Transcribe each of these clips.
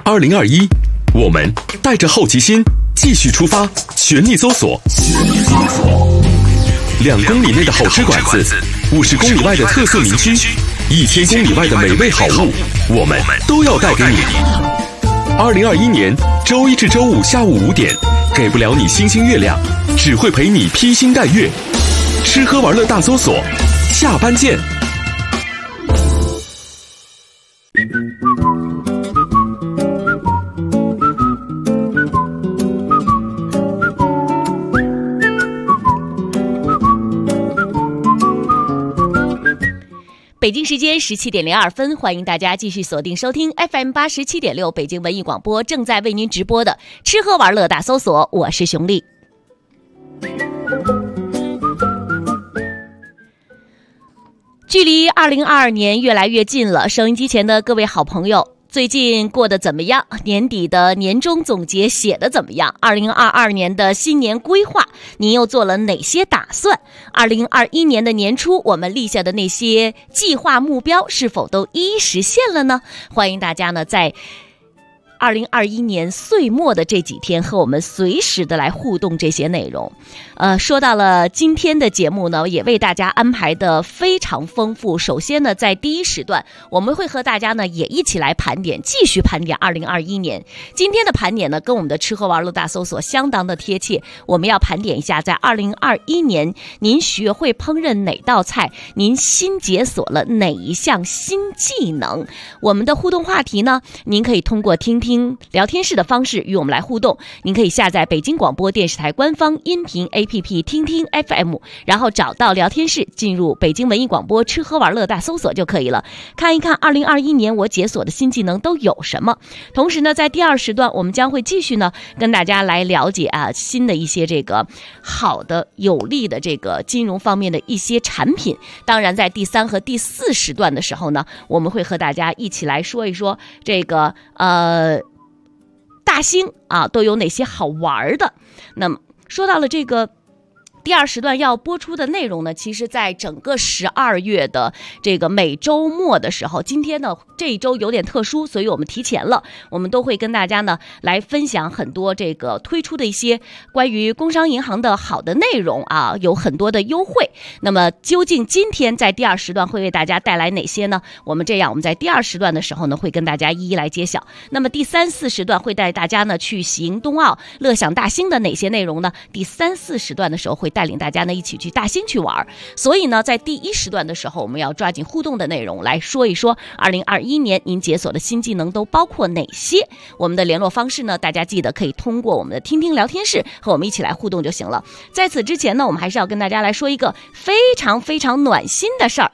2021，我们带着好奇心继续出发，全力搜索。2公里内的好吃馆子，50公里外的特色名区，1000公里外的美味好物，我们都要带给你。2021年周一至周五下午5点，给不了你星星月亮，只会陪你披星戴月。吃喝玩乐大搜索，下班见。 北京时间17点02分，欢迎大家继续锁定收听 FM 87.6北京文艺广播正在为您直播的吃喝玩乐大搜索，我是熊丽。距离2022年越来越近了，收音机前的各位好朋友，最近过得怎么样？年底的年终总结写得怎么样？2022年的新年规划，您又做了哪些打算？2021年的年初，我们立下的那些计划目标，是否都一一实现了呢？欢迎大家呢，在2021年岁末的这几天和我们随时的来互动这些内容。说到了今天的节目呢，也为大家安排的非常丰富。首先呢，在第一时段，我们会和大家呢也一起来盘点，继续盘点2021年。今天的盘点呢，跟我们的吃喝玩乐大搜索相当的贴切。我们要盘点一下，在2021年，您学会烹饪哪道菜？您新解锁了哪一项新技能？我们的互动话题呢，您可以通过听听聊天室的方式与我们来互动。您可以下载北京广播电视台官方音频 APP 听听 FM， 然后找到聊天室，进入北京文艺广播吃喝玩乐大搜索就可以了。看一看2021年我解锁的新技能都有什么。同时呢，在第二时段，我们将会继续呢跟大家来了解新的一些这个好的有利的这个金融方面的一些产品。当然，在第3和第4时段的时候呢，我们会和大家一起来说一说这个大兴都有哪些好玩的。那么说到了这个第二时段要播出的内容呢，其实在整个12月的这个每周末的时候，今天呢这一周有点特殊，所以我们提前了，我们都会跟大家呢来分享很多这个推出的一些关于工商银行的好的内容有很多的优惠。那么究竟今天在第二时段会为大家带来哪些呢？我们在第二时段的时候呢，会跟大家一一来揭晓。那么第3、4时段会带大家呢去行冬奥乐享大兴的哪些内容呢？第3、4时段的时候会带领大家呢一起去大兴去玩。所以呢，在第1时段的时候，我们要抓紧互动的内容来说一说2021年您解锁的新技能都包括哪些。我们的联络方式呢，大家记得可以通过我们的听听聊天室和我们一起来互动就行了。在此之前呢，我们还是要跟大家来说一个非常非常暖心的事儿。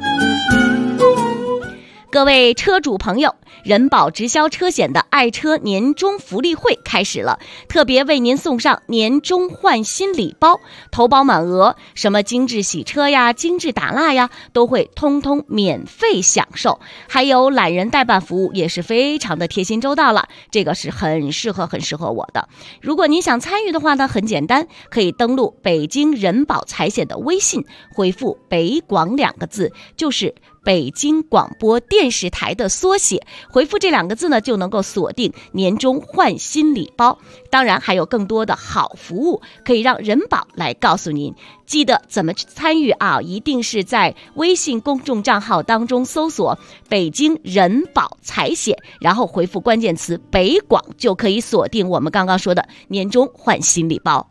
各位车主朋友，人保直销车险的爱车年终福利会开始了，特别为您送上年终换新礼包，投保满额，什么精致洗车呀、精致打蜡呀，都会通通免费享受。还有懒人代办服务也是非常的贴心周到了，这个是很适合我的。如果您想参与的话呢，很简单，可以登录北京人保财险的微信，回复北广2个字，就是北京广播电视台的缩写，回复这2个字呢，就能够锁定年终换新礼包。当然还有更多的好服务可以让人保来告诉您。记得怎么参与一定是在微信公众账号当中搜索北京人保财险，然后回复关键词北广，就可以锁定我们刚刚说的年终换新礼包。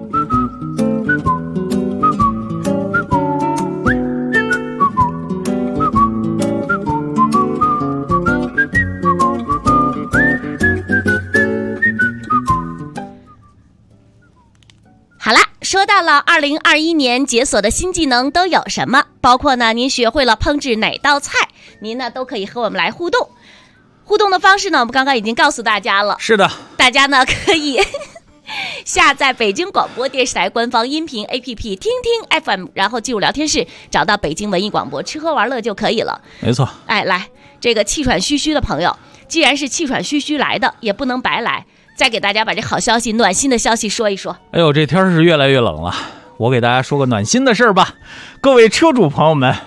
说到了2021年解锁的新技能都有什么，包括呢您学会了烹制哪道菜，您呢都可以和我们来互动。互动的方式呢，我们刚刚已经告诉大家了。 是的， 大家呢可以下载北京广播电视台官方音频 APP 听听 FM， 然后进入聊天室，找到北京文艺广播吃喝玩乐就可以了。 没错。 来，这个气喘吁吁的朋友，既然是气喘吁吁来的，也不能白来，再给大家把这好消息、暖心的消息说一说。 哎呦，这天是越来越冷了，我给大家说个暖心的事儿吧。各位车主朋友们，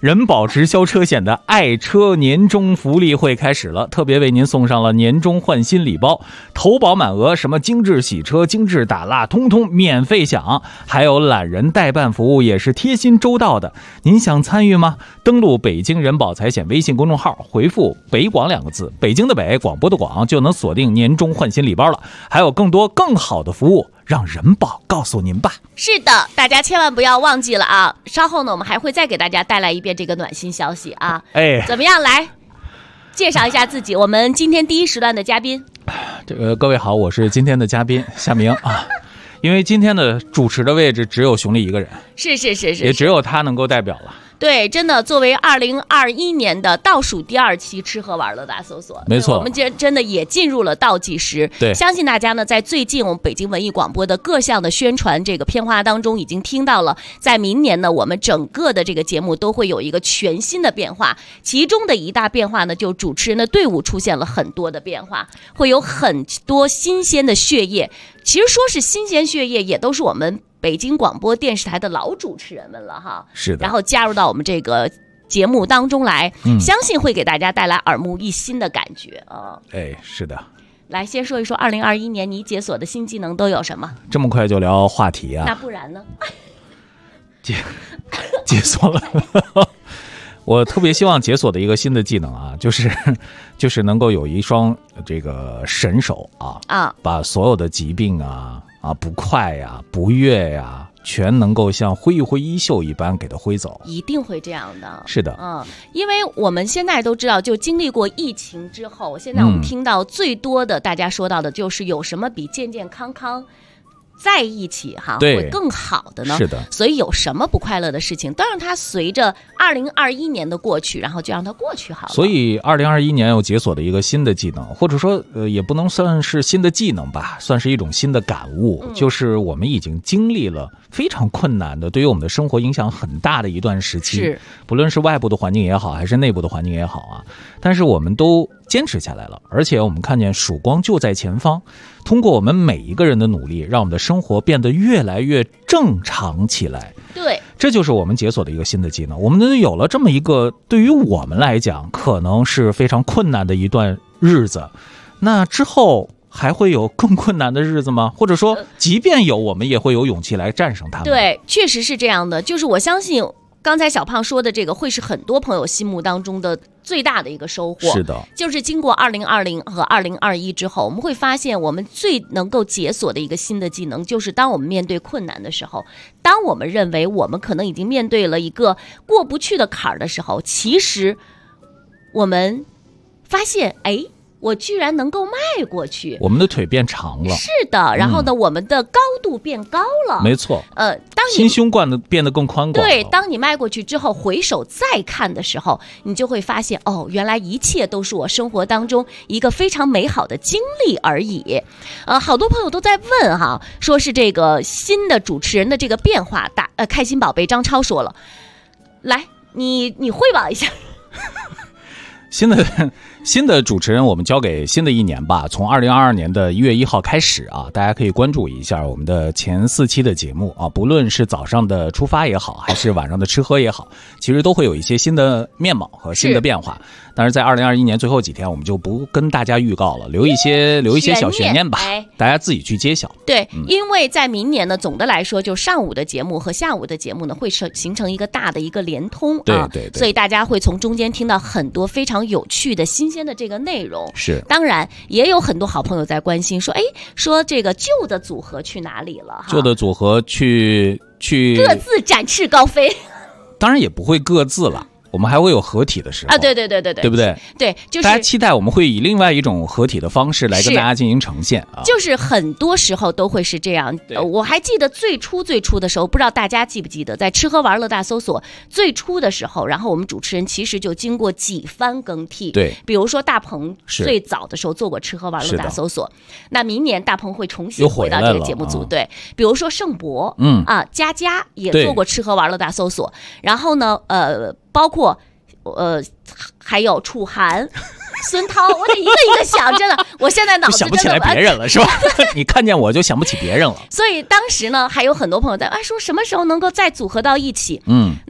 人保直销车险的爱车年终福利会开始了，特别为您送上了年终换新礼包，投保满额什么精致洗车、精致打蜡，通通免费享，还有懒人代办服务也是贴心周到的。您想参与吗？登录北京人保财险微信公众号，回复北广2个字，北京的北，广播的广，就能锁定年终换新礼包了。还有更多更好的服务，让人保告诉您吧。 是的，大家千万不要忘记了啊！稍后呢，我们还会再给大家带来一遍这个暖心消息啊。怎么样？来介绍一下自己，我们今天第一时段的嘉宾。 各位好，我是今天的嘉宾夏明啊。因为今天的主持的位置只有熊丽一个人，是，也只有他能够代表了。 对，真的，作为2021年的倒数第2期吃喝玩乐大搜索， 没错， 我们真的也进入了倒计时。 对， 相信大家呢，在最近我们北京文艺广播的各项的宣传这个片花当中，已经听到了，在明年呢，我们整个的这个节目都会有一个全新的变化。其中的一大变化呢，就主持人的队伍出现了很多的变化，会有很多新鲜的血液。其实说是新鲜血液，也都是我们北京广播电视台的老主持人们了哈。 是的。 然后加入到我们这个节目当中来，相信会给大家带来耳目一新的感觉啊。 是的。 来，先说一说2021年你解锁的新技能都有什么？ 这么快就聊话题啊？ 那不然呢？ 解锁了。我特别希望解锁的一个新的技能啊，就是能够有一双这个神手啊，把所有的疾病啊不快呀、不悦呀，全能够像挥一挥衣袖一般给它挥走。 一定会这样的。 是的， 因为我们现在都知道，就经历过疫情之后，现在我们听到最多的大家说到的就是有什么比健健康康在一起会更好的呢？ 是的， 所以有什么不快乐的事情，都让它随着2021年的过去，然后就让它过去好了。 所以2021年又解锁的一个新的技能，或者说也不能算是新的技能吧，算是一种新的感悟，就是我们已经经历了非常困难的，对于我们的生活影响很大的一段时期， 是不论是外部的环境也好，还是内部的环境也好啊，但是我们都坚持下来了，而且我们看见曙光就在前方。通过我们每一个人的努力，让我们的生活变得越来越正常起来。 对， 这就是我们解锁的一个新的技能。我们有了这么一个对于我们来讲可能是非常困难的一段日子，那之后还会有更困难的日子吗？或者说即便有，我们也会有勇气来战胜它们。 对，确实是这样的。就是我相信刚才小胖说的这个会是很多朋友心目当中的最大的一个收获。 是的， 就是经过2020和2021之后，我们会发现我们最能够解锁的一个新的技能，就是当我们面对困难的时候，当我们认为我们可能已经面对了一个过不去的坎儿的时候，其实我们发现我居然能够迈过去， 我们的腿变长了。 是的，然后呢，我们的高度变高了。 没错。 当你心胸变得更宽广了。 对，当你迈过去之后，回首再看的时候，你就会发现，原来一切都是我生活当中一个非常美好的经历而已。好多朋友都在问说是这个新的主持人的这个变化。开心宝贝张超说了，来，你汇报一下。 新的主持人，我们交给新的一年吧。从2022年的1月1号开始啊，大家可以关注一下我们的前4期的节目啊，不论是早上的出发也好，还是晚上的吃喝也好，其实都会有一些新的面貌和新的变化。但是在2021年最后几天，我们就不跟大家预告了，留一些小悬念吧，大家自己去揭晓。 对，因为在明年呢，总的来说，就上午的节目和下午的节目呢，会形成一个大的一个联通啊。 对， 所以大家会从中间听到很多非常有趣的新鲜的这个内容。 是， 当然也有很多好朋友在关心说这个旧的组合去哪里了？ 旧的组合去各自展翅高飞。 当然也不会各自了。我们还会有合体的时候啊，对，对不对？ 对，就是大家期待我们会以另外一种合体的方式来跟大家进行呈现啊。 就是很多时候都会是这样。我还记得最初的时候，不知道大家记不记得，在吃喝玩乐大搜索最初的时候，然后我们主持人其实就经过几番更替。 对， 比如说大鹏最早的时候做过吃喝玩乐大搜索，那明年大鹏会重新回到这个节目组。对，比如说盛博，佳佳也做过吃喝玩乐大搜索，然后呢，包括还有楚涵、孙涛，我得一个一个想，真的，我现在脑子想不起来别人了，是吧？你看见我就想不起别人了。 所以当时呢，还有很多朋友在说什么时候能够再组合到一起。那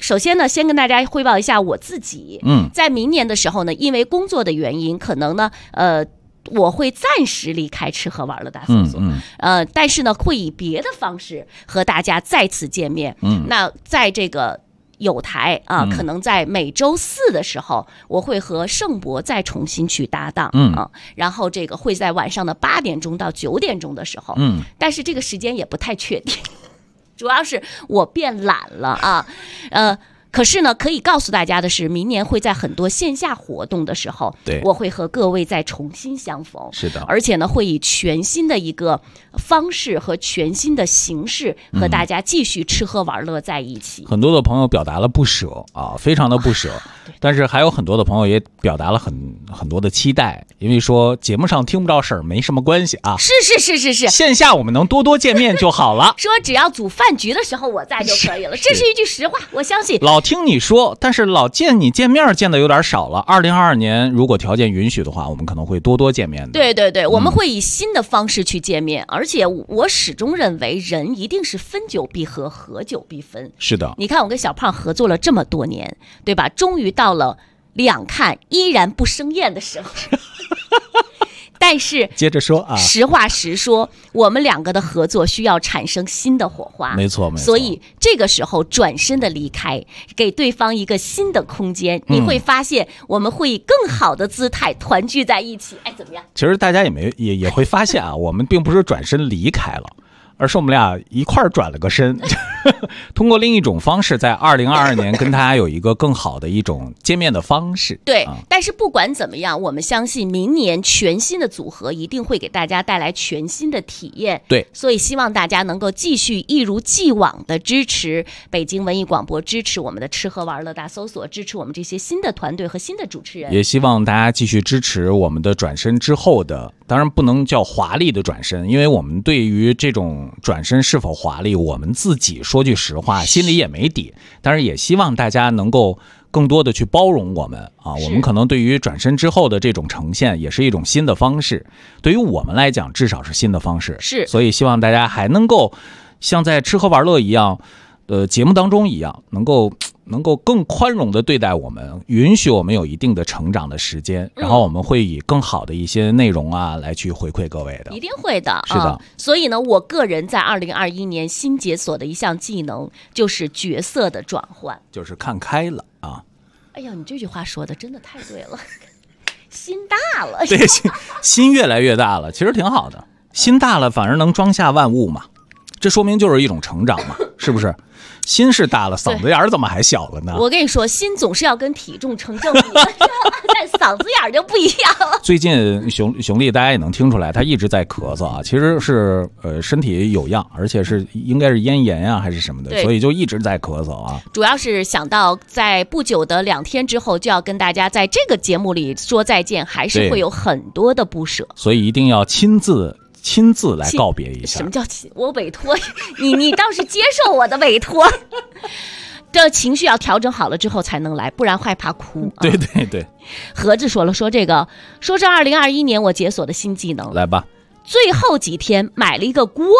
首先呢，先跟大家汇报一下我自己。在明年的时候呢，因为工作的原因，可能呢，我会暂时离开吃喝玩乐大搜索，但是呢，会以别的方式和大家再次见面。那在这个有台啊，可能在每周4的时候，我会和盛博再重新去搭档，然后这个会在晚上的8点钟到9点钟的时候，但是这个时间也不太确定，主要是我变懒了啊，可是呢，可以告诉大家的是，明年会在很多线下活动的时候，我会和各位再重新相逢。 是的， 而且呢，会以全新的一个方式和全新的形式和大家继续吃喝玩乐在一起。 很多的朋友表达了不舍啊，非常的不舍。但是还有很多的朋友也表达了很多的期待，因为说节目上听不到事儿没什么关系啊。 是， 线下我们能多见面就好了。 说只要组饭局的时候我在就可以了，这是一句实话，我相信。 老听你说，但是老见你见面见的有点少了。2022年如果条件允许的话，我们可能会多见面的。 对，我们会以新的方式去见面，而且我始终认为人一定是分久必合，合久必分。 是的， 你看我跟小胖合作了这么多年，对吧？终于到了两看依然不生厌的时候。但是接着说啊， 实话实说，我们两个的合作需要产生新的火花， 没错。 所以这个时候转身的离开，给对方一个新的空间，你会发现我们会以更好的姿态团聚在一起。哎，怎么样？ 其实大家也会发现啊，我们并不是转身离开了，而是我们俩一块儿转了个身，通过另一种方式，在2022年跟大家有一个更好的一种见面的方式。 对，但是不管怎么样，我们相信明年全新的组合一定会给大家带来全新的体验。 对， 所以希望大家能够继续一如既往的支持北京文艺广播，支持我们的吃喝玩乐大搜索，支持我们这些新的团队和新的主持人。 也希望大家继续支持我们的转身之后的，当然不能叫华丽的转身，因为我们对于这种转身是否华丽，我们自己说句实话心里也没底，但是也希望大家能够更多的去包容我们啊，我们可能对于转身之后的这种呈现也是一种新的方式，对于我们来讲至少是新的方式， 是， 所以希望大家还能够像在吃喝玩乐一样节目当中一样，能够更宽容的对待我们，允许我们有一定的成长的时间，然后我们会以更好的一些内容啊来去回馈各位的。 一定会的， 是的。 所以呢，我个人在2021年新解锁的一项技能就是角色的转换， 就是看开了啊。 哎呀，你这句话说的真的太对了，心大了， 对，心越来越大了，其实挺好的，心大了反而能装下万物嘛，这说明就是一种成长嘛，是不是？心是大了，嗓子眼儿怎么还小了呢？ 我跟你说，心总是要跟体重成正比的，但嗓子眼儿就不一样了。 最近熊丽大家也能听出来，他一直在咳嗽啊，其实是身体有恙，而且是应该是咽炎啊还是什么的，所以就一直在咳嗽啊。 主要是想到在不久的2天之后就要跟大家在这个节目里说再见，还是会有很多的不舍， 所以一定要亲自来告别一下。 什么叫我委托你倒是接受我的委托。这情绪要调整好了之后才能来，不然害怕哭。 对。 何志说了，说这是2021年我解锁的新技能。 来吧。 最后几天买了一个锅。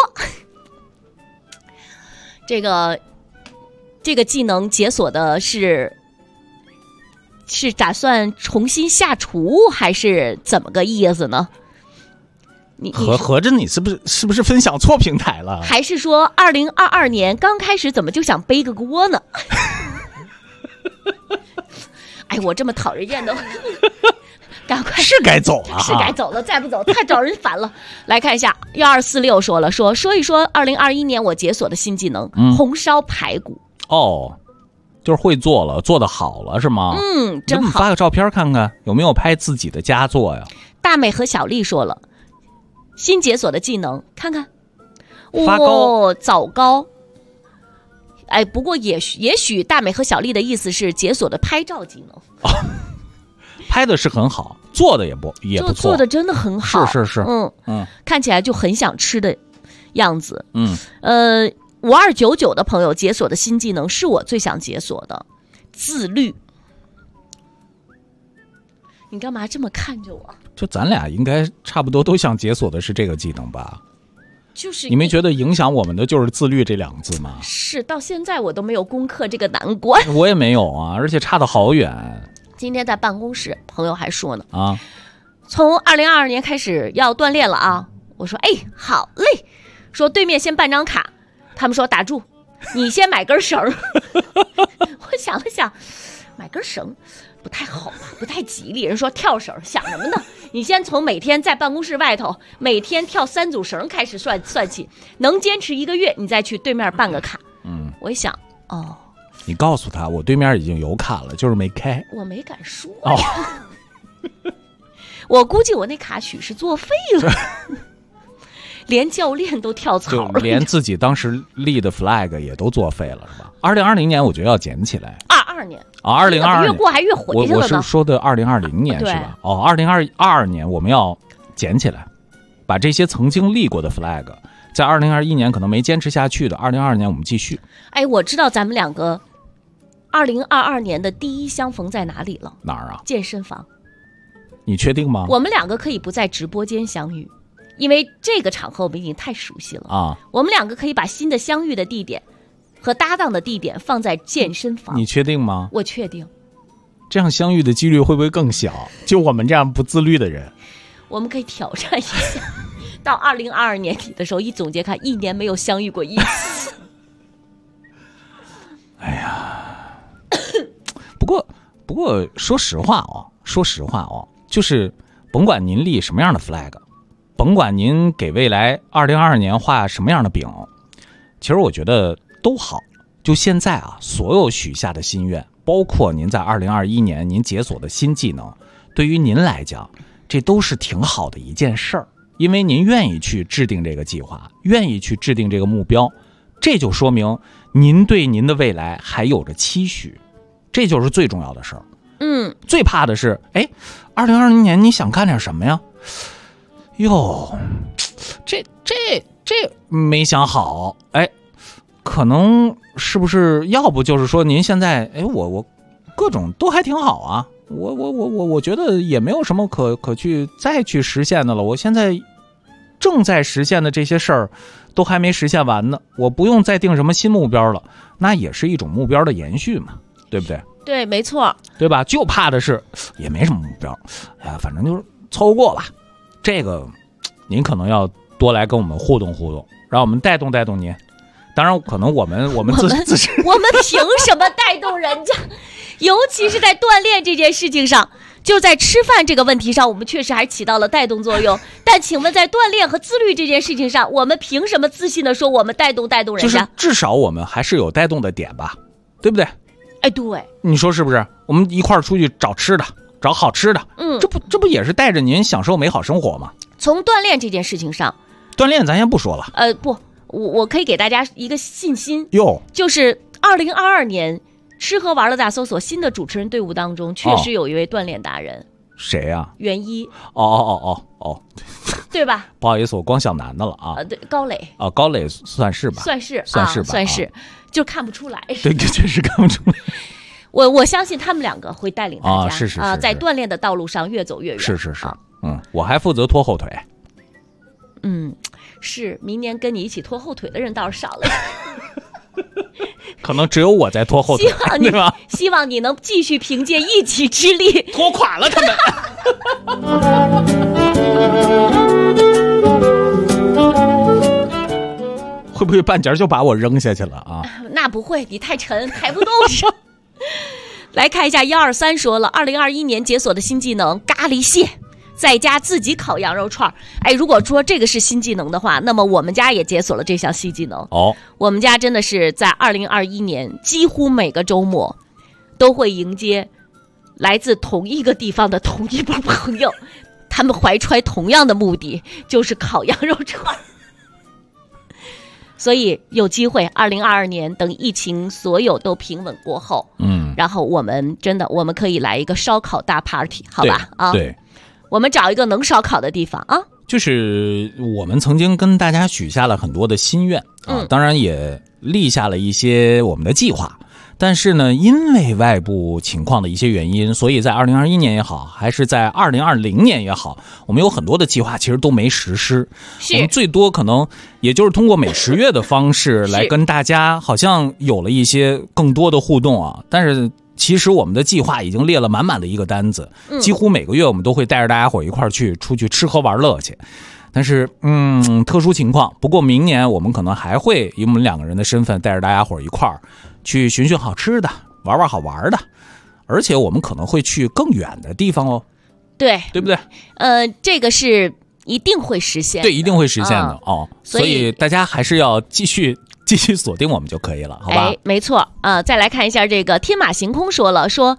这个技能解锁的是打算重新下厨还是怎么个意思呢？ 合着你是不是分享错平台了？ 还是说2022年刚开始怎么就想背个锅呢？哎，我这么讨人厌的，赶快是该走了， 是该走了，再不走太招人烦了。来看一下1246说一说2021年我解锁的新技能，红烧排骨。哦， 就是会做了，做得好了是吗？ 真好。 发个照片看看有没有拍自己的佳作呀？ 大美和小丽说了。新解锁的技能，看看， 发糕、 枣糕。哎，不过也许大美和小丽的意思是解锁的拍照技能。 拍的是很好，做的也不错， 做的真的很好。 是。 看起来就很想吃的样子。5299的朋友解锁的新技能是我最想解锁的，自律。你干嘛这么看着我？ 就咱俩应该差不多都想解锁的是这个技能吧？ 就是你没觉得影响我们的就是自律这2个字吗？ 是，到现在我都没有攻克这个难关。 我也没有啊，而且差得好远。 今天在办公室，朋友还说呢， 啊， 从2022年开始要锻炼了啊。我说，哎，好嘞。说对面先办张卡，他们说打住，你先买根绳。我想了想，买根绳不太好吧，不太吉利。人说跳绳，想什么呢？你先从每天在办公室外头每天跳3组绳开始算起，能坚持1个月，你再去对面办个卡。我一想，哦， 你告诉他，我对面已经有卡了，就是没开。 我没敢说呀。我估计我那卡许是作废了。连教练都跳槽了， 就连自己当时立的 flag 也都作废了，是吧？2020年我觉得要捡起来。 22年啊，2022年越过还越回去了呢。 我是说的2020年是吧？哦，2022年我们要捡起来，把这些曾经立过的 flag， 在2021年可能没坚持下去的，2022年我们继续。 哎，我知道咱们2个2022年的第一相逢在哪里了？ 哪儿啊？ 健身房。 你确定吗？ 我们2个可以不在直播间相遇。因为这个场合我们已经太熟悉了啊，我们2个可以把新的相遇的地点和搭档的地点放在健身房。 你确定吗？ 我确定。 这样相遇的几率会不会更小？就我们这样不自律的人， 我们可以挑战一下，到2022年底的时候一总结看，1年没有相遇过1次。 哎呀，不过说实话哦，就是甭管您立什么样的 flag。甭管您给未来2022年画什么样的饼，其实我觉得都好。就现在啊，所有许下的心愿，包括您在2021年您解锁的新技能，对于您来讲，这都是挺好的一件事儿。因为您愿意去制定这个计划，愿意去制定这个目标，这就说明您对您的未来还有着期许，这就是最重要的事儿。最怕的是，2020年你想干点什么呀？哟，这没想好，可能是不是要不就是说您现在我各种都还挺好啊，我觉得也没有什么可去再去实现的了，我现在正在实现的这些事儿都还没实现完呢，我不用再定什么新目标了，那也是一种目标的延续嘛，对不对？ 对，没错， 对吧？就怕的是也没什么目标，反正就是凑合过吧。这个您可能要多来跟我们互动互动，让我们带动带动您。当然可能我们自身我们凭什么带动人家？尤其是在锻炼这件事情上，就在吃饭这个问题上，我们确实还起到了带动作用。但请问在锻炼和自律这件事情上，我们凭什么自信的说我们带动人家？ 就是至少我们还是有带动的点吧，对不对？ 对， 你说是不是？我们一块儿出去找吃的，找好吃的，这不也是带着您享受美好生活吗？ 从锻炼这件事情上， 锻炼咱先不说了， 我可以给大家一个信心哟， 就是2022年吃喝玩乐大搜索新的主持人队伍当中，确实有一位锻炼达人。 谁呀？ 袁一。 哦， 对吧？ 不好意思，我光想男的了啊。 对，高磊。 高磊算是吧？ 算是吧？ 算是， 就看不出来。 对，确实看不出来。 我相信他们2个会带领大家是在锻炼的道路上越走越远。 是，我还负责拖后腿。 是，明年跟你一起拖后腿的人倒是少了。 可能只有我在拖后腿，对吧？ 希望你能继续凭借一己之力拖垮了他们。会不会半截就把我扔下去了啊？ 那不会，你太沉，抬不动是。来看一下123说了，2021年解锁的新技能咖喱蟹，在家自己烤羊肉串。如果说这个是新技能的话，那么我们家也解锁了这项新技能。我们家真的是在2021年几乎每个周末都会迎接来自同一个地方的同一波朋友，他们怀揣同样的目的，就是烤羊肉串。所以有机会2022年等疫情所有都平稳过后，然后我们可以来一个烧烤大 party， 好吧？ 对， 我们找一个能烧烤的地方啊。 就是我们曾经跟大家许下了很多的心愿啊，当然也立下了一些我们的计划。 但是呢，因为外部情况的一些原因，所以在2021年也好，还是在2020年也好，我们有很多的计划其实都没实施。我们最多可能也就是通过每10月的方式来跟大家好像有了一些更多的互动啊，但是其实我们的计划已经列了满满的一个单子，几乎每个月我们都会带着大家伙一块去出去吃喝玩乐去。但是特殊情况，不过明年我们可能还会以我们2个人的身份带着大家伙一块儿去寻寻好吃的，玩玩好玩的，而且我们可能会去更远的地方哦。 对不对？ 这个是一定会实现的。 对，一定会实现的哦。所以大家还是要继续锁定我们就可以了，好吧？ 没错。再来看一下这个天马行空说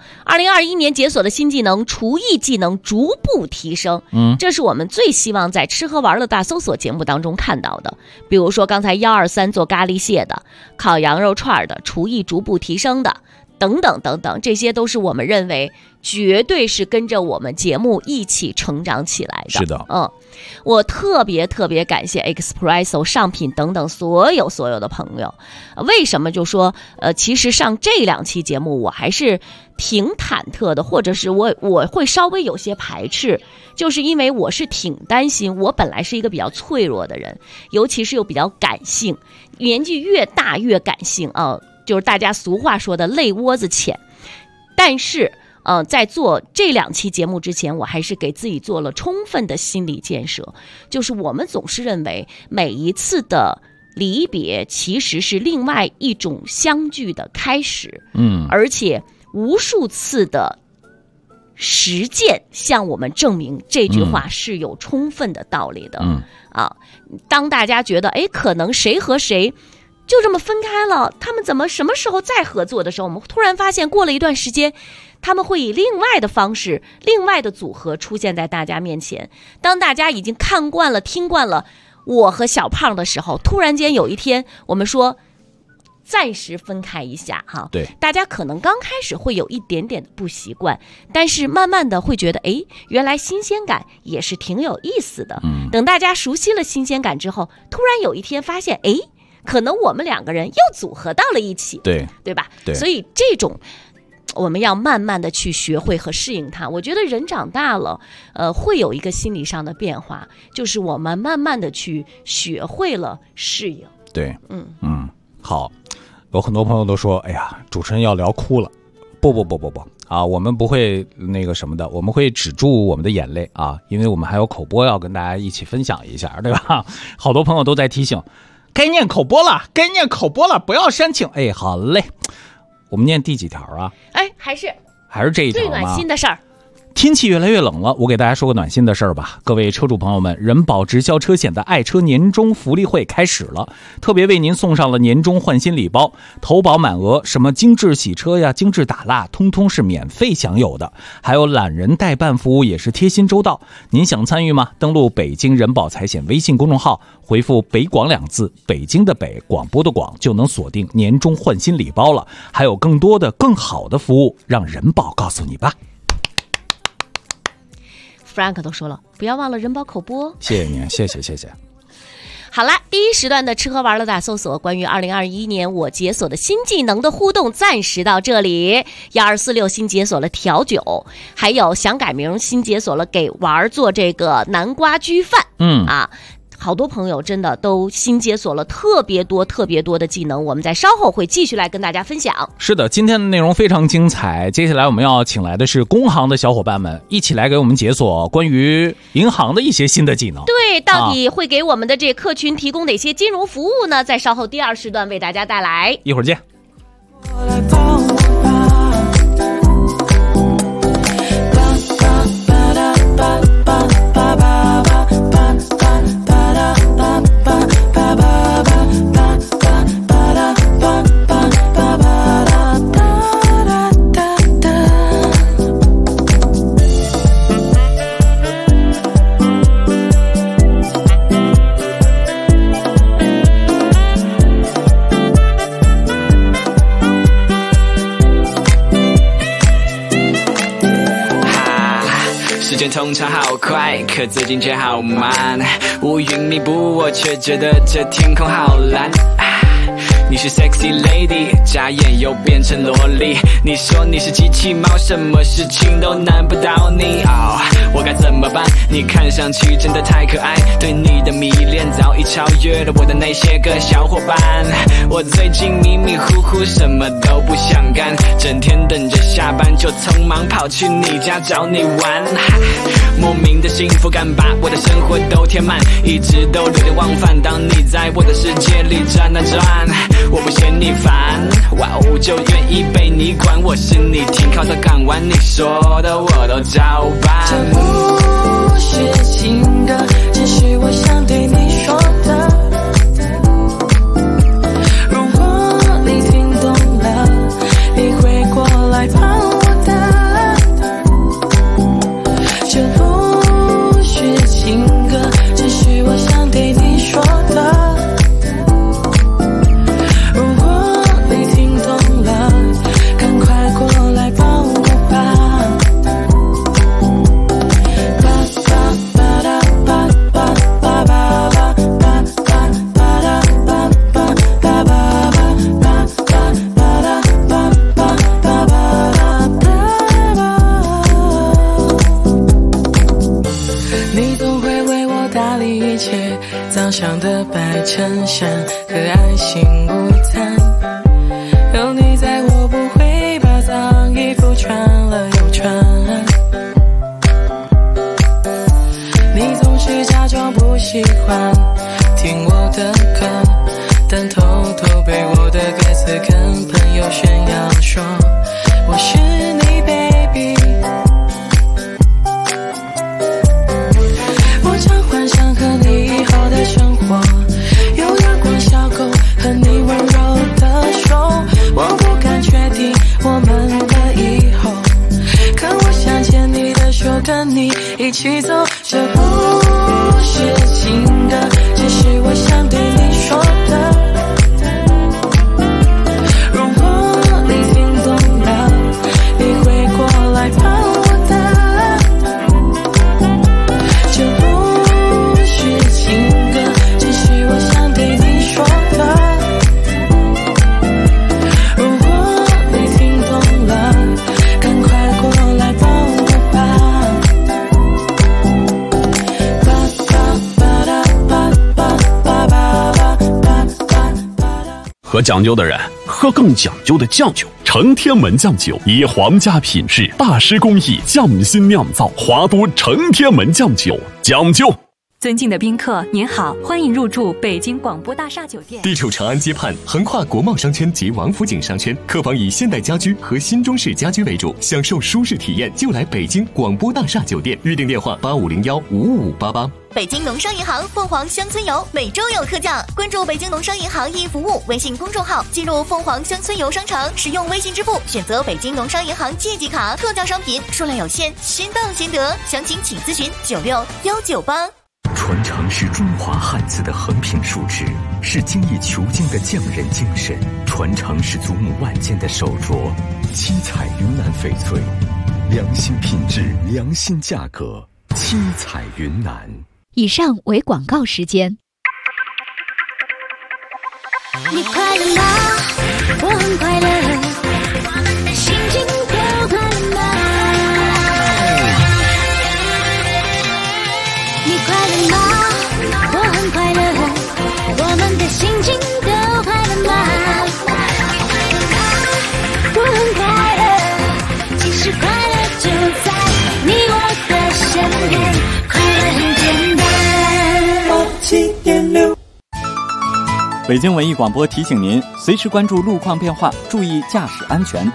2021年解锁的新技能厨艺技能逐步提升。这是我们最希望在吃喝玩乐大搜索节目当中看到的。比如说刚才123做咖喱蟹的，烤羊肉串的，厨艺逐步提升的，等等等等，这些都是我们认为绝对是跟着我们节目一起成长起来的。 是的， 我特别感谢 Expresso 上品等等所有的朋友。为什么就说其实上这2期节目我还是挺忐忑的，或者是我会稍微有些排斥，就是因为我是挺担心，我本来是一个比较脆弱的人，尤其是又比较感性，年纪越大越感性啊，就是大家俗话说的泪窝子浅。但是在做这2期节目之前，我还是给自己做了充分的心理建设，就是我们总是认为每一次的离别其实是另外一种相聚的开始，而且无数次的实践向我们证明这句话是有充分的道理的。当大家觉得可能谁和谁就这么分开了，他们怎么什么时候再合作的时候，我们突然发现过了一段时间，他们会以另外的方式，另外的组合出现在大家面前。当大家已经看惯了听惯了我和小胖的时候，突然间有一天我们说暂时分开一下哈， 对， 大家可能刚开始会有一点点的不习惯，但是慢慢的会觉得原来新鲜感也是挺有意思的。等大家熟悉了新鲜感之后，突然有一天发现可能我们2个人又组合到了一起，对吧？对，所以这种我们要慢慢的去学会和适应它。我觉得人长大了，会有一个心理上的变化，就是我们慢慢的去学会了适应。 对，好，有很多朋友都说，哎呀，主持人要聊哭了。不啊，我们不会那个什么的，我们会止住我们的眼泪啊，因为我们还有口播要跟大家一起分享一下，对吧？好多朋友都在提醒。该念口播了，不要煽情。好嘞，我们念第几条啊？ 还是这一条吗？ 最暖心的事儿。 天气越来越冷了，我给大家说个暖心的事儿吧。各位车主朋友们，人保直销车险的爱车年终福利会开始了，特别为您送上了年终换新礼包，投保满额什么精致洗车呀、精致打蜡，通通是免费享有的，还有懒人代办服务也是贴心周到。您想参与吗？登录北京人保财险微信公众号，回复北广2字，北京的北，广播的广，就能锁定年终换新礼包了，还有更多的更好的服务，让人保告诉你吧。 Frank 都说了，不要忘了人保口播。 谢谢您，谢谢。 好了，第1时段的吃喝玩乐大搜索，关于2021年我解锁的新技能的互动暂时到这里。1246新解锁了调酒，还有想改名新解锁了给娃儿做这个南瓜焗饭。好多朋友真的都新解锁了特别多的技能，我们在稍后会继续来跟大家分享。 是的，今天的内容非常精彩，接下来我们要请来的是工行的小伙伴们，一起来给我们解锁关于银行的一些新的技能。 对，到底会给我们的这客群提供哪些金融服务呢？在稍后第2时段为大家带来， 一会儿见。 时间通常好快，可最近却好慢，乌云密布，我却觉得这天空好蓝。 你是 sexy lady， 眨眼又变成萝莉。你说你是机器猫，什么事情都难不倒你。哦，我该怎么办？你看上去真的太可爱，对你的迷恋早已超越了我的那些个小伙伴。我最近迷迷糊糊，什么都不想干，整天等着下班就匆忙跑去你家找你玩。莫名的幸福感把我的生活都填满，一直都流连忘返。当你在我的世界里转啊转，我不嫌你烦，哇哦，就愿意被你管。我是你停靠的港湾，你说的我都照办。 这不是情歌，只是我想对你说的。如果你听懂了，你会过来帮我的。这不是情歌，只是我想对你说的。早上的白衬衫和爱心午餐，有你在我不会把脏衣服穿了又穿。你总是假装不喜欢听我的歌，但偷偷背我的歌词跟朋友炫耀说我是你 baby。 我常幻想和你以后的生活，有阳光小狗和你温柔的手，我不敢确定我们的以后，可我想牵你的手跟你一起走。这不是情歌，只是我想对你说的。如果你听懂了，你会过来帮我的。这不是情歌，只是我想对你说的。如果你听懂了，赶快过来帮我吧。 喝讲究的人喝更讲究的酱酒，承天门酱酒以皇家品质、大师工艺匠心酿造，华都承天门酱酒，讲究。 尊敬的宾客，您好，欢迎入住北京广播大厦酒店。 地处长安街畔，横跨国贸商圈及王府井商圈，客房以现代家居和新中式家居为主，享受舒适体验就来北京广播大厦酒店。预订电话8501-55588。 北京农商银行凤凰乡村游每周有特价，关注北京农商银行易服务微信公众号，进入凤凰乡村游商城，使用微信支付，选择北京农商银行借记卡，特价商品数量有限，先到先得，详情请咨询96198。 传承是中华汉字的横平竖直，是精益求精的匠人精神；传承是祖母万件的手镯，七彩云南翡翠，良心品质，良心价格，七彩云南。 以上为广告时间。 你快乐吗？我很快乐，心情都快乐吗？你快乐吗？我很快乐，我们的心情都快乐吗？我很快乐，其实快乐就在你我的身边，快乐很简单。7.6 北京文艺广播提醒您，随时关注路况变化，注意驾驶安全。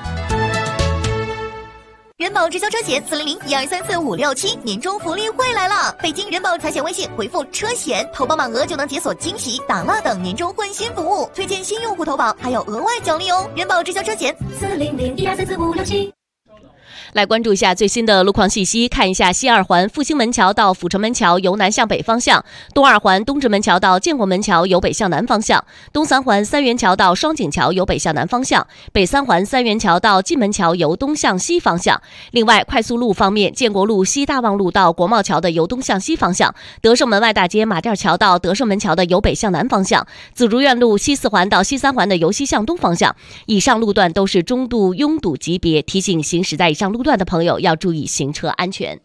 人保直销车险400-1234-567年终福利会来了！北京人保财险微信回复车险，投保满额就能解锁惊喜、打蜡等年终换新服务，推荐新用户投保还有额外奖励哦！人保直销车险400-1234-567。 来关注一下最新的路况信息，看一下西二环复兴门桥到阜成门桥由南向北方向，东二环东直门桥到建国门桥由北向南方向，东三环三元桥到双井桥由北向南方向，北三环三元桥到蓟门桥由东向西方向。另外，快速路方面，建国路西大望路到国贸桥的由东向西方向，德胜门外大街马甸桥到德胜门桥的由北向南方向，紫竹院路西四环到西三环的由西向东方向。以上路段都是中度拥堵级别，提醒行驶在以上路段的朋友要注意行车安全。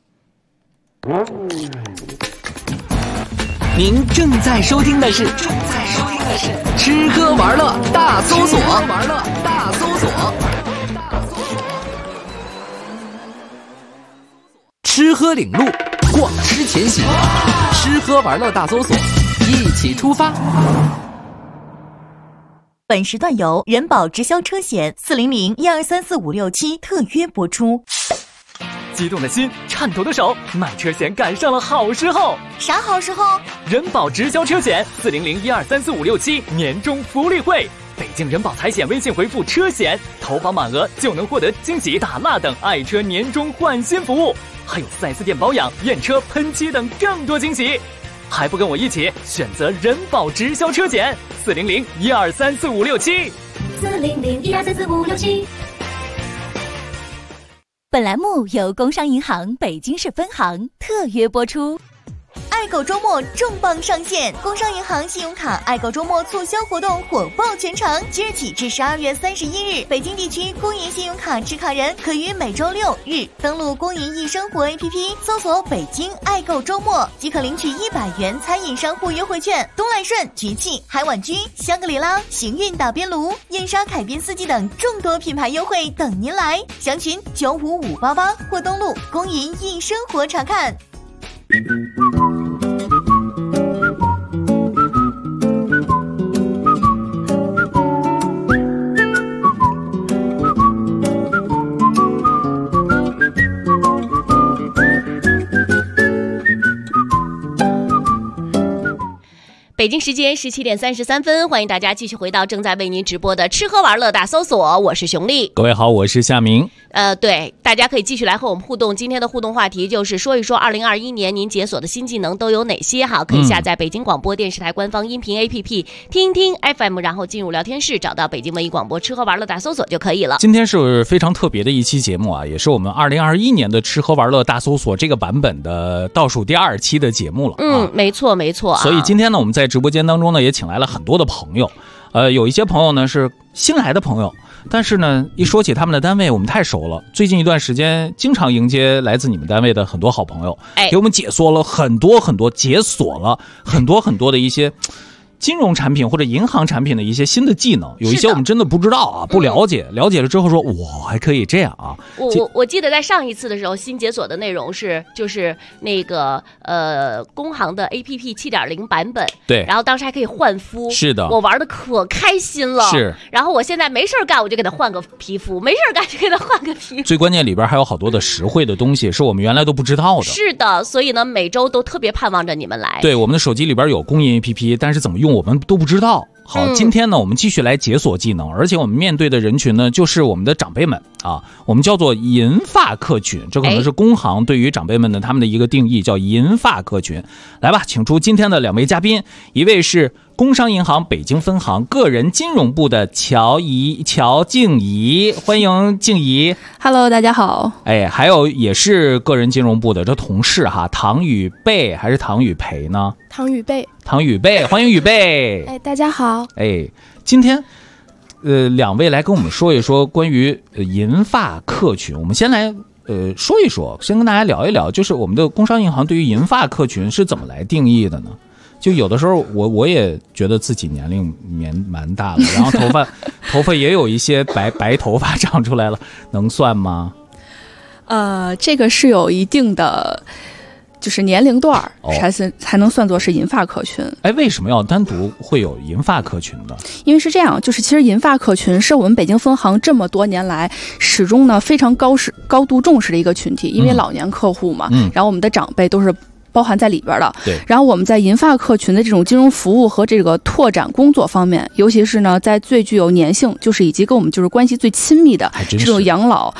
您正在收听的是吃喝玩乐大搜索。吃喝领路，逛吃前行，吃喝玩乐大搜索，一起出发。 本时段由人保直销车险400-1234567特约播出。 激动的心，颤抖的手，买车险赶上了好时候。 啥好时候？ 人保直销车险400-1234567年终福利会，北京人保财险微信回复车险，投保满额就能获得惊喜打蜡等爱车年终换新服务，还有4S店保养、验车、喷漆等更多惊喜。还不跟我一起选择人保直销车险400-1234567。 400-1234567。 本栏目由工商银行北京市分行特约播出。 爱购周末重磅上线，工商银行信用卡爱购周末促销活动火爆全城，即日起至12月31日，北京地区工银信用卡持卡人可于每周6日登录工银易生活 APP， 搜索北京爱购周末，即可领取100元餐饮商户优惠券。东来顺、局气、海碗居、香格里拉、行运打边炉、燕莎凯宾四季等众多品牌优惠等您来，详询95588或登录工银易生活查看。 北京时间17点33分，欢迎大家继续回到正在为您直播的吃喝玩乐大搜索，我是熊丽。 各位好，我是夏明。 对，大家可以继续来和我们互动。今天的互动话题就是说一说2021年您解锁的新技能都有哪些哈？可以下载北京广播电视台官方音频 APP 听听 FM， 然后进入聊天室，找到北京文艺广播吃喝玩乐大搜索就可以了。 今天是非常特别的一期节目啊，也是我们2021年的吃喝玩乐大搜索这个版本的倒数第2期的节目了。 没错没错。 所以今天呢，我们在直播间当中呢，也请来了很多的朋友。有一些朋友呢是新来的朋友，但是呢，一说起他们的单位，我们太熟了。最近一段时间，经常迎接来自你们单位的很多好朋友，给我们解锁了很多很多的一些金融产品或者银行产品的一些新的技能，有一些我们真的不知道啊，不了解，了解了之后说哇，还可以这样啊。 我记得在上一次的时候，新解锁的内容就是那个工行的 APP 7.0 版本， 对， 然后当时还可以换肤， 是的， 我玩的可开心了， 是。 然后我现在没事干，我就给他换个皮肤，没事干就给他换个皮肤。 最关键里边还有好多的实惠的东西，是我们原来都不知道的。 是的，所以呢，每周都特别盼望着你们来。 对，我们的手机里边有工银 APP， 但是怎么用我们都不知道。好，今天呢，我们继续来解锁技能，而且我们面对的人群呢，就是我们的长辈们啊，我们叫做银发客群，这可能是工行对于长辈们的他们的一个定义，叫银发客群。来吧，请出今天的2位嘉宾，一位是工商银行北京分行个人金融部的乔静怡，欢迎静怡。 Hello， 大家好。 还有也是个人金融部的这同事哈，唐宇贝还是唐宇培呢？ 唐宇贝， 欢迎宇贝。 大家好。 今天2位来跟我们说一说关于银发客群。我们先来说一说，先跟大家聊一聊，就是我们的工商银行对于银发客群是怎么来定义的呢？就有的时候我也觉得自己年龄蛮大了，然后头发也有一些白头发长出来了，能算吗？ 这个是有一定的就是年龄段才能算作是银发客群。 为什么要单独会有银发客群呢？ 因为是这样，就是其实银发客群是我们北京分行这么多年来始终呢非常高度重视的一个群体，因为老年客户嘛，然后我们的长辈都是包含在里边的。 对。 然后我们在银发客群的这种金融服务和这个拓展工作方面，尤其是呢在最具有粘性，就是以及跟我们就是关系最亲密的这种养老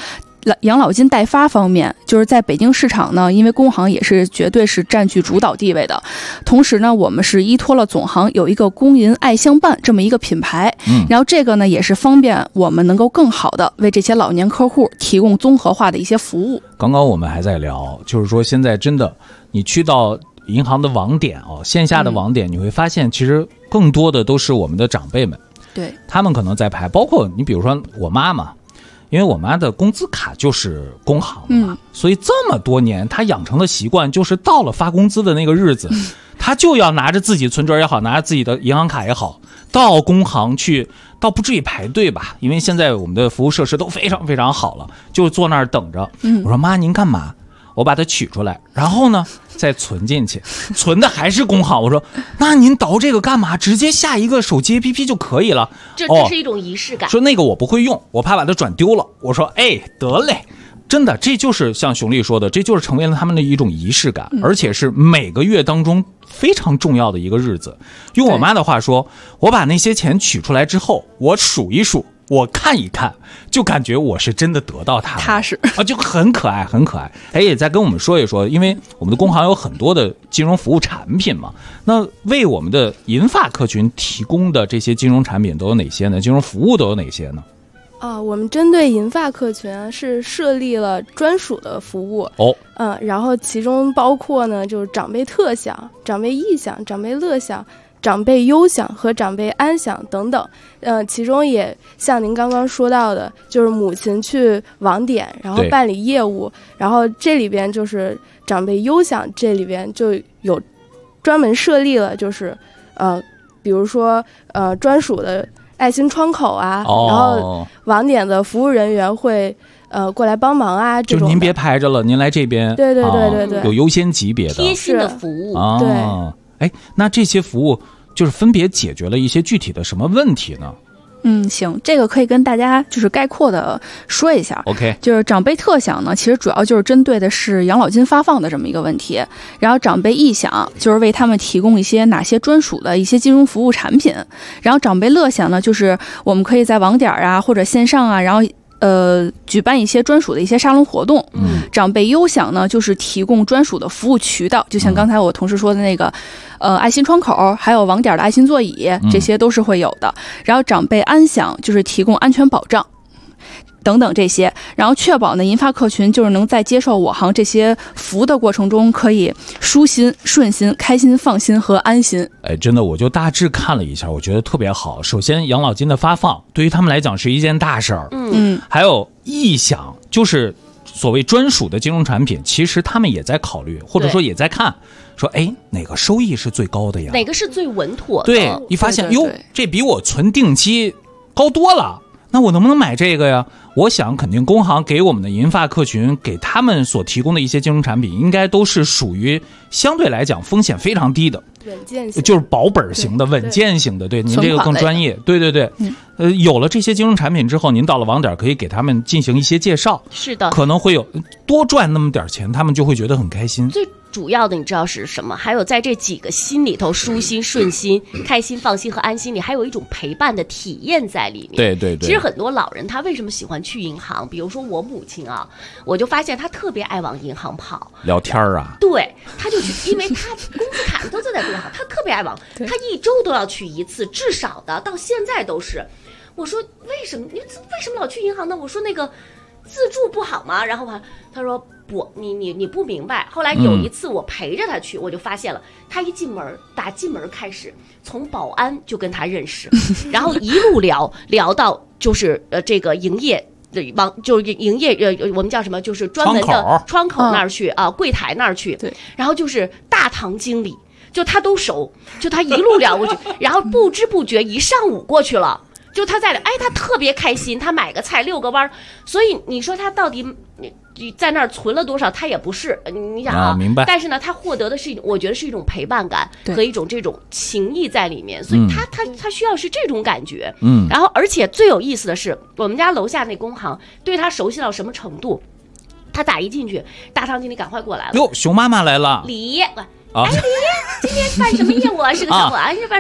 养老金代发方面，就是在北京市场呢，因为工行也是绝对是占据主导地位的。同时呢，我们是依托了总行有一个工银爱相伴这么一个品牌，然后这个呢也是方便我们能够更好的为这些老年客户提供综合化的一些服务。 刚刚我们还在聊，就是说现在真的你去到银行的网点线下的网点，你会发现其实更多的都是我们的长辈们， 对， 他们可能在排，包括你比如说我妈妈，因为我妈的工资卡就是工行嘛，所以这么多年她养成的习惯就是到了发工资的那个日子，她就要拿着自己存折也好，拿着自己的银行卡也好，到工行去，倒不至于排队吧，因为现在我们的服务设施都非常非常好了，就坐那儿等着。我说妈您干嘛？我把它取出来，然后呢再存进去，存的还是工行。我说那您倒这个干嘛？直接下一个手机 APP 就可以了。 这是一种仪式感。 说那个我不会用，我怕把它转丢了。我说得嘞，真的这就是像熊丽说的，这就是成为了他们的一种仪式感，而且是每个月当中非常重要的一个日子。用我妈的话说，我把那些钱取出来之后，我数一数，我看一看，就感觉我是真的得到它了， 踏实啊，就很可爱，很可爱。也再跟我们说一说，因为我们的工行有很多的金融服务产品嘛，那为我们的银发客群提供的这些金融产品都有哪些呢？金融服务都有哪些呢？ 我们针对银发客群是设立了专属的服务然后其中包括呢，就是长辈特享、长辈意享、长辈乐享、长辈优享和长辈安享等等，其中也像您刚刚说到的，就是母亲去网点，然后办理业务，然后这里边就是长辈优享，这里边就有专门设立了，就是比如说专属的爱心窗口啊，然后网点的服务人员会过来帮忙啊，这种就您别排着了，您来这边， 对， 有优先级别的贴心的服务， 对， 那这些服务就是分别解决了一些具体的什么问题呢？ 行，这个可以跟大家就是概括的说一下。 OK， 就是长辈特享呢，其实主要就是针对的是养老金发放的这么一个问题。然后长辈意享就是为他们提供一些哪些专属的一些金融服务产品。然后长辈乐享呢，就是我们可以在网点啊或者线上啊，然后举办一些专属的一些沙龙活动。长辈优享呢，就是提供专属的服务渠道，就像刚才我同事说的那个爱心窗口，还有网点的爱心座椅，这些都是会有的。然后长辈安享就是提供安全保障等等这些，然后确保呢银发客群就是能在接受我行这些服务的过程中可以舒心、顺心、开心、放心和安心。 真的我就大致看了一下，我觉得特别好。首先养老金的发放对于他们来讲是一件大事儿，还有意享，就是所谓专属的金融产品，其实他们也在考虑，或者说也在看，说哪个收益是最高的呀？ 哪个是最稳妥的？ 对，一发现哟，这比我存定期高多了，那我能不能买这个呀？我想肯定工行给我们的银发客群，给他们所提供的一些金融产品，应该都是属于相对来讲风险非常低的， 稳健型， 就是保本型的、稳健型的。对，您这个更专业。对，有了这些金融产品之后，您到了网点可以给他们进行一些介绍， 是的， 可能会有多赚那么点钱，他们就会觉得很开心。 最主要的你知道是什么？还有在这几个心里头，舒心、顺心、开心、放心和安心里，还有一种陪伴的体验在里面。 对。 其实很多老人他为什么喜欢去银行？比如说我母亲啊，我就发现她特别爱往银行跑聊天啊。 对，她就去，因为她工资卡都在银行，她特别爱往，她一周都要去一次，至少的到现在都是。我说为什么老去银行呢？我说那个自助不好吗？然后他说不，你不明白。后来有一次我陪着他去，我就发现了，他一进门，打进门开始，从保安就跟他认识，然后一路聊到就是这个营业。就是营业我们叫什么？就是专门的窗口那儿去啊，柜台那儿去。对，然后就是大堂经理，就他都熟，就他一路聊过去，然后不知不觉一上午过去了。就他在他特别开心，他买个菜遛个弯，所以你说他到底在那儿存了多少？他也不是，你想啊， 明白。 但是呢，他获得的是我觉得是一种陪伴感和一种这种情谊在里面，所以他需要是这种感觉。然后而且最有意思的是，我们家楼下那工行对他熟悉到什么程度？他打一进去，大堂经理赶快过来了。 哟，熊妈妈来了。 李，李，今天办什么业务啊？是个小伙啊，是办什么？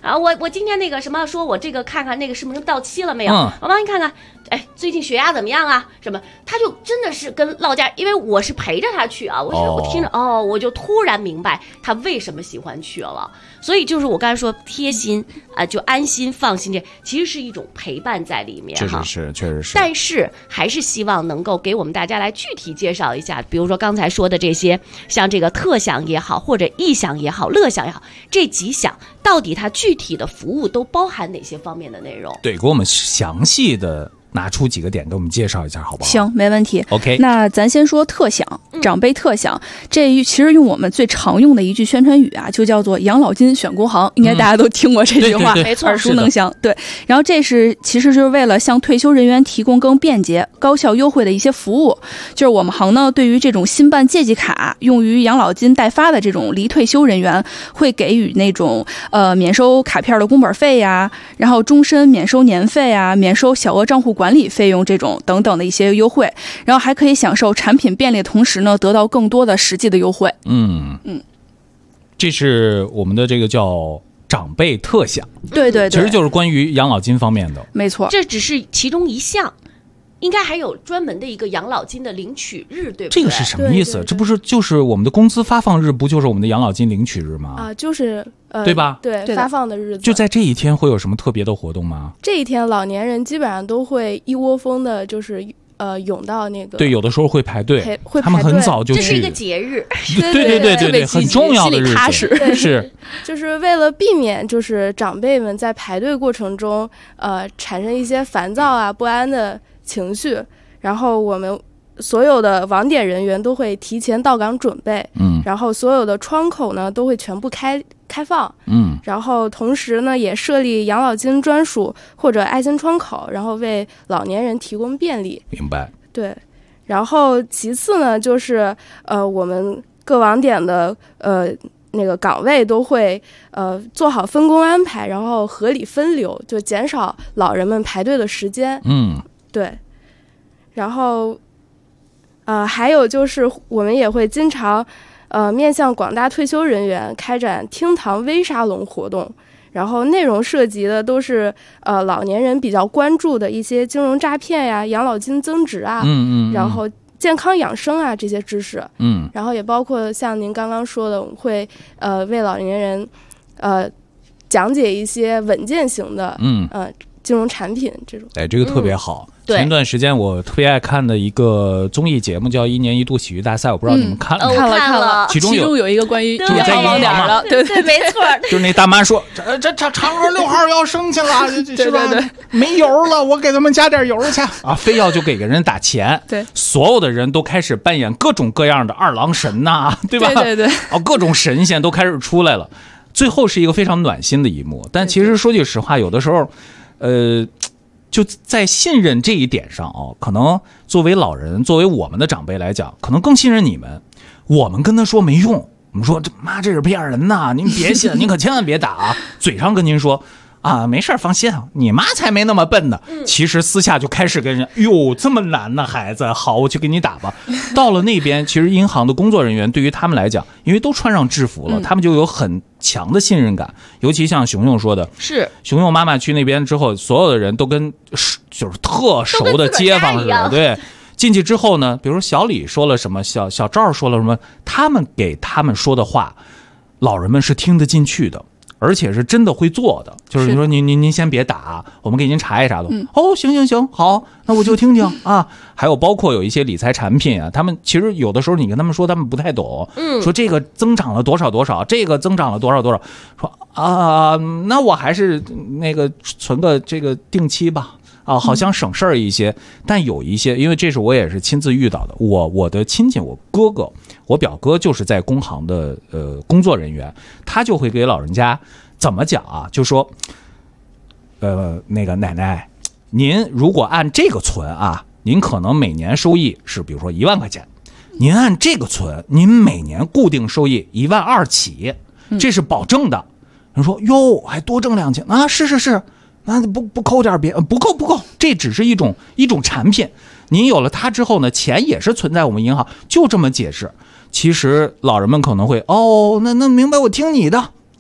然后我今天那个什么，说我这个看看那个是不是到期了没有？我帮你看看，哎，最近血压怎么样啊？什么？他就真的是跟落家，因为我是陪着他去啊，我听着我就突然明白他为什么喜欢去了。所以就是我刚才说贴心就安心放心，这其实是一种陪伴在里面哈。 确实是。 但是还是希望能够给我们大家来具体介绍一下，比如说刚才说的这些，像这个特享也好，或者异享也好，乐享也好，这几项到底它具体的服务都包含哪些方面的内容？ 对，给我们详细的拿出几个点给我们介绍一下好不好？ 行，没问题。 OK， 那咱先说特享，长辈特享，这其实用我们最常用的一句宣传语啊，就叫做养老金选国行，应该大家都听过这句话， 没错， 耳熟能详。对，然后这是其实就是为了向退休人员提供更便捷、高效、优惠的一些服务。就是我们行呢，对于这种新办借记卡用于养老金代发的这种离退休人员，会给予那种免收卡片的工本费呀，然后终身免收年费啊，免收小额账户管理费用这种等等的一些优惠，然后还可以享受产品便利的同时呢，得到更多的实际的优惠。 这是我们的这个叫长辈特享， 对， 其实就是关于养老金方面的， 没错， 这只是其中一项。应该还有专门的一个养老金的领取日，对不对？ 这个是什么意思？这不是就是我们的工资发放日，不就是我们的养老金领取日吗？ 就是对吧？ 对，发放的日子。 就在这一天会有什么特别的活动吗？ 这一天老年人基本上都会一窝蜂的，就是涌到那个。 对，有的时候会排队，他们很早就去。 这是一个节日， 对，很重要的日子，是。 就是为了避免就是长辈们在排队过程中产生一些烦躁啊、不安的情绪，然后我们所有的网点人员都会提前到岗准备，然后所有的窗口呢都会全部开放，然后同时呢也设立养老金专属或者爱心窗口，然后为老年人提供便利。 明白。 对，然后其次呢就是我们各网点的那个岗位都会做好分工安排，然后合理分流，就减少老人们排队的时间。对，然后还有就是我们也会经常面向广大退休人员开展厅堂微沙龙活动，然后内容涉及的都是老年人比较关注的一些金融诈骗呀、养老金增值啊，然后健康养生啊这些知识，然后也包括像您刚刚说的，我们会为老年人讲解一些稳健型的金融产品这种。 这个特别好。前段时间我特别爱看的一个综艺节目叫《1年1度喜剧大赛》，我不知道你们看了没？ 看了。其中有一个关于就是在银行嘛， 对，没错。 就是那大妈说，这嫦娥6号要升去了，是吧？没油了，我给他们加点油去啊！非要就给个人打钱。 对， 所有的人都开始扮演各种各样的二郎神呐，对吧？ 对。 各种神仙都开始出来了。最后是一个非常暖心的一幕，但其实说句实话，有的时候，就在信任这一点上可能作为老人，作为我们的长辈来讲，可能更信任你们。我们跟他说没用，我们说这是骗人呐，您别信，您可千万别打啊！嘴上跟您说没事放心啊，你妈才没那么笨呢。其实私下就开始跟人哟，这么难呢，孩子，好，我去给你打吧。到了那边，其实银行的工作人员对于他们来讲，因为都穿上制服了，他们就有很强的信任感。尤其像熊熊说的， 是熊熊妈妈去那边之后，所有的人都跟就是特熟的街坊似的，对。进去之后呢，比如说小李说了什么，小赵说了什么，他们给他们说的话，老人们是听得进去的。而且是真的会做的，就是你说您先别打，我们给您查一查的。行，好，那我就听听啊。还有包括有一些理财产品啊，他们其实有的时候你跟他们说，他们不太懂。说这个增长了多少多少，这个增长了多少多少，说那我还是那个存个这个定期吧。好像省事儿一些，但有一些，因为这是我也是亲自遇到的。我的亲戚，我哥哥，我表哥就是在工行的工作人员，他就会给老人家怎么讲啊？就说，那个奶奶，您如果按这个存啊，您可能每年收益是比如说1万块钱，您按这个存，您每年固定收益1万2起，这是保证的。人说哟，还多挣2千啊？是。那不扣点别不扣，这只是一种产品。您有了它之后呢，钱也是存在我们银行，就这么解释。其实老人们可能会那明白，我听你的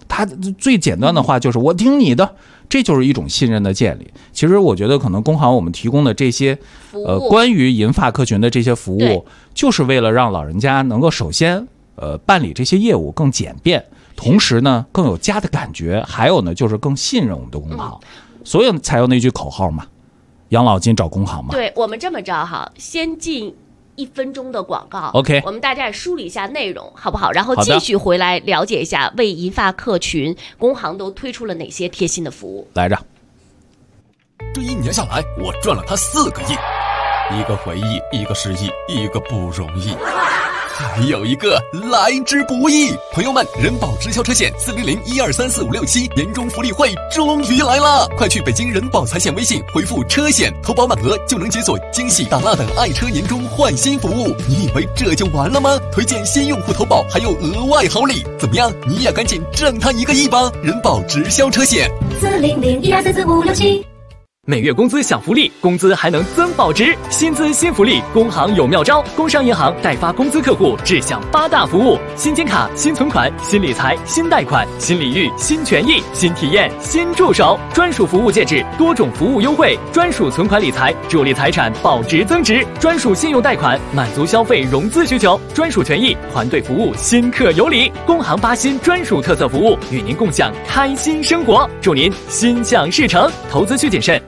他最简单的话就是我听你的，这就是一种信任的建立。其实我觉得可能工行我们提供的这些关于银发客群的这些服务，就是为了让老人家能够首先办理这些业务更简便，同时呢更有家的感觉，还有呢就是更信任我们的工行，所以才有那句口号嘛，养老金找工行嘛。 对，我们这么着哈，先进1分钟的广告 ，OK， 我们大家也梳理一下内容，好不好？然后继续回来了解一下为银发客群，工行都推出了哪些贴心的服务。 来着， 这1年下来，我赚了他4个亿，一个回忆，一个失忆，一个不容易。还有一个来之不易，朋友们，人保直销车险400123456年终福利会终于来了，快去北京人保财险微信回复车险，投保满额就能解锁惊喜大辣的爱车年终换新服务。你以为这就完了吗？推荐新用户投保还有额外好礼，怎么样？你也赶紧挣他1个亿吧！人保直销车险 400123456 每月工资享福利，工资还能增保值，薪资新福利，工行有妙招。工商银行代发工资客户只享8大服务：新金卡、新存款、新理财、新贷款、新礼遇、新权益、新体验、新助手，专属服务介质，多种服务优惠，专属存款理财，助力财产保值增值，专属信用贷款，满足消费融资需求，专属权益，团队服务，新客有礼。工行8新专属特色服务，与您共享开心生活，祝您心想事成。投资需谨慎。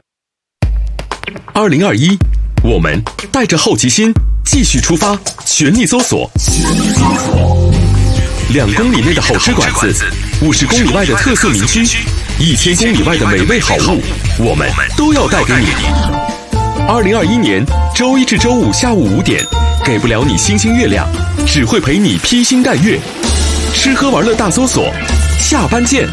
2021，我们带着好奇心继续出发，全力搜索。2公里内的好吃馆子，50公里外的特色民居，1000公里外的美味好物，我们都要带给你。2021年周一至周五下午5点，给不了你星星月亮，只会陪你披星戴月。吃喝玩乐大搜索，下班见。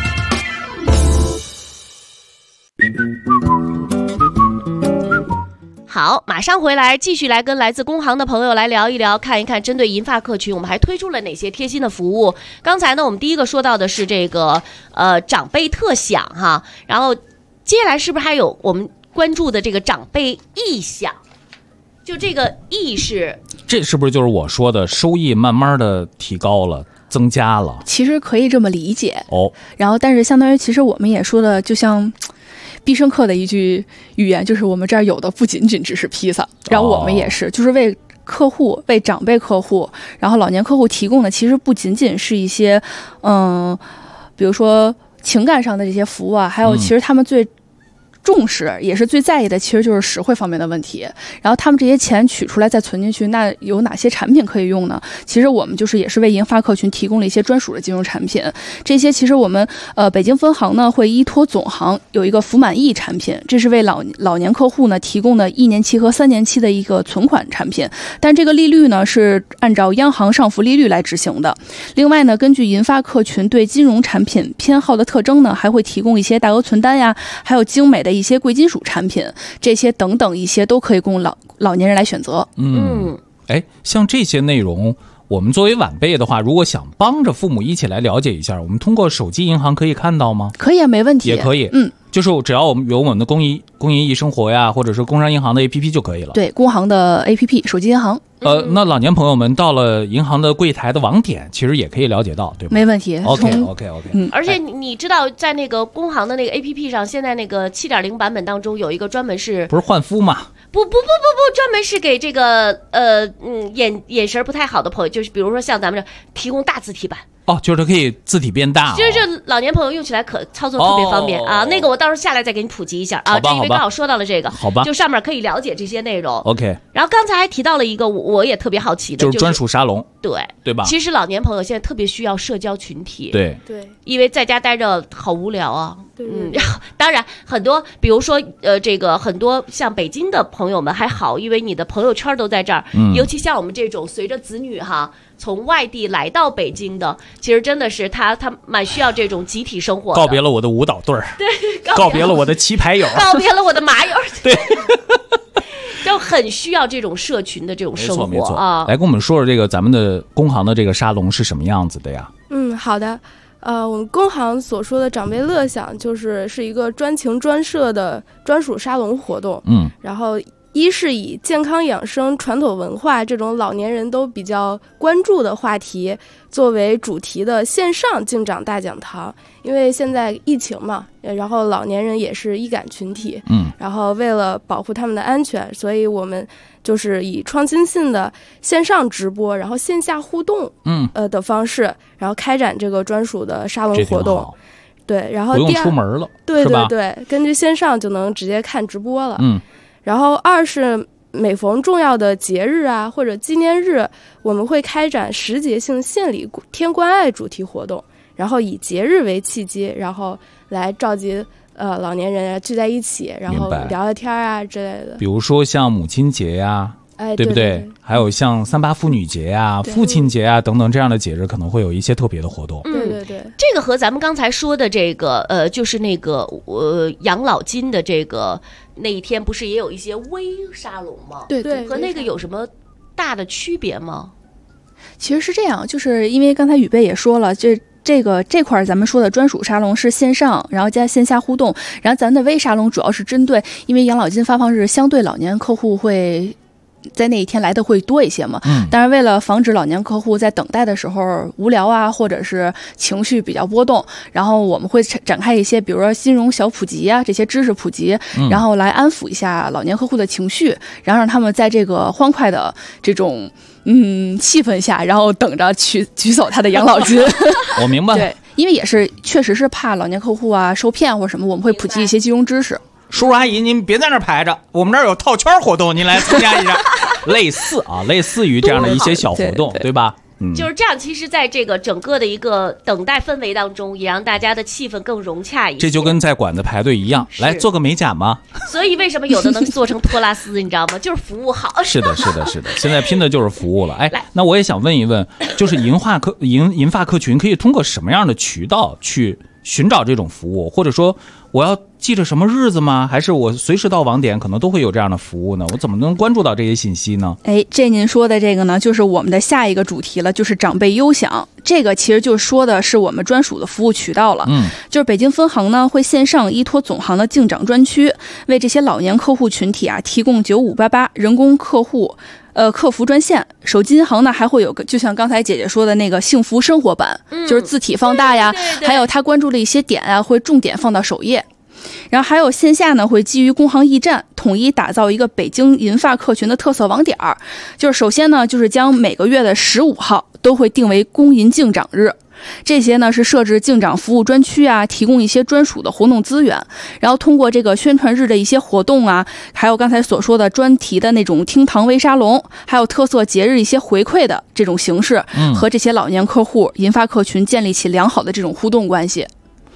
好，马上回来，继续来跟来自工行的朋友来聊一聊，看一看针对银发客群，我们还推出了哪些贴心的服务。刚才呢，我们第一个说到的是这个长辈特享哈，然后接下来是不是还有我们关注的这个长辈益享？就这个益是， 这是不是就是我说的收益慢慢的提高了？增加了， 其实可以这么理解哦。 然后，但是相当于，其实我们也说的，就像必胜客的一句语言，就是我们这儿有的不仅仅只是披萨，然后我们也是，就是为客户、为长辈客户，然后老年客户提供的，其实不仅仅是一些，比如说情感上的这些服务啊，还有其实他们最重视也是最在意的，其实就是实惠方面的问题。然后他们这些钱取出来再存进去，那有哪些产品可以用呢？其实我们就是也是为银发客群提供了一些专属的金融产品。这些其实我们北京分行呢会依托总行有一个福满意产品，这是为老年客户呢提供的1年期和3年期的一个存款产品，但这个利率呢是按照央行上浮利率来执行的。另外呢，根据银发客群对金融产品偏好的特征呢，还会提供一些大额存单呀，还有精美的一些贵金属产品，这些等等一些都可以供老年人来选择。 像这些内容，我们作为晚辈的话，如果想帮着父母一起来了解一下，我们通过手机银行可以看到吗？ 可以啊，没问题， 也可以。就是只要我们有我们的公银易生活呀，或者是工商银行的 APP 就可以了。 对，工行的 APP 手机银行。 那老年朋友们到了银行的柜台的网点，其实也可以了解到，对吧？ 没问题。 OK。 而且你知道，在那个工行的那个 APP 上，现在那个7.0版本当中有一个专门是不是换肤吗？ 不，专门是给这个眼神不太好的朋友，就是比如说像咱们这提供大字体版。 就是它可以字体变大， 就是这老年朋友用起来可操作特别方便啊。那个我到时候下来再给你普及一下啊。这因为刚好说到了这个， 好吧， 就上面可以了解这些内容。 OK。 然后刚才还提到了一个我也特别好奇的， 就是专属沙龙，对吧？ 其实老年朋友现在特别需要社交群体， 对， 因为在家待着好无聊啊。当然很多，比如说这个很多像北京的朋友们还好，因为你的朋友圈都在这儿。尤其像我们这种随着子女从外地来到北京的，其实真的是他蛮需要这种集体生活的。 告别了我的舞蹈队儿， 对， 告别了我的棋牌友， 告别了我的麻友， 对， 就很需要这种社群的这种生活啊。 来跟我们说说这个咱们的工行的这个沙龙是什么样子的呀？ 好的。我们工行所说的长辈乐享，是一个专情专设的专属沙龙活动。然后一是以健康养生、传统文化这种老年人都比较关注的话题作为主题的线上敬长大讲堂。因为现在疫情嘛，然后老年人也是易感群体，然后为了保护他们的安全，所以我们就是以创新性的线上直播，然后线下互动，的方式，然后开展这个专属的沙龙活动。对，然后不用出门了， 对对对，根据线上就能直接看直播了。然后二是每逢重要的节日啊或者纪念日，我们会开展时节性献礼添关爱主题活动，然后以节日为契机，然后来召集老年人聚在一起，然后聊聊天啊之类的。 比如说像母亲节呀，对不对？还有像3·8妇女节呀、父亲节呀等等这样的节日，可能会有一些特别的活动。 对对对， 这个和咱们刚才说的这个就是那个养老金的这个那一天，不是也有一些微沙龙吗？ 对对， 和那个有什么大的区别吗？ 其实是这样，就是因为刚才雨贝也说了，这块咱们说的专属沙龙是线上，然后加线下互动，然后咱的微沙龙主要是针对，因为养老金发放日相对老年客户会在那一天来的会多一些嘛，当然为了防止老年客户在等待的时候无聊啊，或者是情绪比较波动，然后我们会展开一些比如说金融小普及啊，这些知识普及，然后来安抚一下老年客户的情绪，然后让他们在这个欢快的这种气氛下，然后等着举走他的养老金。 我明白。 对，因为也是确实是怕老年客户啊受骗或什么，我们会普及一些金融知识。 叔叔阿姨，您别在那儿排着，我们这儿有套圈活动，您来参加一下。类似于这样的一些小活动，对吧？ 就是这样。其实在这个整个的一个等待氛围当中，也让大家的气氛更融洽一些。 这就跟在馆子排队一样，来做个美甲吗？ 所以为什么有的能做成托拉斯，你知道吗？就是服务好。 是的，现在拼的就是服务了。哎，那我也想问一问，就是银发客群可以通过什么样的渠道去寻找这种服务，或者说我要记着什么日子吗？还是我随时到网点可能都会有这样的服务呢？我怎么能关注到这些信息呢？ 这您说的这个呢，就是我们的下一个主题了，就是长辈优享。这个其实就说的是我们专属的服务渠道了。就是北京分行呢会线上依托总行的敬长专区，为这些老年客户群体啊提供9588人工客服专线。手机银行呢还会有个，就像刚才姐姐说的那个幸福生活版，就是字体放大呀，还有他关注的一些点啊，会重点放到首页。然后还有线下呢，会基于工行驿站统一打造一个北京银发客群的特色网点。就是首先呢，就是将每个月的15号都会定为公银敬长日。这些呢是设置敬长服务专区啊，提供一些专属的活动资源，然后通过这个宣传日的一些活动啊，还有刚才所说的专题的那种厅堂微沙龙，还有特色节日一些回馈的这种形式，和这些老年客户银发客群建立起良好的这种互动关系。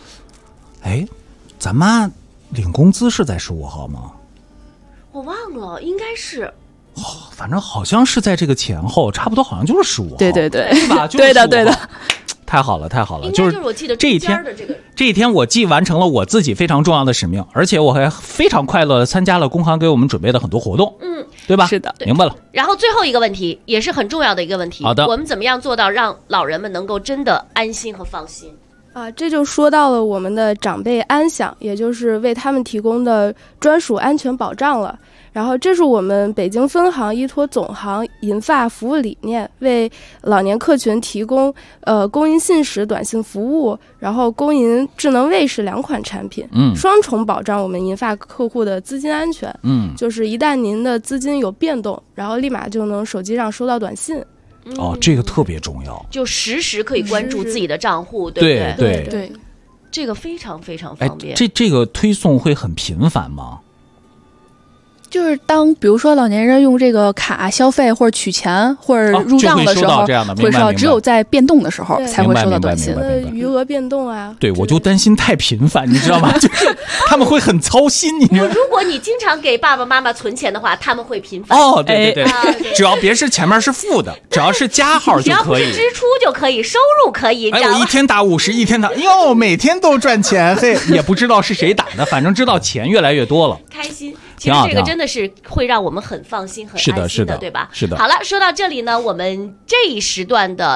咱妈领工资是在15号吗？ 我忘了，应该是。 反正好像是在这个前后，差不多好像就是15号。 对， 对吧？ 对的。 太好了， 就是我记得这一天我既完成了我自己非常重要的使命，而且我还非常快乐地参加了工行给我们准备的很多活动，对吧？ 是的， 明白了。 然后最后一个问题也是很重要的一个问题， 好的， 我们怎么样做到让老人们能够真的安心和放心？ 这就说到了我们的长辈安享，也就是为他们提供的专属安全保障了。然后这是我们北京分行依托总行银发服务理念，为老年客群提供公银信使短信服务，然后公银智能卫士2款产品，双重保障我们银发客户的资金安全。就是一旦您的资金有变动，然后立马就能手机上收到短信。 这个特别重要， 就实时可以关注自己的账户，对不对？ 对， 这个非常非常方便。 这个推送会很频繁吗？ 就是比如说老年人用这个卡消费或者取钱或者入账的时候，会收到，只有在变动的时候才会收到短信。 余额变动啊， 对，我就担心太频繁，你知道吗？就是他们会很操心。你知道， 如果你经常给爸爸妈妈存钱的话，他们会频繁。 对，只要别是前面是负的，只要是加号就可以，只要不是支出就可以，收入可以。 我一天打50，一天打每天都赚钱，也不知道是谁打的，反正知道钱越来越多了， 开心。其实这个真的是会让我们很放心、很安心的，对吧？ 是的。 好了，说到这里呢，我们这一时段的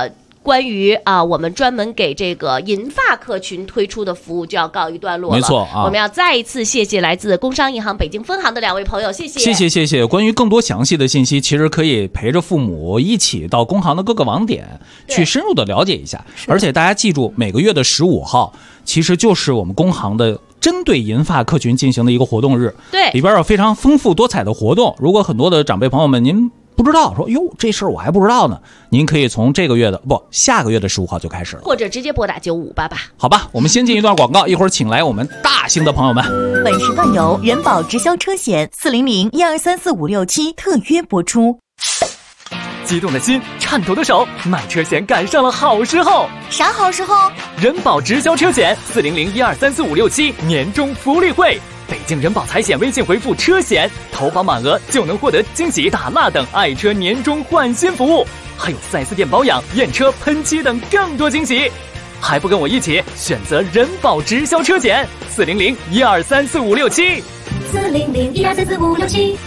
关于我们专门给这个银发客群推出的服务就要告一段落了。 没错啊， 我们要再一次谢谢来自工商银行北京分行的2位朋友，谢谢。 谢谢。关于更多详细的信息，其实可以陪着父母一起到工行的各个网点去深入的了解一下。而且大家记住，每个月的15号其实就是我们工行的针对银发客群进行的一个活动日， 对， 里边有非常丰富多彩的活动。如果很多的长辈朋友们您不知道，说哟这事儿我还不知道呢，您可以从下个月的15号就开始了， 或者直接拨打9588。 好吧，我们先进一段广告，一会儿请来我们大型的朋友们。 本时段由人保直销车险400-1234567特约播出。 激动的心，颤抖的手，买车险赶上了好时候。 啥好时候？ 人保直销车险400-1234567年终福利会。北京人保财险微信回复车险，投保满额就能获得惊喜打蜡等爱车年终换新服务，还有4S店保养、验车、喷漆等更多惊喜。还不跟我一起选择人保直销车险400-1234567。 400-1234567。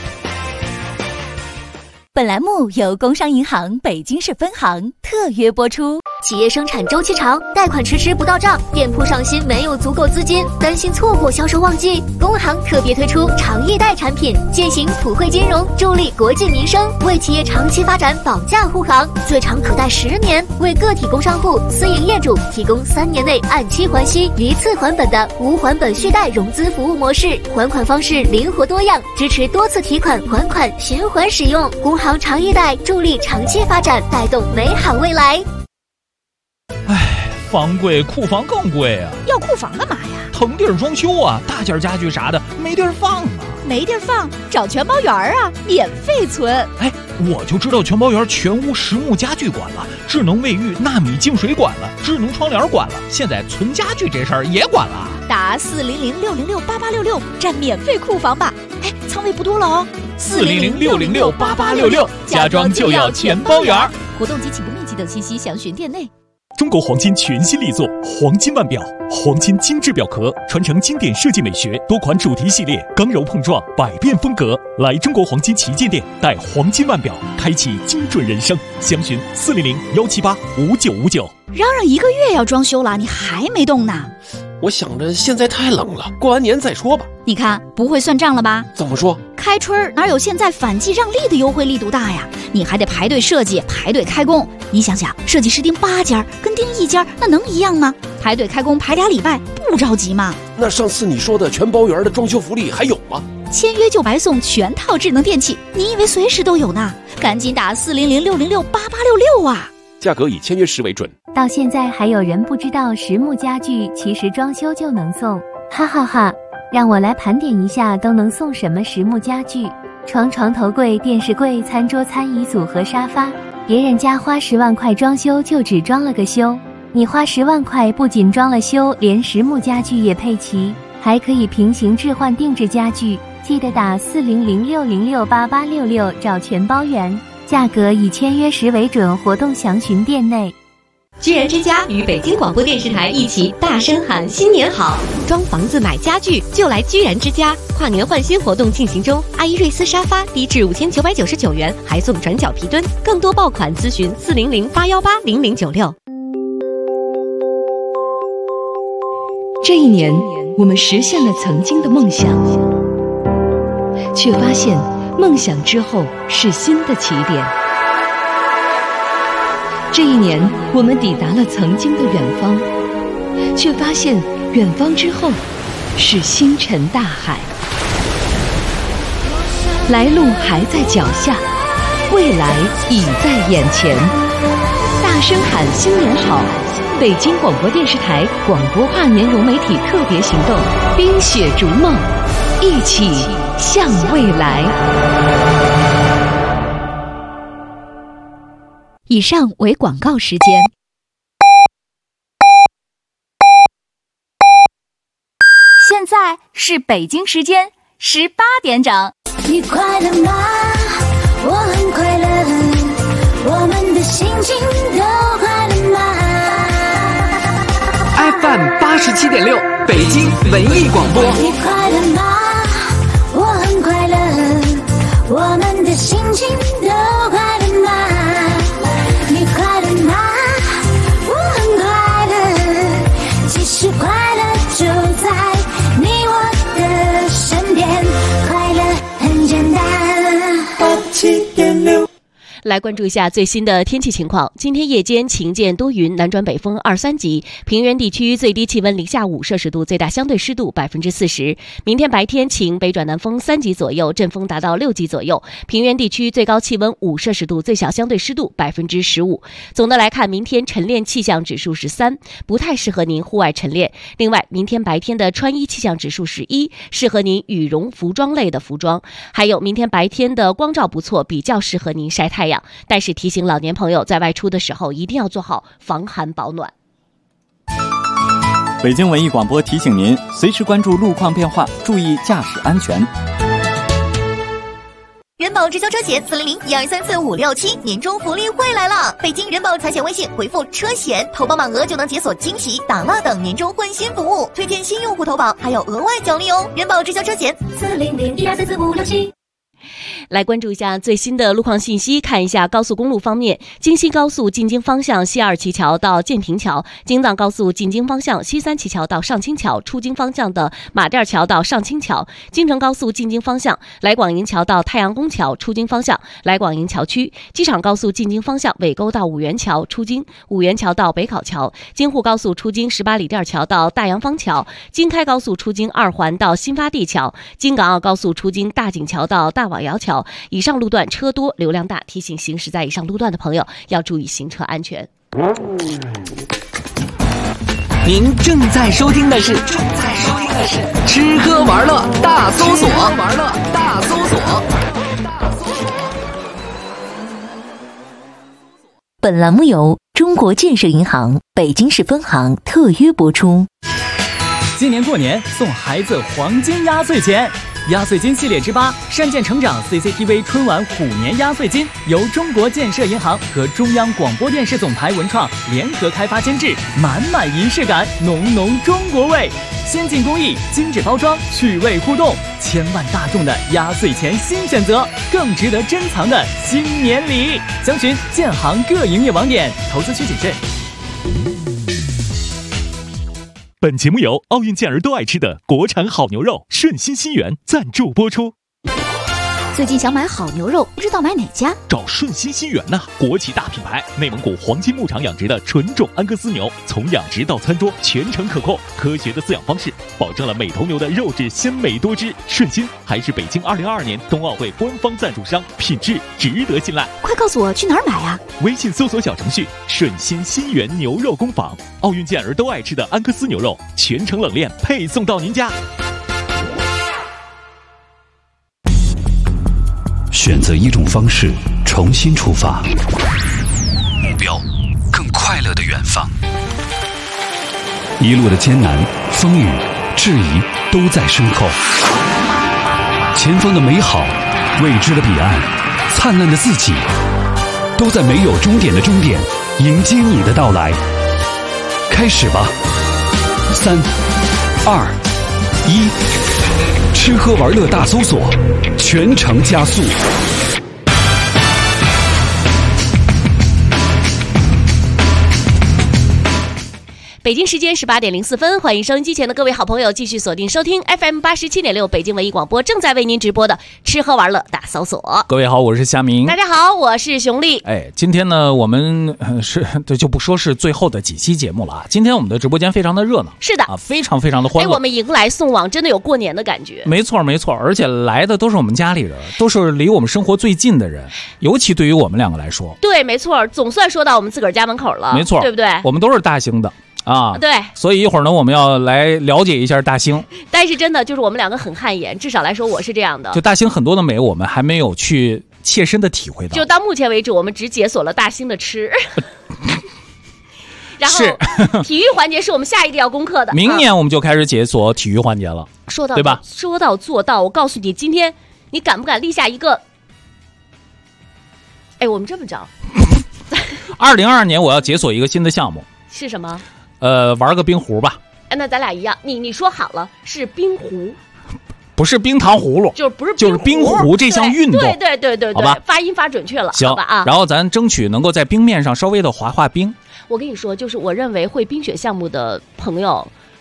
本栏目由工商银行北京市分行特约播出。 企业生产周期长，贷款迟迟不到账，店铺上新没有足够资金，担心错过销售旺季，工行特别推出长易贷产品，践行普惠金融，助力国计民生，为企业长期发展保驾护航，最长可贷10年，为个体工商户、私营业主提供3年内按期还息、一次还本的无还本续贷融资服务模式，还款方式灵活多样，支持多次提款还款循环使用。工行长易贷助力长期发展，带动美好未来。 房贵，库房更贵啊！ 要库房干嘛呀？ 腾地儿装修啊，大件家具啥的没地儿放啊。 没地儿放，找全包园啊，免费存。 哎，我就知道全包园全屋实木家具管了，智能卫浴、纳米净水管了，智能窗帘管了，现在存家具这事儿也管了。 打400-606-8866占免费库房吧。哎，仓位不多了哦。 400-606-8866，家装就要全包园。 活动及起步面积等信息详询店内。 中国黄金全新力作黄金腕表，黄金精致表壳，传承经典设计美学，多款主题系列，刚柔碰撞，百变风格。来中国黄金旗舰店，带黄金腕表，开启精准人生。详询400-178-5959。 嚷嚷1个月要装修了，你还没动呢？ 我想着现在太冷了，过完年再说吧。 你看不会算账了吧？ 怎么说？ 开春哪有现在反季让利的优惠力度大呀？你还得排队设计，排队开工。你想想，设计师订8家跟订1家，那能一样吗？排队开工排2礼拜，不着急吗？ 那上次你说的全包园的装修福利还有吗？ 签约就白送全套智能电器，你以为随时都有呢？赶紧打400-606-8866啊！ 价格以签约时为准。 到现在还有人不知道实木家具其实装修就能送，哈哈哈！让我来盘点一下都能送什么实木家具：床、床头柜、电视柜、餐桌、餐椅组和沙发。别人家花10万块装修就只装了个修，你花10万块不仅装了修，连实木家具也配齐，还可以平行置换定制家具。记得打400-606-8866找全包园，价格以签约时为准，活动详询店内。 居然之家与北京广播电视台一起大声喊新年好！装房子买家具就来居然之家，跨年换新活动进行中，阿依瑞斯沙发低至5999元，还送转角皮墩。更多爆款咨询400-818-0096。 这一年，我们实现了曾经的梦想，却发现梦想之后是新的起点。这一年，我们抵达了曾经的远方，却发现远方之后是星辰大海。来路还在脚下，未来已在眼前。大声喊新年好！北京广播电视台广播跨年融媒体特别行动，冰雪逐梦，一起向未来。 以上为广告时间。现在是北京时间18点整。 你快乐吗？我很快乐，我们的心情都快乐吗？ FM 87.6，北京文艺广播。 你快乐吗？我很快乐，我们的心情都快乐吗？你快乐吗？ 在你我的身边，快乐很简单。87.6 来关注一下最新的天气情况。今天夜间晴间多云，南转北风2、3级，平原地区最低气温零下5摄氏度，最大相对湿度40%。明天白天晴，北转南风3级左右，阵风达到6级左右，平原地区最高气温5摄氏度，最小相对湿度15%。总的来看，明天晨练气象指数是3，不太适合您户外晨练。另外，明天白天的穿衣气象指数是1，适合您羽绒服装类的服装。还有明天白天的光照不错，比较适合您晒太阳。但是提醒老年朋友在外出的时候一定要做好防寒保暖。 北京文艺广播提醒您，随时关注路况变化，注意驾驶安全。 人保直销车险400-1234567年终福利会来了！北京人保财险微信回复车险，投保满额就能解锁惊喜、打蜡等年终换新服务，推荐新用户投保还有额外奖励哦！人保直销车险400-1234567。 来关注一下最新的路况信息，看一下高速公路方面，京西高速进京方向西二旗桥到建平桥，京藏高速进京方向西三旗桥到上清桥，出京方向的马甸桥到上清桥，京承高速进京方向来广营桥到太阳宫桥，出京方向来广营桥区，机场高速进京方向尾沟到五元桥，出京五元桥到北考桥，京沪高速出京18里店桥到大洋坊桥，京开高速出京2环到新发地桥，京港澳高速出京大井桥到大网窑桥。以上路段车多流量大，提醒行驶在以上路段的朋友要注意行车安全。 您正在收听的是吃喝玩乐大搜索。 本栏目由中国建设银行北京市分行特约播出。 今年过年送孩子黄金压岁钱。压岁金系列之8，善见成长 CCTV 春晚虎年压岁金，由中国建设银行和中央广播电视总台文创联合开发监制，满满仪式感，浓浓中国味，先进工艺，精致包装，趣味互动，千万大众的压岁钱新选择，更值得珍藏的新年礼。详询建行各营业网点，投资需谨慎。 本节目由奥运健儿都爱吃的国产好牛肉顺心新源赞助播出。 最近想买好牛肉，不知道买哪家？ 找顺心新源呐，国企大品牌，内蒙古黄金牧场养殖的纯种安格斯牛，从养殖到餐桌全程可控，科学的饲养方式保证了每头牛的肉质鲜美多汁。顺心还是北京2022年冬奥会官方赞助商，品质值得信赖。 快告诉我去哪儿买啊？ 微信搜索小程序顺心新源牛肉工坊，奥运健儿都爱吃的安格斯牛肉，全程冷链配送到您家。 选择一种方式，重新出发，目标更快乐的远方。一路的艰难、风雨、质疑都在身后，前方的美好、未知的彼岸、灿烂的自己，都在没有终点的终点迎接你的到来。开始吧，3、2、1，吃喝玩乐大搜索，全程加速。 北京时间18点04分，欢迎收音机前的各位好朋友继续锁定收听 FM 87.6北京文艺广播正在为您直播的吃喝玩乐大搜索。 各位好，我是夏明。 大家好，我是熊丽。 今天呢，我们就不说是最后的几期节目了啊。今天我们的直播间非常的热闹， 是的啊，非常非常的欢乐。 我们迎来送往，真的有过年的感觉。 没错没错，而且来的都是我们家里人，都是离我们生活最近的人，尤其对于我们两个来说。 对，没错，总算说到我们自个儿家门口了， 没错， 对不对？ 我们都是大兴的。啊， 对， 所以一会儿呢，我们要来了解一下大兴。 但是真的就是我们两个很汗颜，至少来说我是这样的。 就大兴很多的美，我们还没有去切身的体会到。 就到目前为止，我们只解锁了大兴的吃。然后体育环节是我们下一定要攻克的。 明年我们就开始解锁体育环节了。 说到对吧？ 说到做到，我告诉你，今天你敢不敢立下一个？我们这么着。 2022年我要解锁一个新的项目。 是什么？ 玩个冰壶吧。 那咱俩一样，你说好了是冰壶， 不是冰糖葫芦，就是冰壶这项运动。 对， 好吧， 发音发准确了， 行好吧啊。 然后咱争取能够在冰面上稍微的滑冰。 我跟你说，就是我认为会冰雪项目的朋友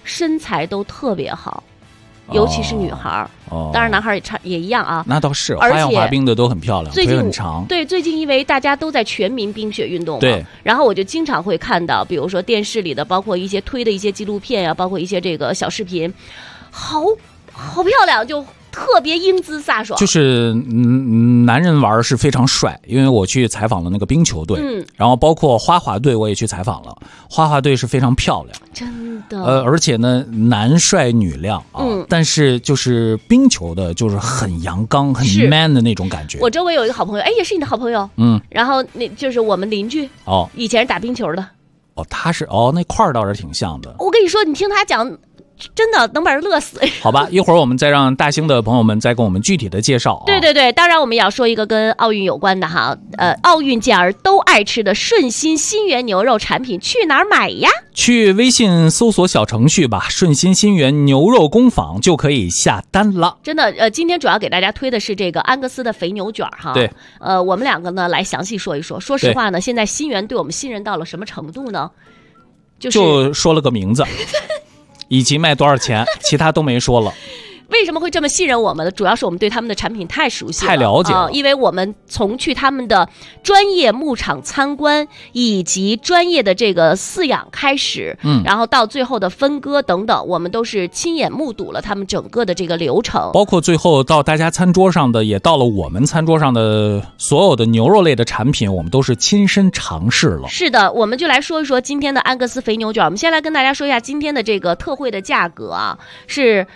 身材都特别好。尤其是女孩当然男孩也一样啊。 那倒是，花样滑冰的都很漂亮，腿很长。 对，最近因为大家都在全民冰雪运动嘛， 对， 然后我就经常会看到，比如说电视里的，包括一些推的一些纪录片啊，包括一些这个小视频，好漂亮，就特别英姿飒爽。 就是男人玩是非常帅，因为我去采访了那个冰球队，然后包括花滑队我也去采访了，花滑队是非常漂亮， 真的。 而且呢，男帅女靓啊，但是就是冰球的，就是很阳刚、很 man 的那种感觉。 我周围有一个好朋友，也是你的好朋友，然后那就是我们邻居，以前是打冰球的。 他是那块儿倒是挺像的。 我跟你说，你听他讲。真的能把人乐死。 好吧，一会儿我们再让大兴的朋友们再跟我们具体的介绍。 对，当然我们也要说一个跟奥运有关的哈，奥运健儿都爱吃的顺心新源牛肉产品去哪儿买呀？ 去微信搜索小程序吧，顺心新源牛肉工坊就可以下单了。 真的，今天主要给大家推的是这个安格斯的肥牛卷哈。 对， 我们两个呢来详细说一说。说实话呢，现在新源对我们信任到了什么程度呢？ 就说了个名字。以及卖多少钱，其他都没说了。 为什么会这么信任我们呢？主要是我们对他们的产品太熟悉了， 太了解了。 因为我们从去他们的专业牧场参观，以及专业的这个饲养开始，然后到最后的分割等等，我们都是亲眼目睹了他们整个的这个流程。 包括最后到大家餐桌上的，也到了我们餐桌上的所有的牛肉类的产品，我们都是亲身尝试了。 是的，我们就来说一说今天的安格斯肥牛卷。我们先来跟大家说一下今天的这个特惠的价格啊，是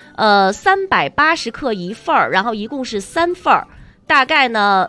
380克一份儿，然后一共是3份儿，大概呢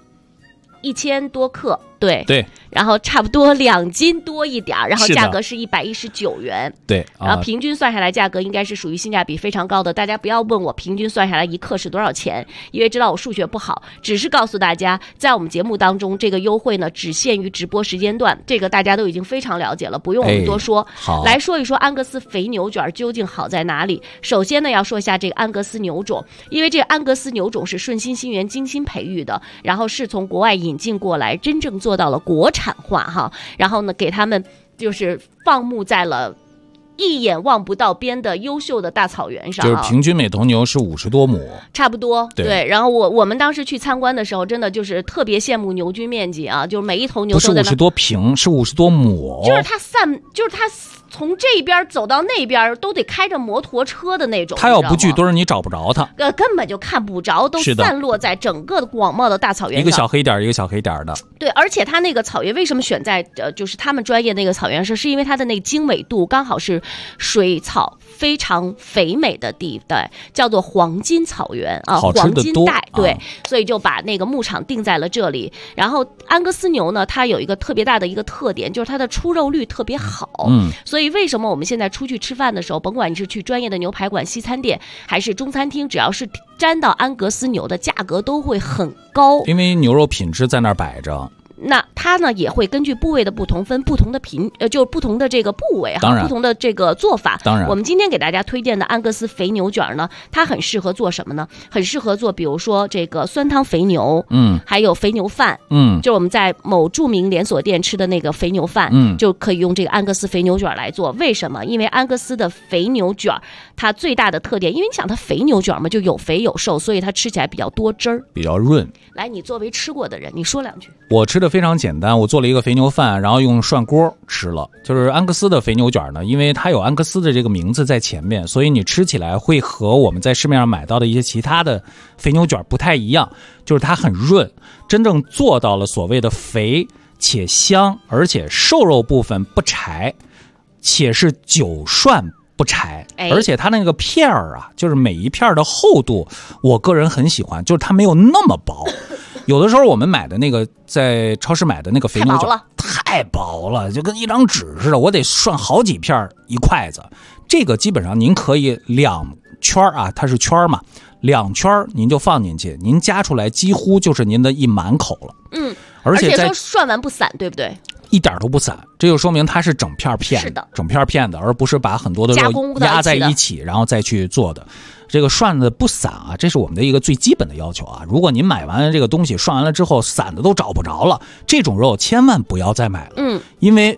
1000多克，对，然后差不多2斤多一点，然后价格是119元， 对， 然后平均算下来价格应该是属于性价比非常高的。大家不要问我平均算下来一克是多少钱，因为知道我数学不好，只是告诉大家，在我们节目当中这个优惠呢只限于直播时间段，这个大家都已经非常了解了，不用我们多说。 好， 来说一说安格斯肥牛卷究竟好在哪里。首先呢，要说一下这个安格斯牛种，因为这个安格斯牛种是顺心新源精心培育的，然后是从国外引进过来，真正做到了国产化哈，然后呢给他们就是放牧在了一眼望不到边的优秀的大草原上， 就是平均每头牛是50多亩， 差不多。对，然后我们当时去参观的时候，真的就是特别羡慕牛均面积啊，就是每一头牛都在那， 不是50多平，是50多亩， 就是它从这边走到那边都得开着摩托车的那种， 它要不聚堆你找不着它， 根本就看不着，都散落在整个的广袤的大草原上， 一个小黑点一个小黑点的。 对，而且它那个草原为什么选在就是他们专业那个草原上，是因为它的那个经纬度刚好是水草非常肥美的地带，叫做黄金草原啊，黄金带。对，所以就把那个牧场定在了这里。然后安格斯牛呢，它有一个特别大的一个特点，就是它的出肉率特别好。所以为什么我们现在出去吃饭的时候，甭管你是去专业的牛排馆、西餐店，还是中餐厅，只要是沾到安格斯牛的，价格都会很高， 因为牛肉品质在那儿摆着。 那它呢也会根据部位的不同分不同的就是不同的这个部位哈，不同的这个做法。 当然， 我们今天给大家推荐的安格斯肥牛卷呢，它很适合做什么呢？很适合做，比如说这个酸汤肥牛，还有肥牛饭，就是我们在某著名连锁店吃的那个肥牛饭，就可以用这个安格斯肥牛卷来做。为什么？因为安格斯的肥牛卷它最大的特点，因为你想它肥牛卷嘛，就有肥有瘦，所以它吃起来比较多汁儿， 比较润。 来，你作为吃过的人，你说两句。 我吃的非常简单，我做了一个肥牛饭，然后用涮锅吃了。就是安格斯的肥牛卷呢，因为它有安格斯的这个名字在前面，所以你吃起来会和我们在市面上买到的一些其他的肥牛卷不太一样，就是它很润，真正做到了所谓的肥且香，而且瘦肉部分不柴，且是久涮不柴，而且它那个片儿啊，就是每一片的厚度，我个人很喜欢，就是它没有那么薄。有的时候我们买的那个在超市买的那个肥牛卷太薄了，就跟一张纸似的，我得涮好几片一筷子。这个基本上您可以2圈啊，它是圈嘛，2圈您就放进去，您夹出来几乎就是您的一满口了。而且都涮完不散，对不对？ 一点都不散，这就说明它是整片片的，整片片的，而不是把很多的肉压在一起，然后再去做的。这个涮的不散啊，这是我们的一个最基本的要求啊。如果您买完这个东西涮完了之后散的都找不着了，这种肉千万不要再买了。因为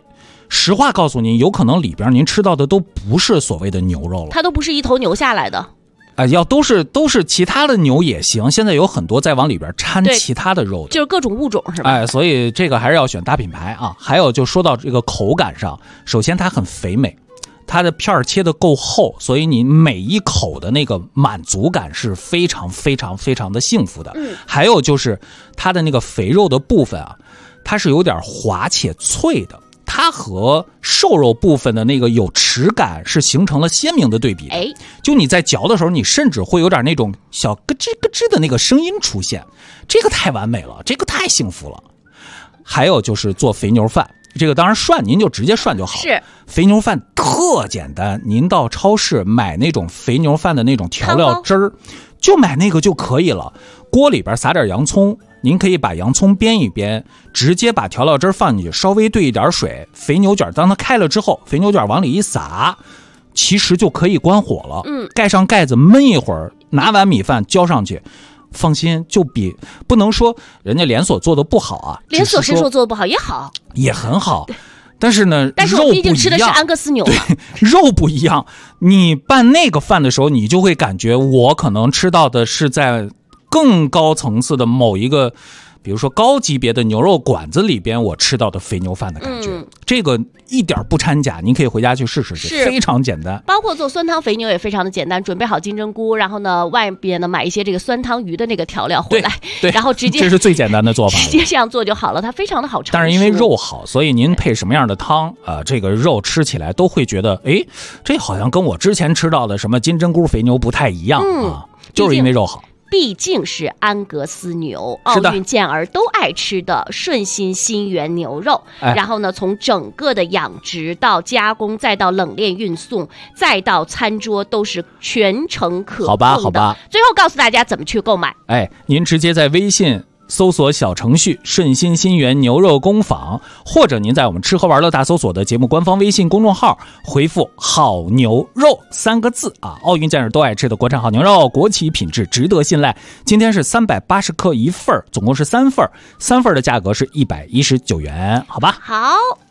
实话告诉您，有可能里边您吃到的都不是所谓的牛肉了， 它都不是一头牛下来的。 要都是其他的牛也行，现在有很多在往里边掺其他的肉的， 就是各种物种是吧？ 所以这个还是要选大品牌啊。还有就说到这个口感上，首先它很肥美，它的片儿切得够厚，所以你每一口的那个满足感是非常非常非常的幸福的。还有就是它的那个肥肉的部分啊，它是有点滑且脆的。它和瘦肉部分的那个有齿感是形成了鲜明的对比的。就你在嚼的时候，你甚至会有点那种小咯吱咯吱的那个声音出现，这个太完美了，这个太幸福了。还有就是做肥牛饭，这个当然涮您就直接涮就好了。 是肥牛饭特简单，您到超市买那种肥牛饭的那种调料汁儿，就买那个就可以了。锅里边撒点洋葱，您可以把洋葱煸一煸，直接把调料汁放进去，稍微兑一点水，肥牛卷当它开了之后，肥牛卷往里一撒，其实就可以关火了。盖上盖子焖一会儿，拿碗米饭浇上去。放心，就比不能说人家连锁做的不好啊， 连锁谁说做的不好也好， 也很好。但是呢， 但是我毕竟吃的是安格斯牛嘛， 肉不一样。你拌那个饭的时候，你就会感觉我可能吃到的是在更高层次的某一个，比如说高级别的牛肉馆子里边我吃到的肥牛饭的感觉。这个一点不掺假，您可以回家去试试去，非常简单。 包括做酸汤肥牛也非常的简单，准备好金针菇，然后呢外边呢买一些这个酸汤鱼的那个调料回来， 对， 然后直接这是最简单的做法， 直接这样做就好了，它非常的好吃。 但是因为肉好，所以您配什么样的汤这个肉吃起来都会觉得，这好像跟我之前吃到的什么金针菇肥牛不太一样啊，就是因为肉好。 毕竟是安格斯牛，奥运健儿都爱吃的顺心新源牛肉。然后呢，从整个的养殖到加工，再到冷链运送，再到餐桌，都是全程可控的。 好吧。 最后告诉大家怎么去购买。 您直接在微信搜索小程序顺心新源牛肉工坊，或者您在我们吃喝玩乐大搜索的节目官方微信公众号回复好牛肉3个字啊，奥运健儿都爱吃的国产好牛肉，国企品质，值得信赖。今天是380克一份，总共是3份的价格是119元，好吧？ 好。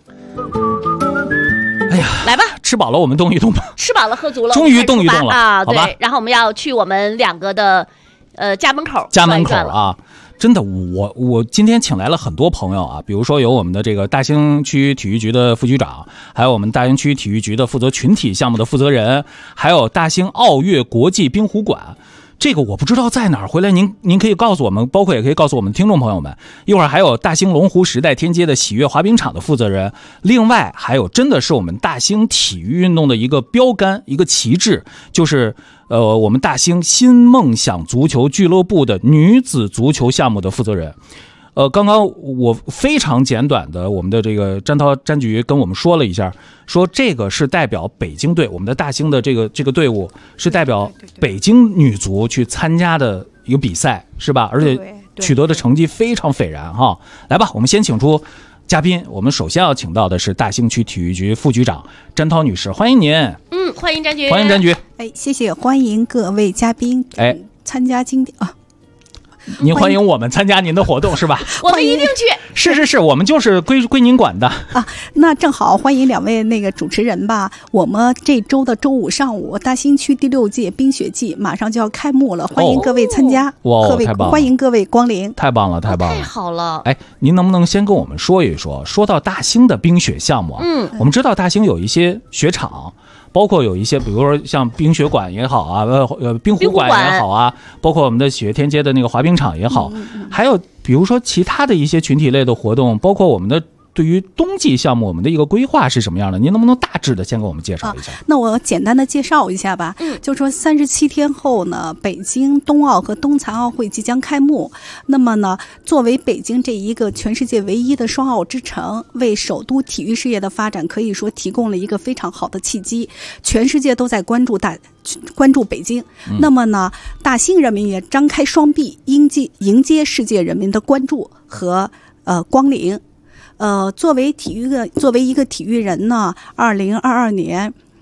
哎呀， 来吧， 吃饱了我们动一动吧。 吃饱了喝足了， 终于动一动了啊！ 好吧， 对，然后我们要去我们2个的家门口啊。真的，我今天请来了很多朋友啊，比如说有我们的这个大兴区体育局的副局长，还有我们大兴区体育局的负责群体项目的负责人，还有大兴奥悦国际冰壶馆。这个我不知道在哪儿，回来您可以告诉我们，包括也可以告诉我们听众朋友们。一会儿还有大兴龙湖时代天街的喜悦滑冰场的负责人，另外还有真的是我们大兴体育运动的一个标杆，一个旗帜，就是我们大兴新梦想足球俱乐部的女子足球项目的负责人。刚刚我非常简短的，我们的这个詹局跟我们说了一下，说这个是代表北京队，我们的大兴的这个队伍是代表北京女足去参加的一个比赛，是吧？而且取得的成绩非常斐然哈。来吧，我们先请出嘉宾，我们首先要请到的是大兴区体育局副局长詹涛女士，欢迎您。 欢迎詹局， 欢迎詹局。 谢谢，欢迎各位嘉宾参加今天您欢迎我们参加您的活动是吧？ 我们一定去。 是，我们就是归您管的啊。那正好欢迎2位那个主持人吧。我们这周的周五上午，大兴区第6届冰雪季马上就要开幕了，欢迎各位参加，欢迎各位光临。 太棒了，太好了。 您能不能先跟我们说一说，说到大兴的冰雪项目啊？我们知道大兴有一些雪场。包括有一些，比如说像冰雪馆也好啊，冰壶馆也好啊，包括我们的喜悦天街的那个滑冰场也好，还有比如说其他的一些群体类的活动，包括我们的对于冬季项目我们的一个规划是什么样的？您能不能大致的先给我们介绍一下？ 那我简单的介绍一下吧。就说37天后呢，北京冬奥和冬残奥会即将开幕。那么呢，作为北京这一个全世界唯一的双奥之城，为首都体育事业的发展可以说提供了一个非常好的契机。全世界都在关注北京，那么呢，大兴人民也张开双臂迎接世界人民的关注和光临。作为一个体育人呢，2022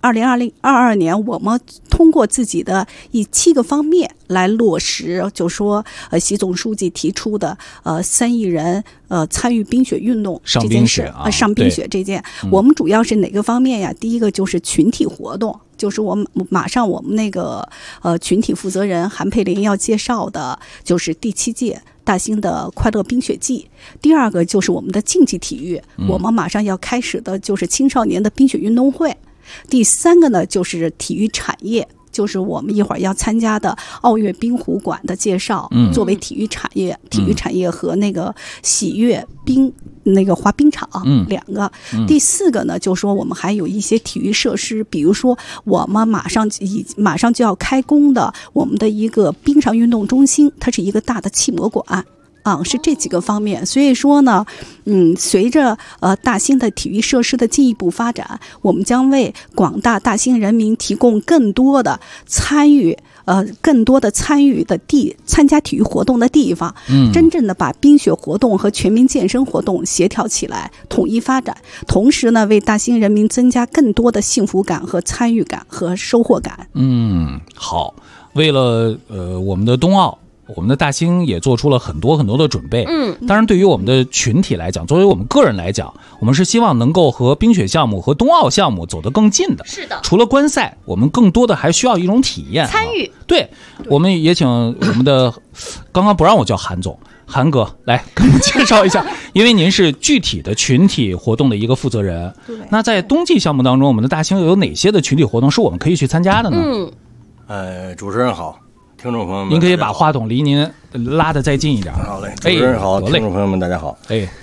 2022年，我们通过自己的以7个方面来落实，就说习总书记提出的3亿人参与冰雪运动这件事上冰雪这件，我们主要是哪个方面呀？第一个就是群体活动，就是马上我们那个群体负责人韩佩林要介绍的，就是第7届大兴的快乐冰雪季。第二个就是我们的竞技体育，我们马上要开始的就是青少年的冰雪运动会。第3个呢就是体育产业，就是我们一会儿要参加的奥悦冰壶馆的介绍，作为体育产业和那个喜悦冰那个滑冰场2个。第4个呢，就说我们还有一些体育设施，比如说我们马上就要开工的我们的一个冰上运动中心，它是一个大的气模馆。是这几个方面。所以说呢，随着大兴的体育设施的进一步发展，我们将为广大大兴人民提供更多的参与的参加体育活动的地方，真正的把冰雪活动和全民健身活动协调起来，统一发展。同时呢，为大兴人民增加更多的幸福感和参与感和收获感。 好，为了我们的冬奥，我们的大兴也做出了很多很多的准备。当然对于我们的群体来讲，作为我们个人来讲，我们是希望能够和冰雪项目和冬奥项目走得更近的。 是的， 除了观赛，我们更多的还需要一种体验参与。 对，我们也请我们的刚刚不让我叫韩总，韩哥来给我们介绍一下，因为您是具体的群体活动的一个负责人。那在冬季项目当中，我们的大兴有哪些的群体活动是我们可以去参加的呢？ 主持人好，听众朋友们， 您可以把话筒离您拉得再近一点。 好嘞，主持人好，听众朋友们，大家好。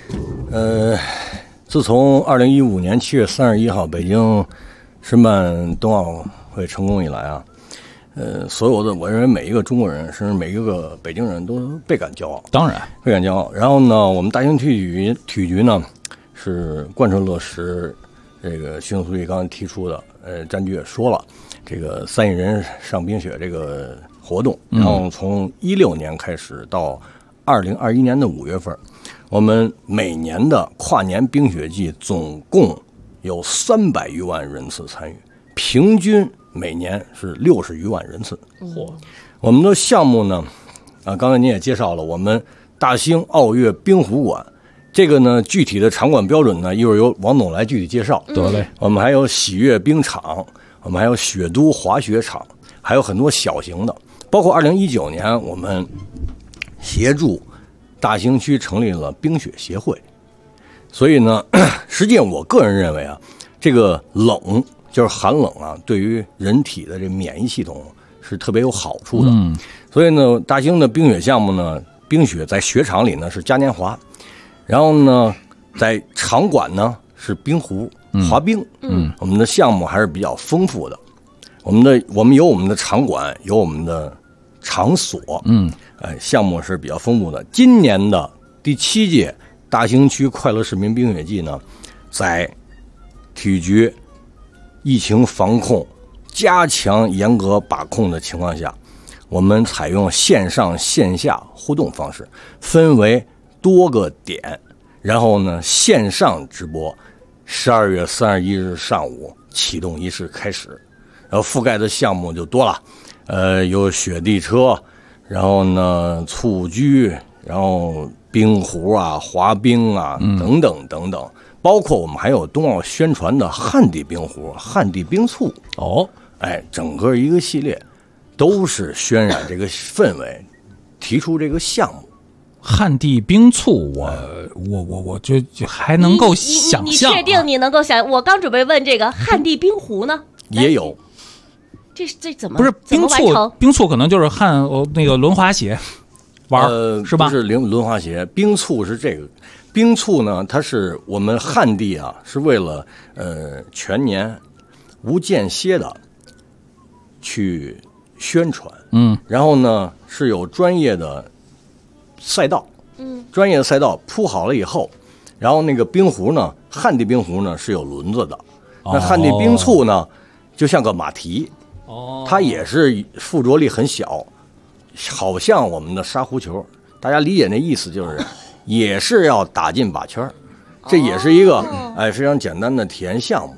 自从2015年7月31号北京申办冬奥会成功以来啊，所有的我认为每一个中国人，甚至每一个北京人都倍感骄傲。 当然， 倍感骄傲。然后呢，我们大兴体育局呢是贯彻落实这个习总书记刚才提出的，詹局也说了，这个3亿人上冰雪这个活动，然后从16年开始到2021年的5月份，我们每年的跨年冰雪季总共有300余万人次参与，平均每年是60余万人次。我们的项目呢，刚才您也介绍了，我们大兴奥悦冰壶馆，这个呢具体的场馆标准呢，一会儿由王总来具体介绍。 得嘞， 我们还有喜悦冰场，我们还有雪都滑雪场，还有很多小型的，包括2019年我们协助大兴区成立了冰雪协会。所以呢，实际上我个人认为啊，这个冷就是寒冷啊，对于人体的这免疫系统是特别有好处的。所以呢，大兴的冰雪项目呢，冰雪在雪场里呢是嘉年华，然后呢，在场馆呢是冰壶滑冰。我们的项目还是比较丰富的。我们有我们的场馆，有我们的场所。项目是比较丰富的。今年的第7届大兴区快乐市民冰雪季呢，在体育局疫情防控加强严格把控的情况下，我们采用线上线下互动方式，分为多个点，然后呢线上直播。12月31日上午启动仪式开始，然后覆盖的项目就多了，有雪地车，然后呢蹴鞠，然后冰壶啊、滑冰啊等等等等，包括我们还有冬奥宣传的旱地冰壶、旱地冰簇。整个一个系列都是渲染这个氛围，提出这个项目。 旱地冰簇，我就还能够想象。 你确定你能够想？我刚准备问这个旱地冰壶呢， 也有。 这怎么不是冰簇？ 冰簇可能就是那个轮滑鞋玩，是吧？ 不是轮滑鞋，冰簇是这个。冰簇呢，它是我们旱地啊，是为了全年无间歇的去宣传。然后呢是有专业的赛道，专业的赛道铺好了以后，然后那个冰壶呢，旱地冰壶呢是有轮子的，那旱地冰簇呢就像个马蹄，它也是附着力很小，好像我们的沙壶球，大家理解那意思就是也是要打进靶圈，这也是一个非常简单的体验项目。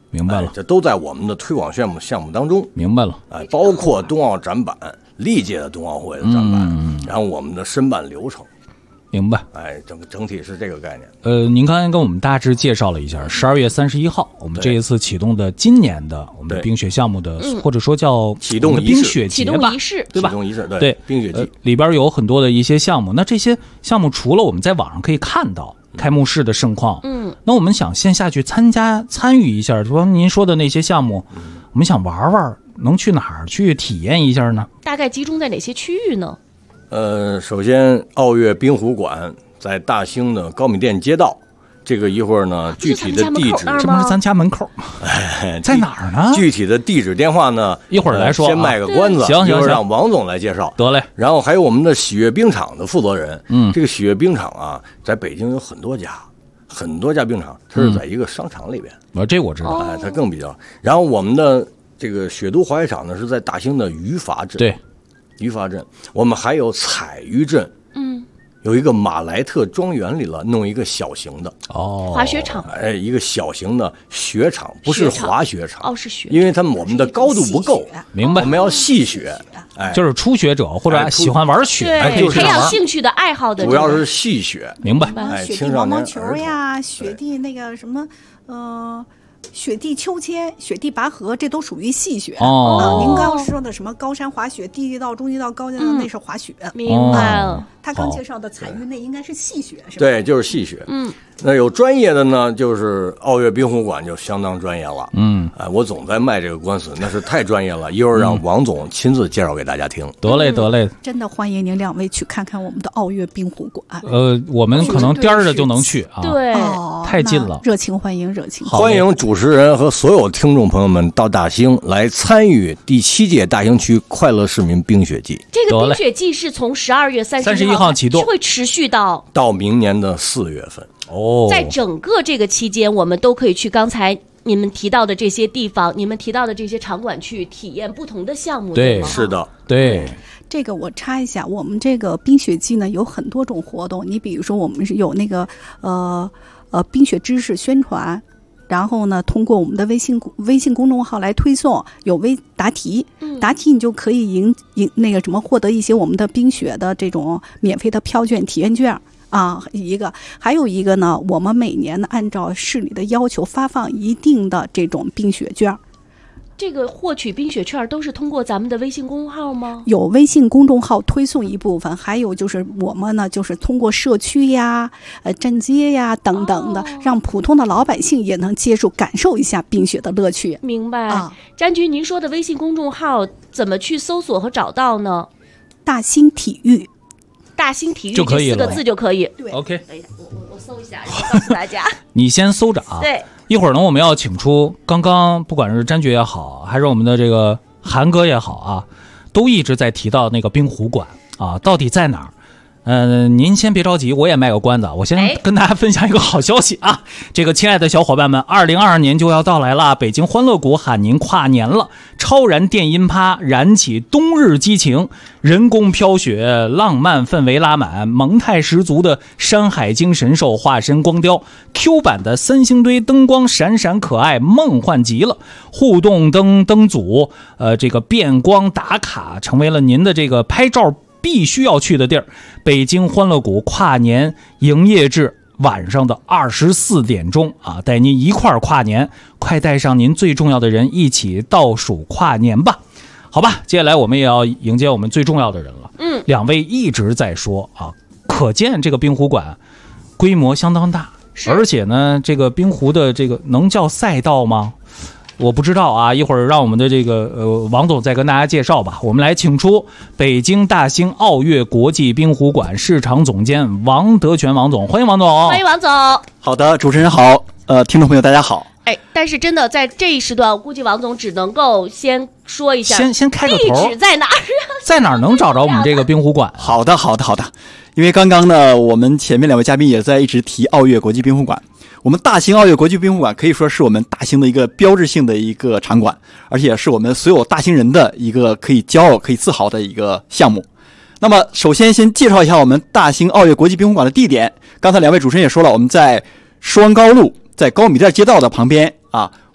明白了， 这都在我们的推广项目当中。 明白了， 包括冬奥展板、历届的冬奥会的展板，然后我们的申办流程。 明白， 整体是这个概念。 您刚才跟我们大致介绍了一下12月31号我们这一次启动的今年的我们冰雪项目的，或者说叫启动冰雪节吧，对吧？ 启动仪式， 对， 冰雪季里边有很多的一些项目。那这些项目除了我们在网上可以看到开幕式的盛况，那我们想线下去参与一下，说您说的那些项目，我们想玩玩，能去哪儿去体验一下呢？ 大概集中在哪些区域呢？ 首先奥悦冰壶馆在大兴的高米店街道，这个一会儿呢具体的地址， 这不是咱家门口吗？在哪儿呢？ 具体的地址电话呢一会儿来说， 先卖个关子， 行， 一会儿让王总来介绍。 得嘞。 然后还有我们的喜悦冰场的负责人，这个喜悦冰场啊，在北京有很多家冰场，它是在一个商场里边。 这我知道， 它更比较。然后我们的这个雪都滑雪场呢是在大兴的余法镇， 对。 余法镇，我们还有彩余镇，有一个马莱特庄园里了，弄一个小型的滑雪场， 一个小型的雪场，不是滑雪场， 是雪， 因为我们的高度不够， 明白？ 我们要细雪， 就是初学者或者喜欢玩雪， 培养兴趣的爱好的， 主要是细雪， 明白？ 青少年球呀，雪地那个什么，雪地秋千、雪地拔河，这都属于细雪。您刚刚说的什么高山滑雪、低地道、中地道、高地道，那是滑雪。 明白了。 他刚介绍的彩云那应该是细雪，是吧？ 对，就是细雪。那有专业的呢，就是奥悦冰壶馆就相当专业了。我总在卖这个官司，那是太专业了。一会儿让王总亲自介绍给大家听。 得嘞。 真的欢迎您两位去看看我们的奥悦冰壶馆。 我们可能颠着就能去啊。 对， 太近了。 热情欢迎。 欢迎主持人和所有听众朋友们到大兴来参与第7届大兴区快乐市民冰雪季。 这个冰雪季是从12月31号启动， 会持续到明年的4月份。 在整个这个期间，我们都可以去刚才你们提到的这些地方，你们提到的这些场馆去体验不同的项目。 对， 是的， 对。 这个我插一下，我们这个冰雪季呢有很多种活动，你比如说我们是有那个冰雪知识宣传。然后呢，通过我们的微信公众号来推送，有答题，答题你就可以赢那个什么，获得一些我们的冰雪的这种免费的票券、体验券啊。还有一个呢，我们每年呢按照市里的要求发放一定的这种冰雪券。 这个获取冰雪券都是通过咱们的微信公众号吗？ 有微信公众号推送一部分，还有就是我们呢，就是通过社区呀、镇街呀等等的，让普通的老百姓也能接触、感受一下冰雪的乐趣。 明白。詹局，您说的微信公众号怎么去搜索和找到呢？ 大兴体育就可以了， 这4个字就可以。 对 ，OK。 我搜一下，告诉大家。 你先搜着啊。 对。 一会儿呢，我们要请出刚刚不管是詹爵也好，还是我们的这个韩哥也好啊，都一直在提到那个冰壶馆啊，到底在哪儿？您先别着急，我也卖个关子，我先跟大家分享一个好消息啊！这个亲爱的小伙伴们，2022年就要到来了，北京欢乐谷喊您跨年了，超燃电音趴燃起冬日激情，人工飘雪，浪漫氛围拉满，萌态十足的山海经神兽化身光雕 ，Q 版的三星堆灯光闪闪可爱，梦幻极了，互动灯组，这个变光打卡成为了您的这个拍照必须要去的地儿。北京欢乐谷跨年营业至晚上的24点钟啊，带您一块儿跨年，快带上您最重要的人一起倒数跨年吧。好吧，接下来我们也要迎接我们最重要的人了。两位一直在说啊，可见这个冰壶馆规模相当大，而且呢，这个冰壶的这个能叫赛道吗？我不知道啊，一会儿让我们的这个王总再跟大家介绍吧。我们来请出北京大兴奥悦国际冰壶馆市场总监王德全王总，欢迎王总。 欢迎王总。 好的，主持人好，听众朋友大家好。 但是真的在这一时段，我估计王总只能够先说一下， 先开个头， 地址在哪儿？ 在哪儿能找着我们这个冰壶馆？ 好的。因为刚刚呢，我们前面两位嘉宾也在一直提奥悦国际冰壶馆。我们大兴奥悦国际冰壶馆可以说是我们大兴的一个标志性的一个场馆，而且是我们所有大兴人的一个可以骄傲、可以自豪的一个项目。那么，首先介绍一下我们大兴奥悦国际冰壶馆的地点。刚才两位主持人也说了，我们在双高路，在高米店街道的旁边啊。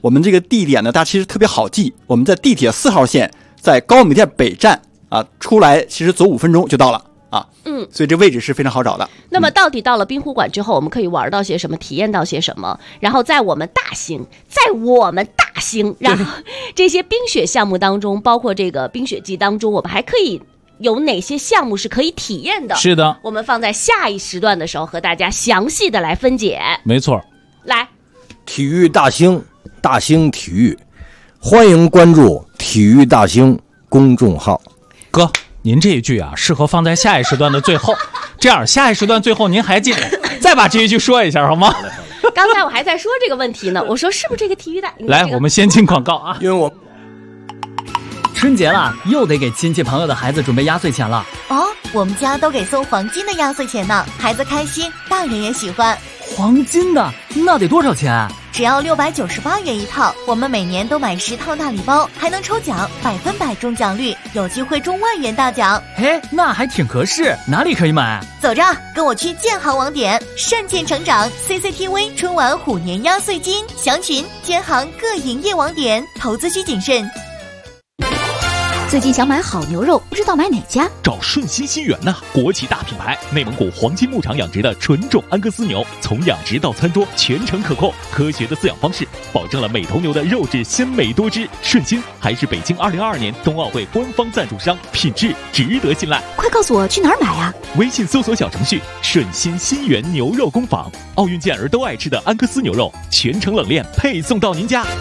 我们这个地点呢，大家其实特别好记，我们在地铁4号线，在高米店北站啊，出来其实走5分钟就到了啊。所以这位置是非常好找的。 那么到底到了滨湖馆之后，我们可以玩到些什么，体验到些什么？然后在我们大兴，然后这些冰雪项目当中，包括这个冰雪季当中，我们还可以有哪些项目是可以体验的？ 是的， 我们放在下一时段的时候和大家详细的来分解。 没错， 来， 体育大兴，大兴体育，欢迎关注体育大兴公众号。 哥，您这一句啊，适合放在下一时段的最后。这样，下一时段最后您还记得再把这一句说一下好吗？ 刚才我还在说这个问题呢，我说是不是这个体育大？ 来，我们先进广告啊， 因为我春节了，又得给亲戚朋友的孩子准备压岁钱了。 哦，我们家都给送黄金的压岁钱呢，孩子开心，大人也喜欢。 黄金的那得多少钱？ 只要698元一套，我们每年都买10套大礼包，还能抽奖，100%中奖率，有机会中万元大奖。 嘿，那还挺合适，哪里可以买？ 走着，跟我去建行网点，善见成长 CCTV 春晚虎年压岁金，详询建行各营业网点，投资需谨慎。 最近想买好牛肉，不知道买哪家？ 找顺心新源呐，国企大品牌，内蒙古黄金牧场养殖的纯种安格斯牛，从养殖到餐桌全程可控，科学的饲养方式，保证了每头牛的肉质鲜美多汁。顺心还是北京2022年冬奥会官方赞助商，品质值得信赖。 快告诉我去哪儿买啊？ 微信搜索小程序顺心新源牛肉工坊，奥运健儿都爱吃的安格斯牛肉，全程冷链配送到您家。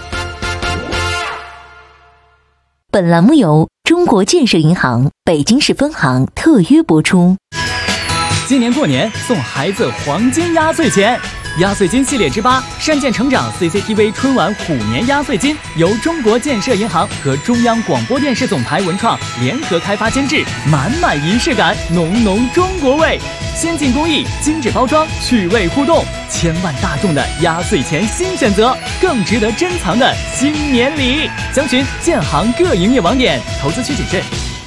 本栏目由中国建设银行北京市分行特约播出。 今年过年送孩子黄金压岁钱，压岁金系列之8，善见成长 CCTV 春晚虎年压岁金，由中国建设银行和中央广播电视总台文创联合开发监制，满满仪式感，浓浓中国味，先进工艺，精致包装，趣味互动，千万大众的压岁钱新选择，更值得珍藏的新年礼。详询建行各营业网点，投资需谨慎。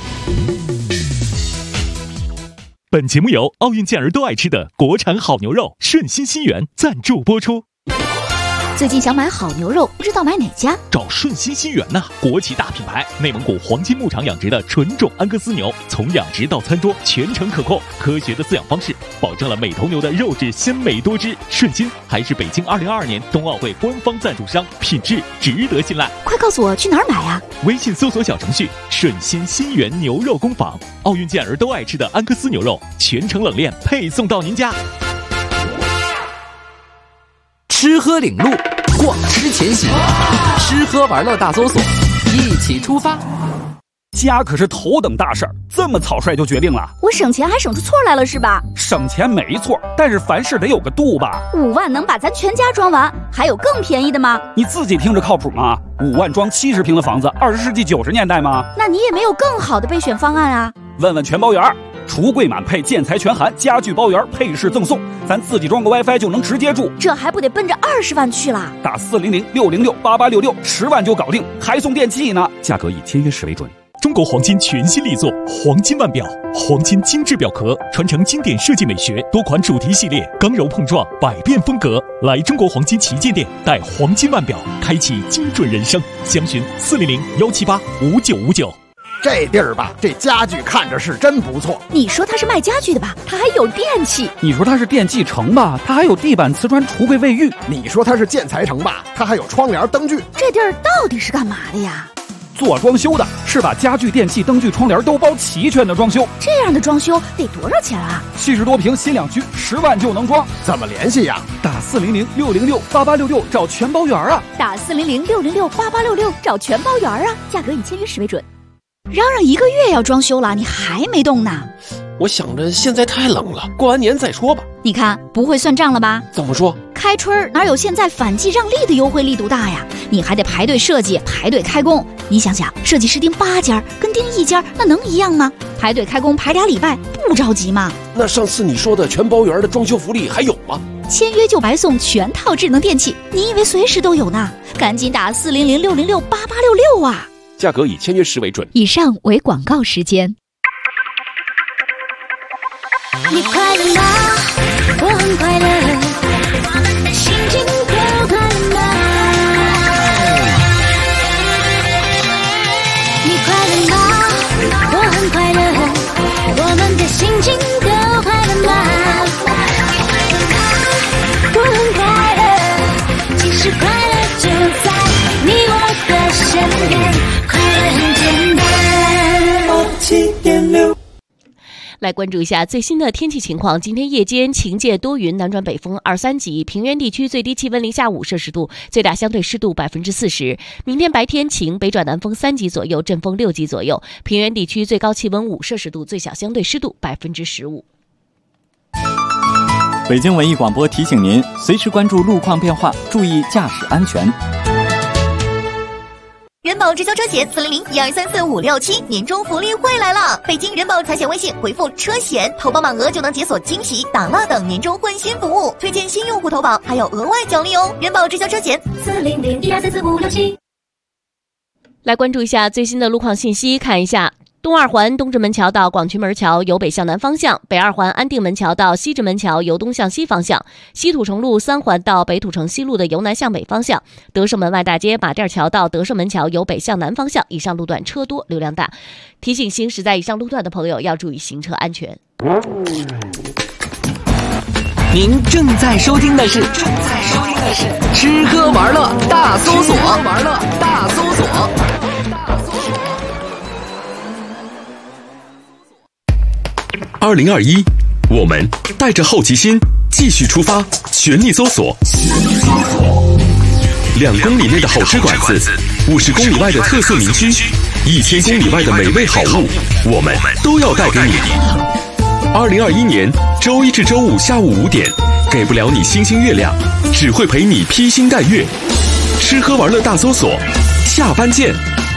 本节目由奥运健儿都爱吃的国产好牛肉顺心新源赞助播出。 最近想买好牛肉，不知道买哪家？ 找顺心新源呐，国企大品牌，内蒙古黄金牧场养殖的纯种安格斯牛，从养殖到餐桌全程可控，科学的饲养方式，保证了每头牛的肉质鲜美多汁。顺心还是北京2022年冬奥会官方赞助商，品质值得信赖。 快告诉我去哪儿买啊？ 微信搜索小程序顺心新源牛肉工坊，奥运健儿都爱吃的安格斯牛肉，全程冷链配送到您家。 吃喝领路，逛吃前行，吃喝玩乐大搜索，一起出发。 家可是头等大事儿，这么草率就决定了？ 我省钱还省出错来了是吧？ 省钱没错，但是凡事得有个度吧。 5万能把咱全家装完，还有更便宜的吗？ 你自己听着靠谱吗？5万装70平的房子，20世纪90年代吗？ 那你也没有更好的备选方案啊？ 问问全包圆，橱柜满配，建材全含，家具包圆，配饰赠送，咱自己装个 WiFi 就能直接住， 这还不得奔着20万去啦？ 打400-606-8866，10万就搞定，还送电器呢。价格以签约时为准。 中国黄金全新力作黄金腕表，黄金精致表壳，传承经典设计美学，多款主题系列，刚柔碰撞，百变风格。来中国黄金旗舰店，带黄金腕表，开启精准人生。详询400-178-5959。 这地儿吧，这家具看着是真不错。 你说它是卖家具的吧，它还有电器。 你说它是电器城吧，它还有地板、瓷砖、橱柜、卫浴。 你说它是建材城吧，它还有窗帘、灯具。 这地儿到底是干嘛的呀？ 做装修的，是把家具、电器、灯具、窗帘都包齐全的装修。 这样的装修得多少钱啊 ？70多平新两居，10万就能装。 怎么联系呀？ 打400-606-8866找全包圆啊！ 打400-606-8866找全包圆啊！价格以签约时为准。嚷嚷1个月要装修了，你还没动呢？ 我想着现在太冷了，过完年再说吧。 你看不会算账了吧？ 怎么说？ 开春哪有现在反季让利的优惠力度大呀？你还得排队设计，排队开工。你想想，设计师盯8家跟盯1家，那能一样吗？排队开工排2礼拜，不着急吗？ 那上次你说的全包圆的装修福利还有吗？ 签约就白送全套智能电器，你以为随时都有呢？赶紧打400-606-8866啊！ 价格以签约时为准。 以上为广告时间。 你快乐吗？我很快乐，心情快乐吗？ 97.6。 来关注一下最新的天气情况。今天夜间晴间多云，南转北风2、3级，平原地区最低气温零下5摄氏度，最大相对湿度40%。明天白天晴，北转南风3级左右，阵风6级左右，平原地区最高气温5摄氏度，最小相对湿度15%。 北京文艺广播提醒您，随时关注路况变化，注意驾驶安全。 人保直销车险400-1234567年终福利会来了！北京人保财险微信回复车险，投保满额就能解锁惊喜、打蜡等年终换新服务，推荐新用户投保还有额外奖励哦！人保直销车险400-1234567。 来关注一下最新的路况信息，看一下。东二环东直门桥到广渠门桥由北向南方向，北二环安定门桥到西直门桥由东向西方向，西土城路3环到北土城西路的由南向北方向，德胜门外大街马甸桥到德胜门桥由北向南方向，以上路段车多流量大，提醒行驶在以上路段的朋友要注意行车安全。 您正在收听的是吃喝玩乐大搜索， 2021，我们带着好奇心继续出发，全力搜索。2公里内的好吃馆子，50公里外的特色名区，1000公里外的美味好物，我们都要带给你。2021年周一至周五下午5点，给不了你星星月亮，只会陪你披星戴月。吃喝玩乐大搜索，下班见。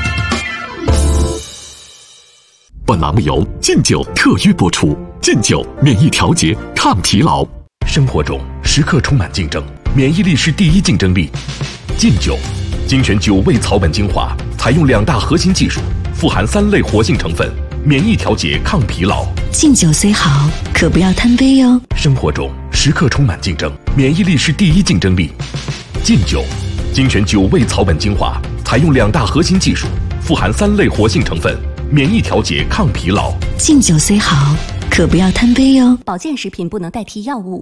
本栏目由劲酒特约播出。劲酒免疫调节，抗疲劳。生活中时刻充满竞争，免疫力是第一竞争力。劲酒精选9味草本精华，采用2大核心技术，富含3类活性成分，免疫调节，抗疲劳。 劲酒虽好，可不要贪杯哟。 生活中时刻充满竞争，免疫力是第一竞争力。劲酒精选9味草本精华，采用2大核心技术，富含3类活性成分，免疫调节，抗疲劳。 劲酒虽好，可不要贪杯哟。 保健食品不能代替药物。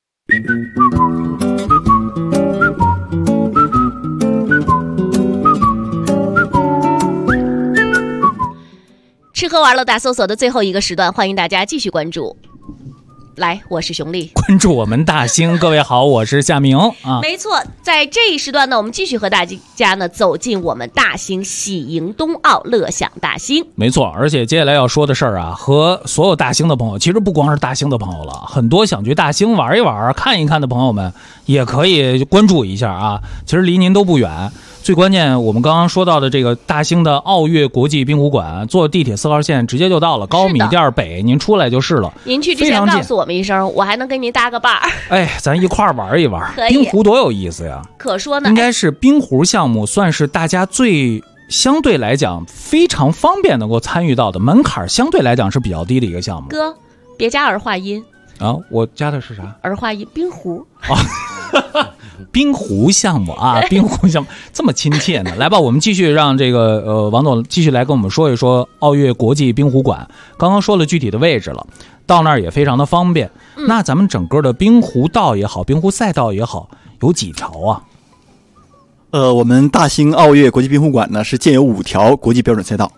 吃喝玩乐大搜索的最后一个时段，欢迎大家继续关注。来，我是熊丽， 关注我们大兴。各位好，我是夏明啊。 没错，在这一时段呢，我们继续和大家呢走进我们大兴，喜迎冬奥，乐享大兴。 没错，而且接下来要说的事儿啊，和所有大兴的朋友，其实不光是大兴的朋友了，很多想去大兴玩一玩、看一看的朋友们，也可以关注一下啊。其实离您都不远。最关键，我们刚刚说到的这个大兴的奥悦国际冰壶馆，坐地铁4号线直接就到了高米店北，您出来就是了。 您去之前告诉我们一声，我还能跟您搭个伴儿。 哎，咱一块儿玩一玩。冰壶多有意思呀！ 可说呢， 应该是冰壶项目算是大家相对来讲非常方便能够参与到的，门槛相对来讲是比较低的一个项目。 哥，别加儿化音啊！我加的是啥？ 儿化音，冰壶啊。冰壶项目啊，冰壶项目这么亲切呢？来吧，我们继续让这个王总继续来跟我们说一说奥悦国际冰壶馆。刚刚说了具体的位置了，到那儿也非常的方便。那咱们整个的冰壶道也好，冰壶赛道也好，有几条啊？ 我们大兴奥悦国际冰壶馆呢是建有5条国际标准赛道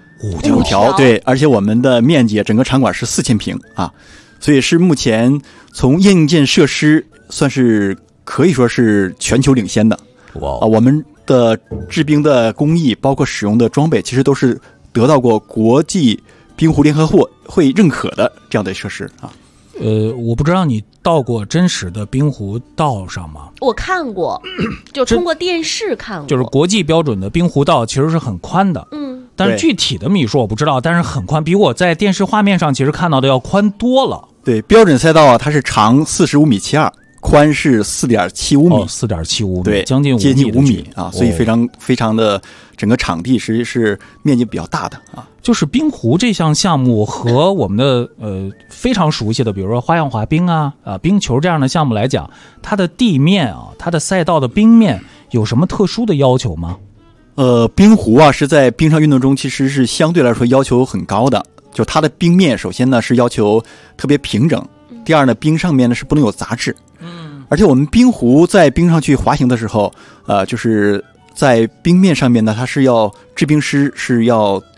，5条对，而且我们的面积整个场馆是4000平啊，所以是目前从硬件设施算是可以说是全球领先的。我们的制冰的工艺，包括使用的装备，其实都是得到过国际冰壶联合会认可的这样的设施啊。 我不知道你到过真实的冰壶道上吗？ 我看过，就通过电视看过。 就是国际标准的冰壶道其实是很宽的，但是具体的米数我不知道，但是很宽，比我在电视画面上其实看到的要宽多了。 对，标准赛道啊，它是长45.72米，宽是4.75米 ，4.75米， 对， 将近接近5米啊，所以非常的整个场地实际是面积比较大的啊。 就是冰壶这项项目和我们的非常熟悉的，比如说花样滑冰啊、冰球这样的项目来讲，它的地面啊，它的赛道的冰面有什么特殊的要求吗？ 冰壶啊是在冰上运动中其实是相对来说要求很高的，就它的冰面首先呢是要求特别平整，第二呢冰上面呢是不能有杂质。而且我们冰壶在冰上去滑行的时候，就是在冰面上面呢，它是要制冰师是要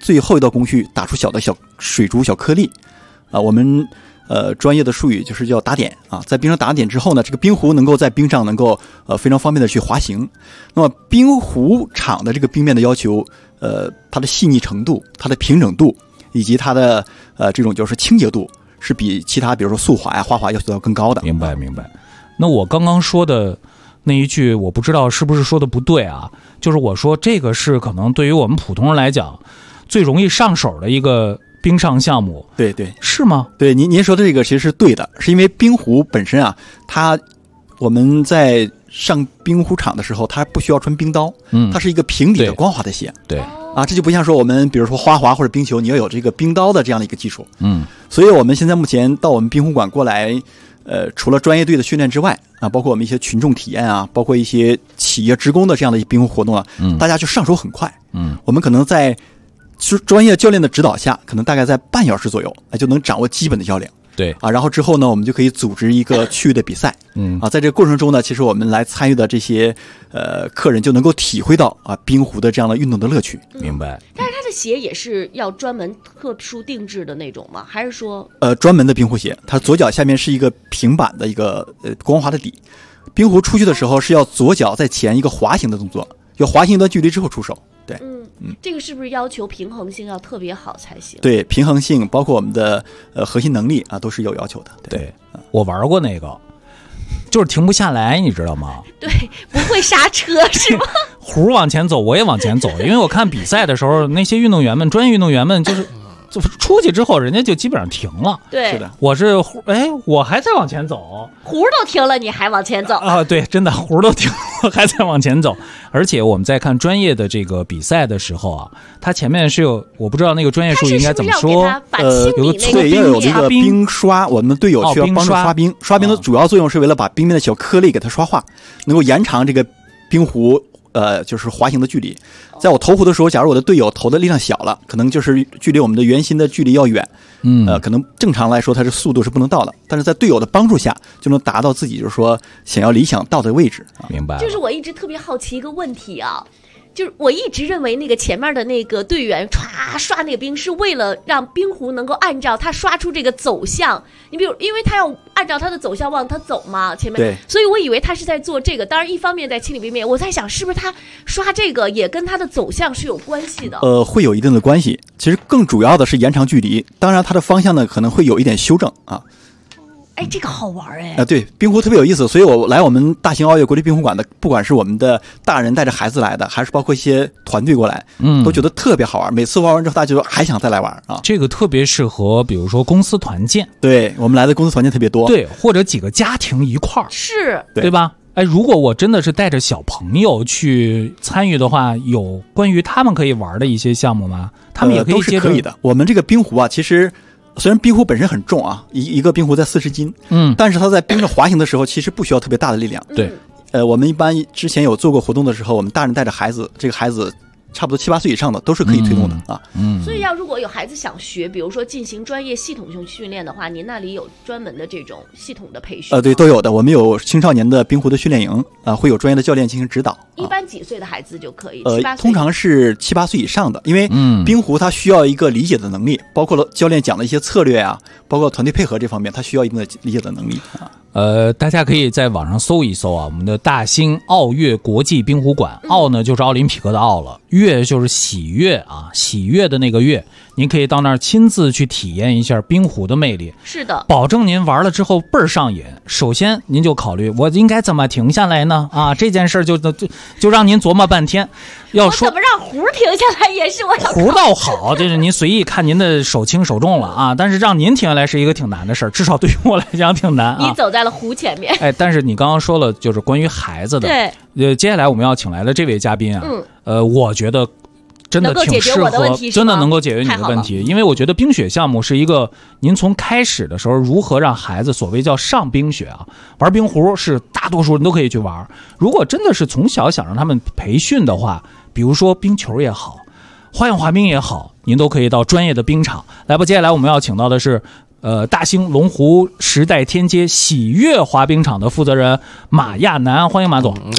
最后一道工序打出小水珠、小颗粒，我们专业的术语就是叫打点啊。在冰上打点之后呢，这个冰壶能够在冰上能够非常方便的去滑行。那么冰壶厂的这个冰面的要求，它的细腻程度、它的平整度以及它的这种就是清洁度，是比其他比如说速滑呀、花滑要求要更高的。 明白。那我刚刚说的那一句，我不知道是不是说的不对啊？就是我说这个是可能对于我们普通人来讲最容易上手的一个冰上项目。 对， 是吗？ 对，您说的这个其实是对的，是因为冰壶本身啊，我们在上冰壶场的时候，它不需要穿冰刀，它是一个平底的光滑的鞋。 对啊，这就不像说我们比如说花滑或者冰球，你要有这个冰刀的这样的一个技术。所以我们现在目前到我们冰壶馆过来，除了专业队的训练之外啊，包括我们一些群众体验啊，包括一些企业职工的这样的冰壶活动啊，大家就上手很快。我们可能在专业教练的指导下，可能大概在半小时左右，就能掌握基本的要领。 对啊，然后之后呢，我们就可以组织一个区域的比赛。在这个过程中呢，其实我们来参与的这些客人就能够体会到冰壶的这样的运动的乐趣。 明白。 但是它的鞋也是要专门特殊定制的那种吗？还是说专门的冰壶鞋？它左脚下面是一个平板的一个光滑的底，冰壶出去的时候是要左脚在前一个滑行的动作，要滑行一段距离之后出手。对， 这个是不是要求平衡性要特别好才行？ 对，平衡性包括我们的核心能力啊，都是有要求的。 对，我玩过那个，就是停不下来，你知道吗？ 对，不会刹车是吗？ 壶往前走，我也往前走，因为我看比赛的时候，那些运动员们，专业运动员们就出去之后，人家就基本上停了。 对， 是的， 我还在往前走， 壶都停了，你还往前走啊？对，真的壶都停了，还在往前走。而且我们在看专业的这个比赛的时候啊，它前面是有，我不知道那个专业术语应该怎么说， 有个对，要有这个冰刷，我们队友需要帮助刷冰。刷冰的主要作用是为了把冰面的小颗粒给它刷化，能够延长这个冰壶就是滑行的距离。在我投壶的时候，假如我的队友投的力量小了，可能就是距离我们的圆心的距离要远，可能正常来说它是速度是不能到的，但是在队友的帮助下，就能达到自己就是说想要理想到的位置。 明白。 就是我一直特别好奇一个问题啊，就是我一直认为那个前面的那个队员刷那个冰是为了让冰壶能够按照他刷出这个走向，你比如因为他要按照他的走向往他走嘛，前面，所以我以为他是在做这个。当然一方面在清理冰面，我在想是不是他刷这个也跟他的走向是有关系的。 会有一定的关系，其实更主要的是延长距离，当然它的方向呢可能会有一点修正啊。 这个好玩哎！ 对，冰壶特别有意思，所以我来我们大型奥运国际冰壶馆的，不管是我们的大人带着孩子来的，还是包括一些团队过来，都觉得特别好玩。每次玩完之后，大家就还想再来玩啊。 这个特别适合，比如说公司团建， 对我们来的公司团建特别多， 对，或者几个家庭一块儿， 是， 对吧？如果我真的是带着小朋友去参与的话，有关于他们可以玩的一些项目吗？他们也可以都是可以的。我们这个冰壶啊，其实。虽然冰壶本身很重啊，一个冰壶在40斤，但是它在冰上滑行的时候，其实不需要特别大的力量。 对， 我们一般之前有做过活动的时候，我们大人带着孩子，这个孩子差不多7、8岁以上的都是可以推动的啊。 所以如果有孩子想学，比如说进行专业系统性训练的话，您那里有专门的这种系统的培训？ 对，都有的。我们有青少年的冰壶的训练营啊，会有专业的教练进行指导。 一般几岁的孩子就可以？7、8岁？ 通常是7、8岁以上的，因为冰壶它需要一个理解的能力，包括了教练讲的一些策略啊，包括团队配合这方面，它需要一定的理解的能力啊。 大家可以在网上搜一搜啊，我们的大兴奥悦国际冰壶馆，奥呢就是奥林匹克的奥了，悦就是喜悦啊，喜悦的那个悦，您可以到那儿亲自去体验一下冰壶的魅力。 是的， 保证您玩了之后倍儿上瘾。首先您就考虑我应该怎么停下来呢？啊，这件事就让您琢磨半天。要说我怎么让壶停下来也是我想。 壶倒好，这是您随意看您的手轻手重了啊，但是让您停下来是一个挺难的事儿，至少对于我来讲挺难啊。 你走在了壶前面。 但是你刚刚说了，就是关于孩子的。 对。 接下来我们要请来的这位嘉宾啊，我觉得真的挺适合，真的能够解决你的问题，因为我觉得冰雪项目是一个您从开始的时候如何让孩子所谓叫上冰雪啊，玩冰壶是大多数人都可以去玩。如果真的是从小想让他们培训的话，比如说冰球也好，花样滑冰也好，您都可以到专业的冰场来吧。接下来我们要请到的是大兴龙湖时代天街喜悦滑冰场的负责人马亚楠，欢迎马总。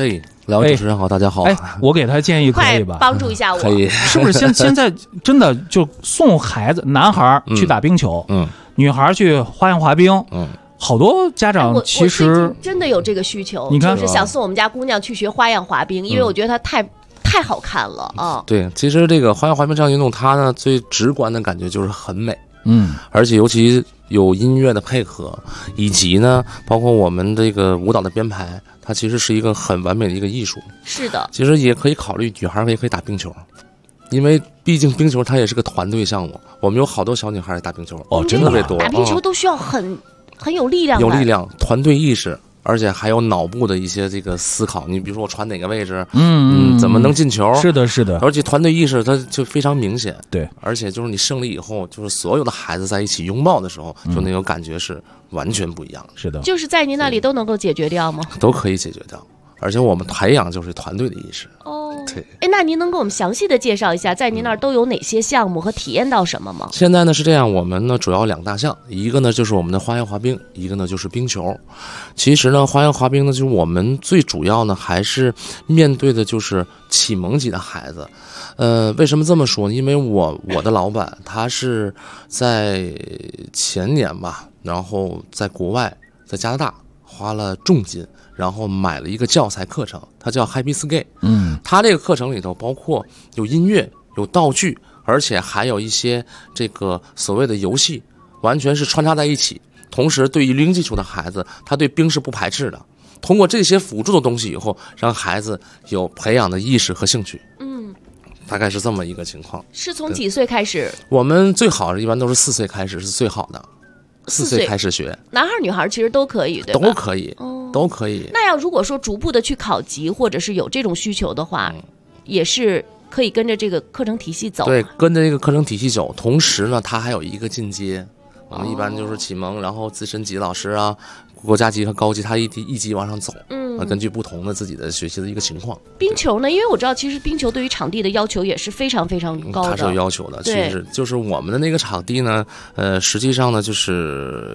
两位主持人好，大家好。 我给他建议可以吧？ 快帮助一下我。 可以， 是不是现在真的就送孩子男孩去打冰球，女孩去花样滑冰，好多家长其实真的有这个需求， 你看就是想送我们家姑娘去学花样滑冰，因为我觉得她太好看了啊。 对，其实这个花样滑冰这项运动，它呢最直观的感觉就是很美，而且尤其有音乐的配合，以及呢包括我们这个舞蹈的编排，它其实是一个很完美的一个艺术。 是的， 其实也可以考虑女孩也可以打冰球，因为毕竟冰球它也是个团队项目，我们有好多小女孩也打冰球，真的特别多。 打冰球都需要很有力量， 有力量，团队意识。而且还有脑部的一些这个思考，你比如说我传哪个位置，怎么能进球？ 是的，是的。 而且团队意识它就非常明显。 对， 而且就是你胜利以后，就是所有的孩子在一起拥抱的时候，就那种感觉是完全不一样。 是的， 就是在您那里都能够解决掉吗？ 都可以解决掉。而且我们培养就是团队的意识。对， 那您能给我们详细的介绍一下，在您那儿都有哪些项目和体验到什么吗？ 现在呢是这样，我们呢主要2大项，一个呢就是我们的花样滑冰，一个呢就是冰球。其实呢，花样滑冰呢，就是我们最主要呢还是面对的就是启蒙级的孩子。为什么这么说呢？因为我的老板他是在前年吧，然后在国外，在加拿大花了重金，然后买了一个教材课程，它叫 Happy Skate。它这个课程里头包括有音乐、有道具，而且还有一些这个所谓的游戏，完全是穿插在一起。同时，对于零基础的孩子，他对冰是不排斥的。通过这些辅助的东西以后，让孩子有培养的意识和兴趣。大概是这么一个情况。 是从几岁开始？ 我们最好一般都是4岁开始是最好的。4岁开始学， 男孩女孩其实都可以，对吧？ 都可以，都可以。 那要如果说逐步的去考级，或者是有这种需求的话，也是可以跟着这个课程体系走。 对，跟着这个课程体系走，同时呢，它还有一个进阶。我们一般就是启蒙，然后资深级老师啊，国家级和高级，它一级往上走。根据不同的自己的学习的一个情况。 冰球呢，因为我知道，其实冰球对于场地的要求也是非常非常高的。 它是有要求的，其实就是我们的那个场地呢，实际上呢就是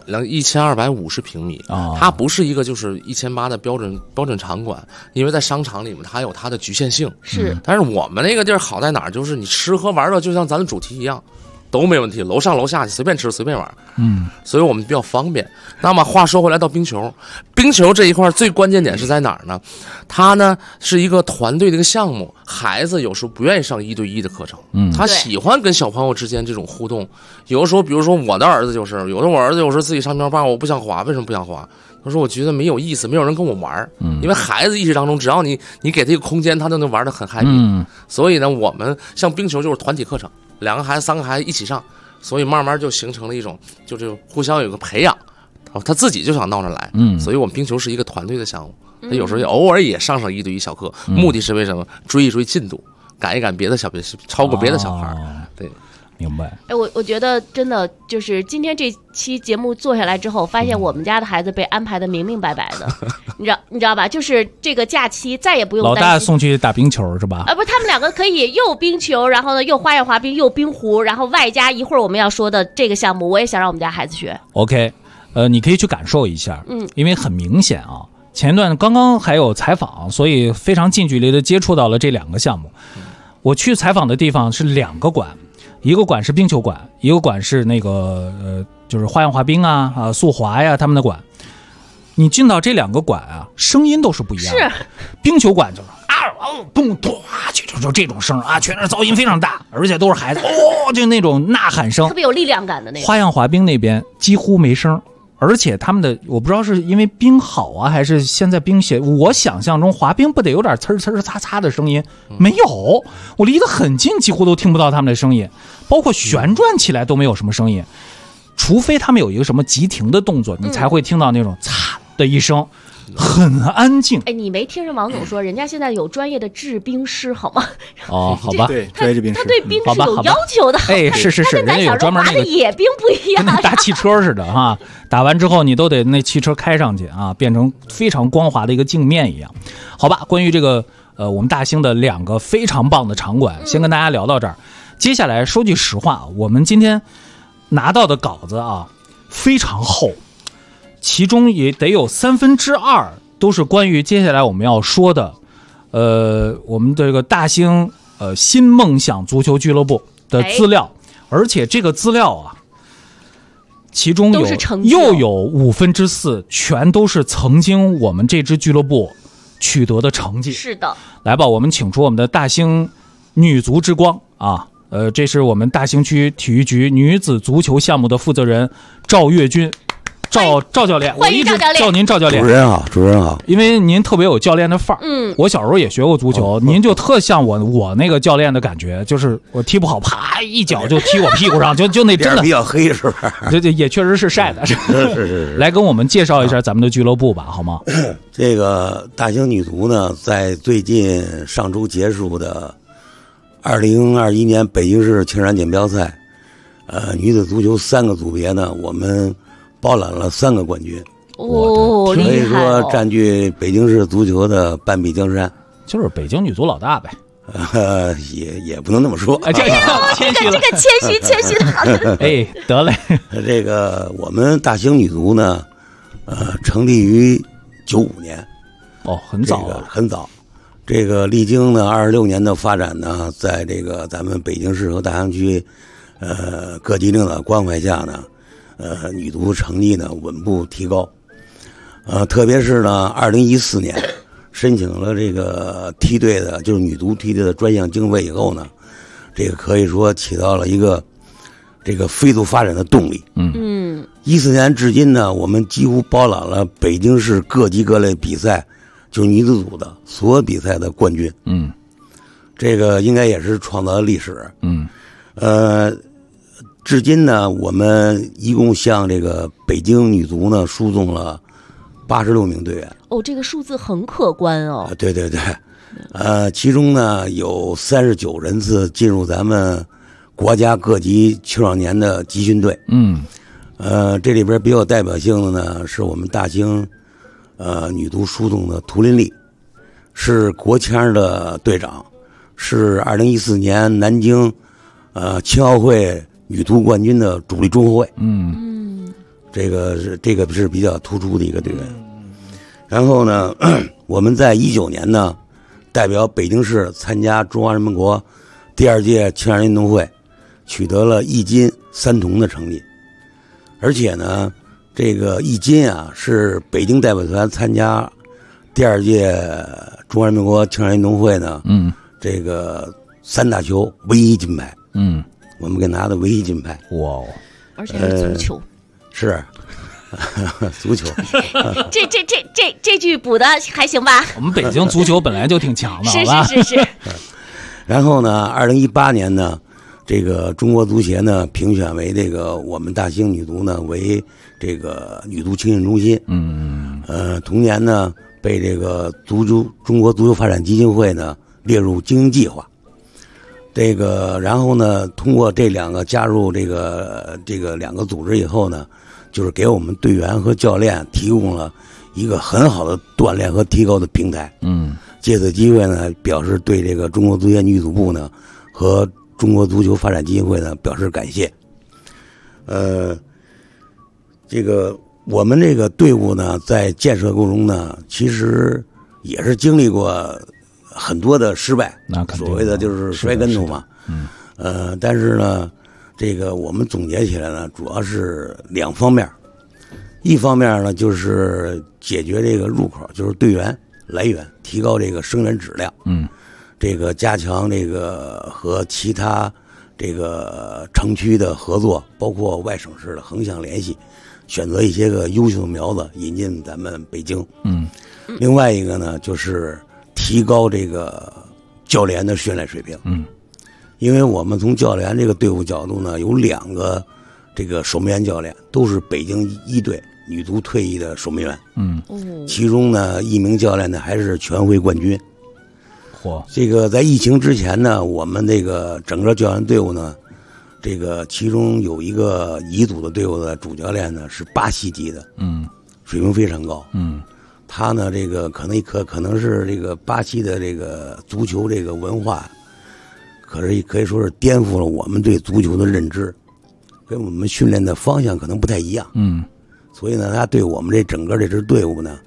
1250平米，它不是一个就是1800的标准场馆，因为在商场里面它有它的局限性。 是， 但是我们那个地儿好在哪儿？就是你吃喝玩乐，就像咱的主题一样。都没问题，楼上楼下随便吃随便玩，所以我们比较方便。那么话说回来到冰球，冰球这一块最关键点是在哪儿呢？它呢是一个团队的一个项目，孩子有时候不愿意上1对1的课程，他喜欢跟小朋友之间这种互动。有的时候，比如说我的儿子就是，有的我儿子有时候自己上边爸，我不想滑，为什么不想滑？他说我觉得没有意思，没有人跟我玩，因为孩子意识当中，只要你给他一个空间，他都能玩得很 happy。所以呢，我们像冰球就是团体课程。2个孩子3个孩子一起上，所以慢慢就形成了一种就是互相有个培养，他自己就想闹着来，所以我们冰球是一个团队的项目，他有时候偶尔也上1对1小课，目的是为什么？追一追进度，赶一赶别的超过别的小孩，对。 明白。 我觉得真的就是今天这期节目做下来之后，发现我们家的孩子被安排的明明白白的，你知道吧？就是这个假期再也不用担心老大送去打冰球是吧？ 不，他们2个可以又冰球，然后呢又花样滑冰，又冰壶，然后外加一会儿我们要说的这个项目，我也想让我们家孩子学。 OK，你可以去感受一下，因为很明显啊，前段刚刚还有采访，所以非常近距离的接触到了这2个项目。我去采访的地方是2个馆。一个馆是冰球馆，一个馆是那个就是花样滑冰啊速滑呀他们的馆。你进到这2个馆啊，声音都是不一样的。是，冰球馆就是咚咚就这种声啊，全是噪音非常大，而且都是孩子就那种呐喊声， 特别有力量感的那种。 花样滑冰那边几乎没声。而且他们的我不知道是因为冰好啊，还是现在冰鞋，我想象中滑冰不得有点呲呲擦擦的声音，没有，我离得很近，几乎都听不到他们的声音，包括旋转起来都没有什么声音，除非他们有一个什么急停的动作，你才会听到那种擦的一声，很安静。 你没听着王总说，人家现在有专业的制冰师，好吗？ 好吧， 对，专业制冰师， 他对冰是有要求的。 是，人家有专门那个野冰不一样， 跟那搭汽车似的哈。打完之后你都得那汽车开上去啊，变成非常光滑的一个镜面一样。好吧，关于这个我们大兴的2个非常棒的场馆，先跟大家聊到这儿。接下来说句实话，我们今天拿到的稿子啊非常厚。其中也得有2/3 都是关于接下来我们要说的，我们这个大兴新梦想足球俱乐部的资料，而且这个资料啊，其中又有4%全都是曾经我们这支俱乐部取得的成绩。 是的，来吧，我们请出我们的大兴女足之光啊，这是我们大兴区体育局女子足球项目的负责人赵月军。赵教练，我一直叫您赵教练。 主任好。 因为您特别有教练的范儿。我小时候也学过足球，您就特像我那个教练的感觉，就是我踢不好，啪一脚就踢我屁股上，就那真的比较黑是吧？ 这也确实是晒的。 是。 来跟我们介绍一下咱们的俱乐部吧，好吗？ 这个大兴女足呢，在最近上周结束的2021年北京市青少年锦标赛，女子足球3个组别呢，我们包揽了3个冠军， 可以说占据北京市足球的半壁江山， 就是北京女足老大呗。 也不能那么说， 这个谦虚的好。 哎，得嘞。 这个我们大兴女足呢，成立于95年， 很早了， 很早。这个历经呢26年的发展呢，在这个咱们北京市和大兴区，各级领导关怀下呢。女足成绩呢稳步提高，特别是呢2014年申请了这个梯队的，就是女足梯队的专项经费以后呢，这个可以说起到了一个这个飞速发展的动力。14年至今呢，我们几乎包揽了北京市各级各类比赛，就是女子组的所有比赛的冠军。这个应该也是创造了历史。至今呢，我们一共向这个北京女足呢输送了86名队员。 这个数字很可观哦。 对，其中呢有39人次进入咱们国家各级青少年的集训队。这里边比较有代表性的呢，是我们大兴女足输送的涂琳丽，是国青的队长，是2014年南京青奥会女足冠军的主力中后卫。这个是比较突出的一个队员。然后呢，我们在19年呢，代表北京市参加中华人民共和国第2届青少年运动会，取得了1金3铜的成绩。而且呢，这个1金啊，是北京代表团参加第2届中华人民共和国青少年运动会呢，这个3大球唯一金牌。我们给拿的唯一金牌。 哇！而且是足球。 是。足球。 这句补的还行吧？ 我们北京足球本来就挺强的， 是。 然后呢，2018年呢，这个中国足协呢评选为这个我们大兴女足呢为这个女足青训中心。同年呢被这个中国足球发展基金会呢列入经营计划。这个然后呢，通过这2个加入这个2个组织以后呢，就是给我们队员和教练提供了一个很好的锻炼和提高的平台。借此机会呢，表示对这个中国足协女足部呢和中国足球发展基金会呢表示感谢。这个我们这个队伍呢，在建设过程中呢，其实也是经历过很多的失败， 那肯定所谓的就是摔跟头嘛。但是呢，这个我们总结起来呢，主要是2方面。一方面呢，就是解决这个入口，就是队员来源，提高这个生源质量。这个加强这个和其他这个城区的合作，包括外省市的横向联系，选择一些个优秀的苗子引进咱们北京。另外一个呢，就是提高这个教练的训练水平。因为我们从教练这个队伍角度呢，有2个这个守门员教练都是北京1队女足退役的守门员。其中呢1名教练呢还是全会冠军。这个在疫情之前呢，我们这个整个教练队伍呢，这个其中有一个乙组的队伍的主教练呢是巴西籍的。水平非常高。他呢，这个可能是这个巴西的这个足球这个文化，可以说是颠覆了我们对足球的认知，跟我们训练的方向可能不太一样。所以呢，他对我们这整个这支队伍呢，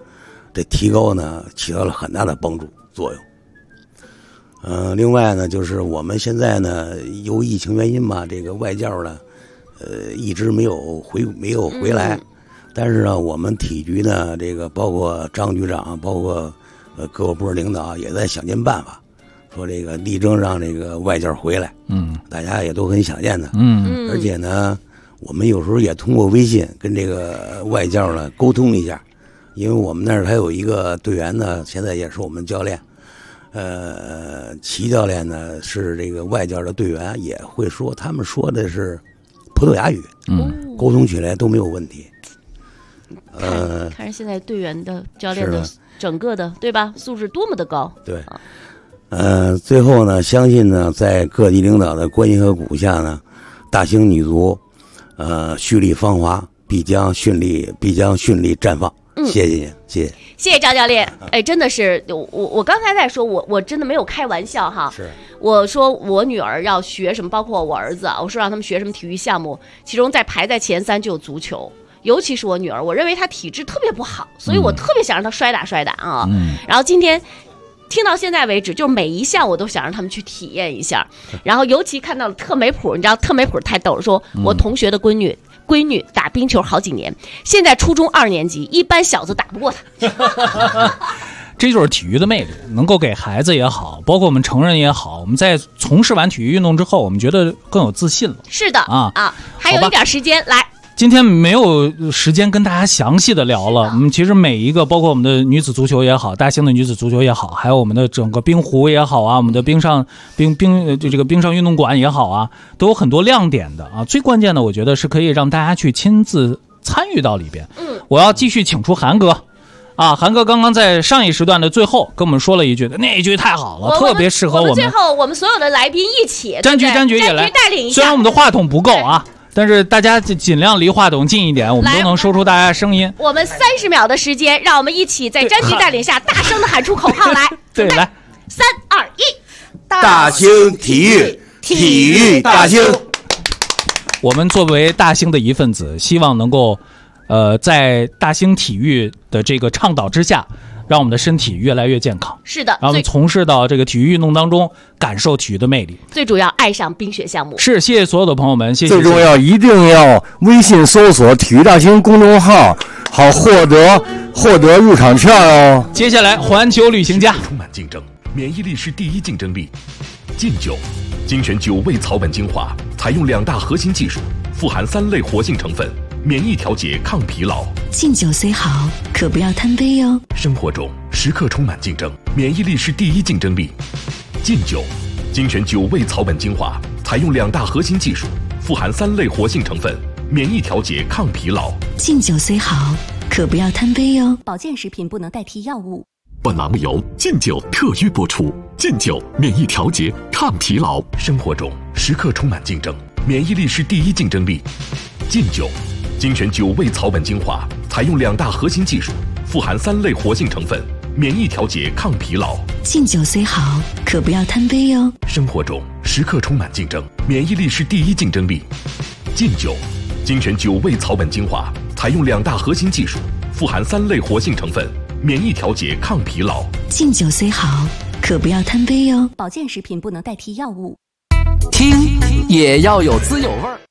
这提高呢起到了很大的帮助作用。另外呢，就是我们现在呢，由疫情原因吧，这个外教呢，一直没有回来。但是呢，我们体局呢，这个包括张局长，包括各个部领导也在想尽办法，说这个力争让这个外教回来。大家也都很想念他。而且呢，我们有时候也通过微信跟这个外教呢沟通一下，因为我们那儿还有一个队员呢，现在也是我们教练。齐教练呢是这个外教的队员，也会说，他们说的是葡萄牙语，沟通起来都没有问题。 看着现在队员的教练的整个的对吧，素质多么的高。 对，最后呢，相信呢，在各级领导的关心和鼓舞下呢，大兴女足，蓄力芳华，必将顺利绽放。谢谢您，谢谢。 谢谢张教练。哎，真的是我刚才在说，我真的没有开玩笑哈。 是， 我说我女儿要学什么，包括我儿子啊，我说让他们学什么体育项目，其中排在前3就有足球。尤其是我女儿，我认为她体质特别不好，所以我特别想让她摔打啊。然后今天听到现在为止，就是每一项我都想让他们去体验一下。然后尤其看到了特美普，你知道特美普太逗了，说我同学的闺女打冰球好几年，现在初中2年级，一般小子打不过她。 这就是体育的魅力，能够给孩子也好，包括我们成人也好，我们在从事完体育运动之后，我们觉得更有自信了。 是的还有一点时间来。 今天没有时间跟大家详细的聊了。其实每一个，包括我们的女子足球也好，大兴的女子足球也好，还有我们的整个冰壶也好啊，我们的冰上运动馆也好啊，都有很多亮点的啊。最关键的，我觉得是可以让大家去亲自参与到里边。我要继续请出韩哥。韩哥刚刚在上一时段的最后跟我们说了一句，那一句太好了，特别适合我们。 最后我们所有的来宾一起， 詹局也来带领一下。 虽然我们的话筒不够啊，但是大家尽量离话筒近一点，我们都能收出大家的声音。 我们30秒的时间，让我们一起在詹局带领下大声的喊出口号来。 对，来 ，3、2、1， 大兴体育大兴。 我们作为大兴的一份子，希望能够在大兴体育的这个倡导之下，让我们的身体越来越健康。 是的， 让我们从事到这个体育运动当中，感受体育的魅力。 最主要爱上冰雪项目。 是，谢谢所有的朋友们，谢谢。 最重要，一定要微信搜索体育大兴公众号，好获得入场券哦。 接下来，环球旅行家充满竞争，免疫力是第一竞争力。劲酒，精选9味草本精华，采用2大核心技术，富含3类活性成分。免疫调节、抗疲劳。 敬酒虽好，可不要贪杯哟。 生活中时刻充满竞争，免疫力是第一竞争力。劲酒，精选9味草本精华，采用2大核心技术，富含3类活性成分，免疫调节、抗疲劳。 敬酒虽好，可不要贪杯哟。 保健食品不能代替药物。 本栏目由劲酒特约播出。劲酒，免疫调节、抗疲劳。生活中时刻充满竞争，免疫力是第一竞争力。劲酒，精选9味草本精华，采用2大核心技术，富含3类活性成分，免疫调节、抗疲劳。 敬酒虽好，可不要贪杯哟。 生活中时刻充满竞争，免疫力是第一竞争力。劲酒，精选9味草本精华，采用2大核心技术，富含3类活性成分，免疫调节、抗疲劳。 敬酒虽好，可不要贪杯哟。 保健食品不能代替药物。 听也要有滋有味儿。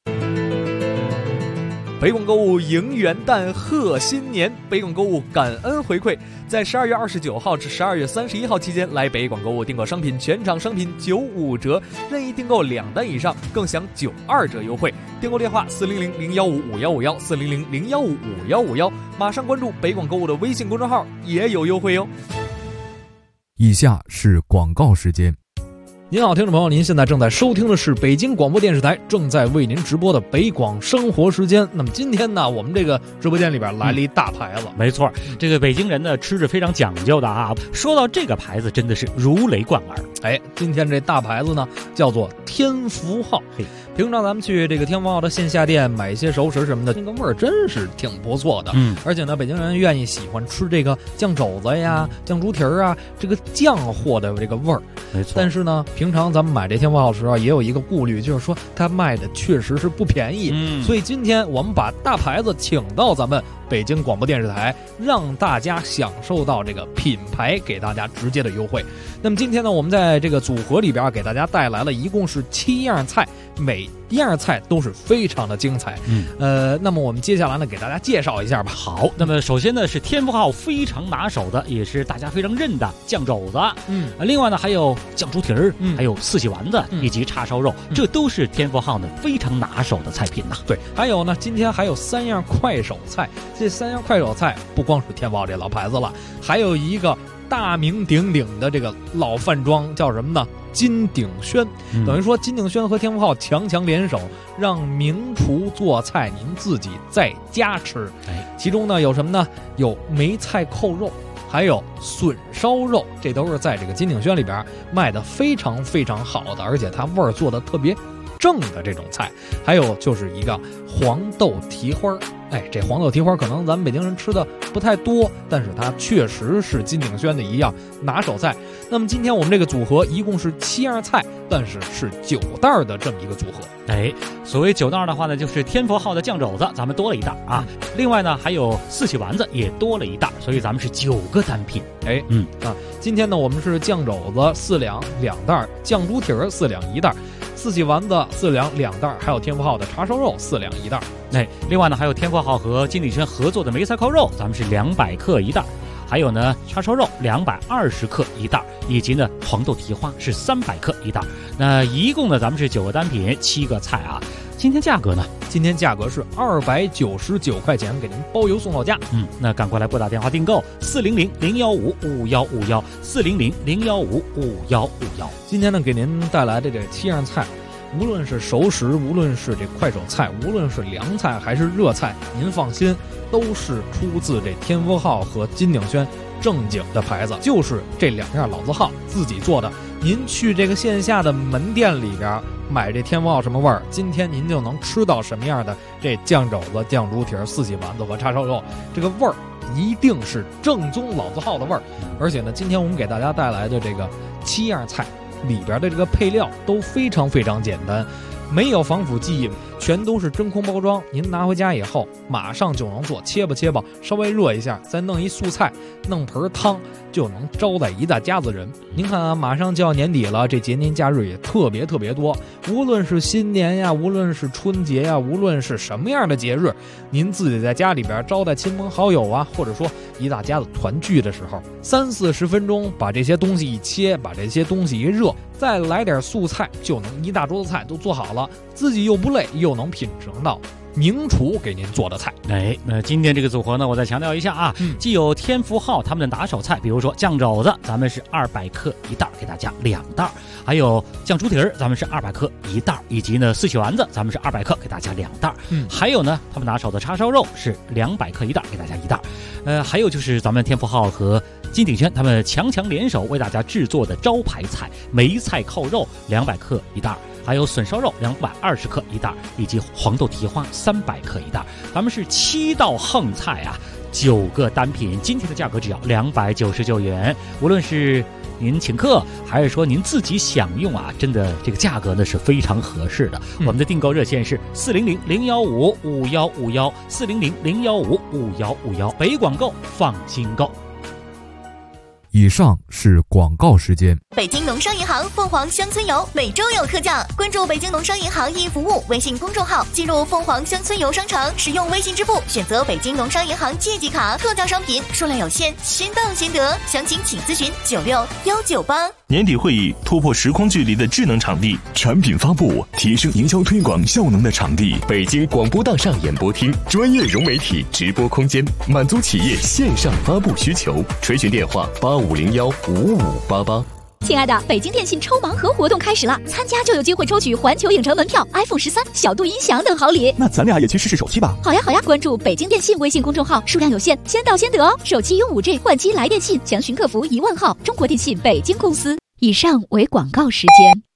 北广购物迎元旦贺新年，北广购物感恩回馈，在12月29号至12月31号期间来北广购物订购商品，全场商品95折，任意订购2单以上更享92折优惠。订购电话400-015-5151 400-015-5151，马上关注北广购物的微信公众号也有优惠哟。 以下是广告时间。 您好，听众朋友，您现在正在收听的是北京广播电视台正在为您直播的北广生活时间。那么今天呢，我们这个直播间里边来了一大牌子。 没错，这个北京人呢吃着非常讲究的啊。说到这个牌子，真的是如雷贯耳。 今天这大牌子呢叫做天福号。 平常咱们去这个天福号的线下店买一些熟食什么的，那个味儿真是挺不错的。而且呢，北京人愿意喜欢吃这个酱肘子呀、酱猪蹄儿啊，这个酱货的这个味儿。 没错。 但是呢，平常咱们买这天福号的时候也有一个顾虑，就是说它卖的确实是不便宜。所以今天我们把大牌子请到咱们北京广播电视台，让大家享受到这个品牌给大家直接的优惠。那么今天呢，我们在这个组合里边给大家带来了一共是7样菜，每一样菜都是非常的精彩。那么我们接下来呢，给大家介绍一下吧。 好，那么首先呢是天福号非常拿手的，也是大家非常认的酱肘子。另外呢还有酱猪蹄儿，还有四喜丸子，以及叉烧肉，这都是天福号呢非常拿手的菜品呐。 对，还有呢，今天还有3样快手菜，这3样快手菜不光是天福号这老牌子了，还有一个大名鼎鼎的这个老饭庄叫什么呢？金鼎轩。等于说金鼎轩和天福号强联手，让名厨做菜您自己在家吃。其中呢有什么呢？有梅菜扣肉，还有笋烧肉，这都是在这个金鼎轩里边卖的非常好的，而且它味儿做的特别正的这种菜。还有就是一个黄豆蹄花。这黄豆蹄花可能咱们北京人吃的不太多，但是它确实是金鼎轩的一样拿手菜。那么今天我们这个组合一共是7样菜，但是是9袋的这么一个组合。 所谓9袋的话呢，就是天福号的酱肘子咱们多了1袋啊，另外呢还有四喜丸子也多了1袋，所以咱们是9个单品。 今天呢我们是酱肘子4两2袋，酱猪蹄儿4两1袋，四喜丸子4两2袋，还有天福号的叉烧肉4两1袋。 另外呢还有天福号和金鼎轩合作的梅菜扣肉，咱们是200克1袋，还有呢叉烧肉220克1袋，以及呢黄豆蹄花是300克1袋。那一共呢咱们是9个单品7个菜啊。今天价格呢？ 今天价格是299块钱，给您包邮送到家。 那赶快来拨打电话订购400-015-5151 400-015-5151。 今天呢给您带来的这7样菜，无论是熟食，无论是这快手菜，无论是凉菜还是热菜，您放心，都是出自这天福号和金鼎轩正经的牌子，就是这2样老字号自己做的。您去这个线下的门店里边买这天福号什么味儿，今天您就能吃到什么样的这酱肘子、酱猪蹄儿、四喜丸子和叉烧肉，这个味儿一定是正宗老字号的味儿。而且呢，今天我们给大家带来的这个7样菜里边的这个配料都非常简单，没有防腐剂，全都是真空包装。您拿回家以后马上就能做，切吧，稍微热一下，再弄一素菜，弄盆汤，就能招待一大家子人。您看啊，马上就要年底了，这节年假日也特别多，无论是新年呀，无论是春节呀，无论是什么样的节日，您自己在家里边招待亲朋好友啊，或者说一大家子团聚的时候，30-40分钟把这些东西一切，把这些东西一热，再来点素菜，就能一大桌子菜都做好了，自己又不累，又能品尝到名厨给您做的菜。 那今天这个组合呢，我再强调一下啊，既有天福号他们的拿手菜，比如说酱肘子，咱们是200克1袋，给大家2袋；还有酱猪蹄儿，咱们是200克1袋，以及呢四喜丸子，咱们是200克，给大家2袋。还有呢，他们拿手的叉烧肉是200克1袋，给大家1袋。还有就是咱们天福号和金鼎轩他们强联手为大家制作的招牌菜梅菜扣肉200克1袋。还有笋烧肉220克1袋，以及黄豆蹄花300克1袋。咱们是7道横菜啊，9个单品，今天的价格只要299元。无论是您请客，还是说您自己享用啊，真的这个价格呢是非常合适的。我们的订购热线是400-015-5151 400-015-5151，北广购，放心购。 以上是广告时间。 北京农商银行凤凰乡村游每周有特价，关注北京农商银行易服务微信公众号，进入凤凰乡村游商城，使用微信支付选择北京农商银行借记卡，特价商品数量有限，先到先得，详情请咨询96198。 年底会议突破时空距离的智能场地，产品发布提升营销推广效能的场地，北京广播大厦演播厅，专业融媒体直播空间，满足企业线上发布需求。垂询电话85015588。 亲爱的，北京电信抽盲盒活动开始了，参加就有机会抽取环球影城门票、iPhone 13、小度音响等好礼。 那咱俩也去试试手气吧。 好呀，关注北京电信微信公众号，数量有限，先到先得哦。手机用5G，换机来电信，详询客服10000号。中国电信北京公司。以上为广告时间。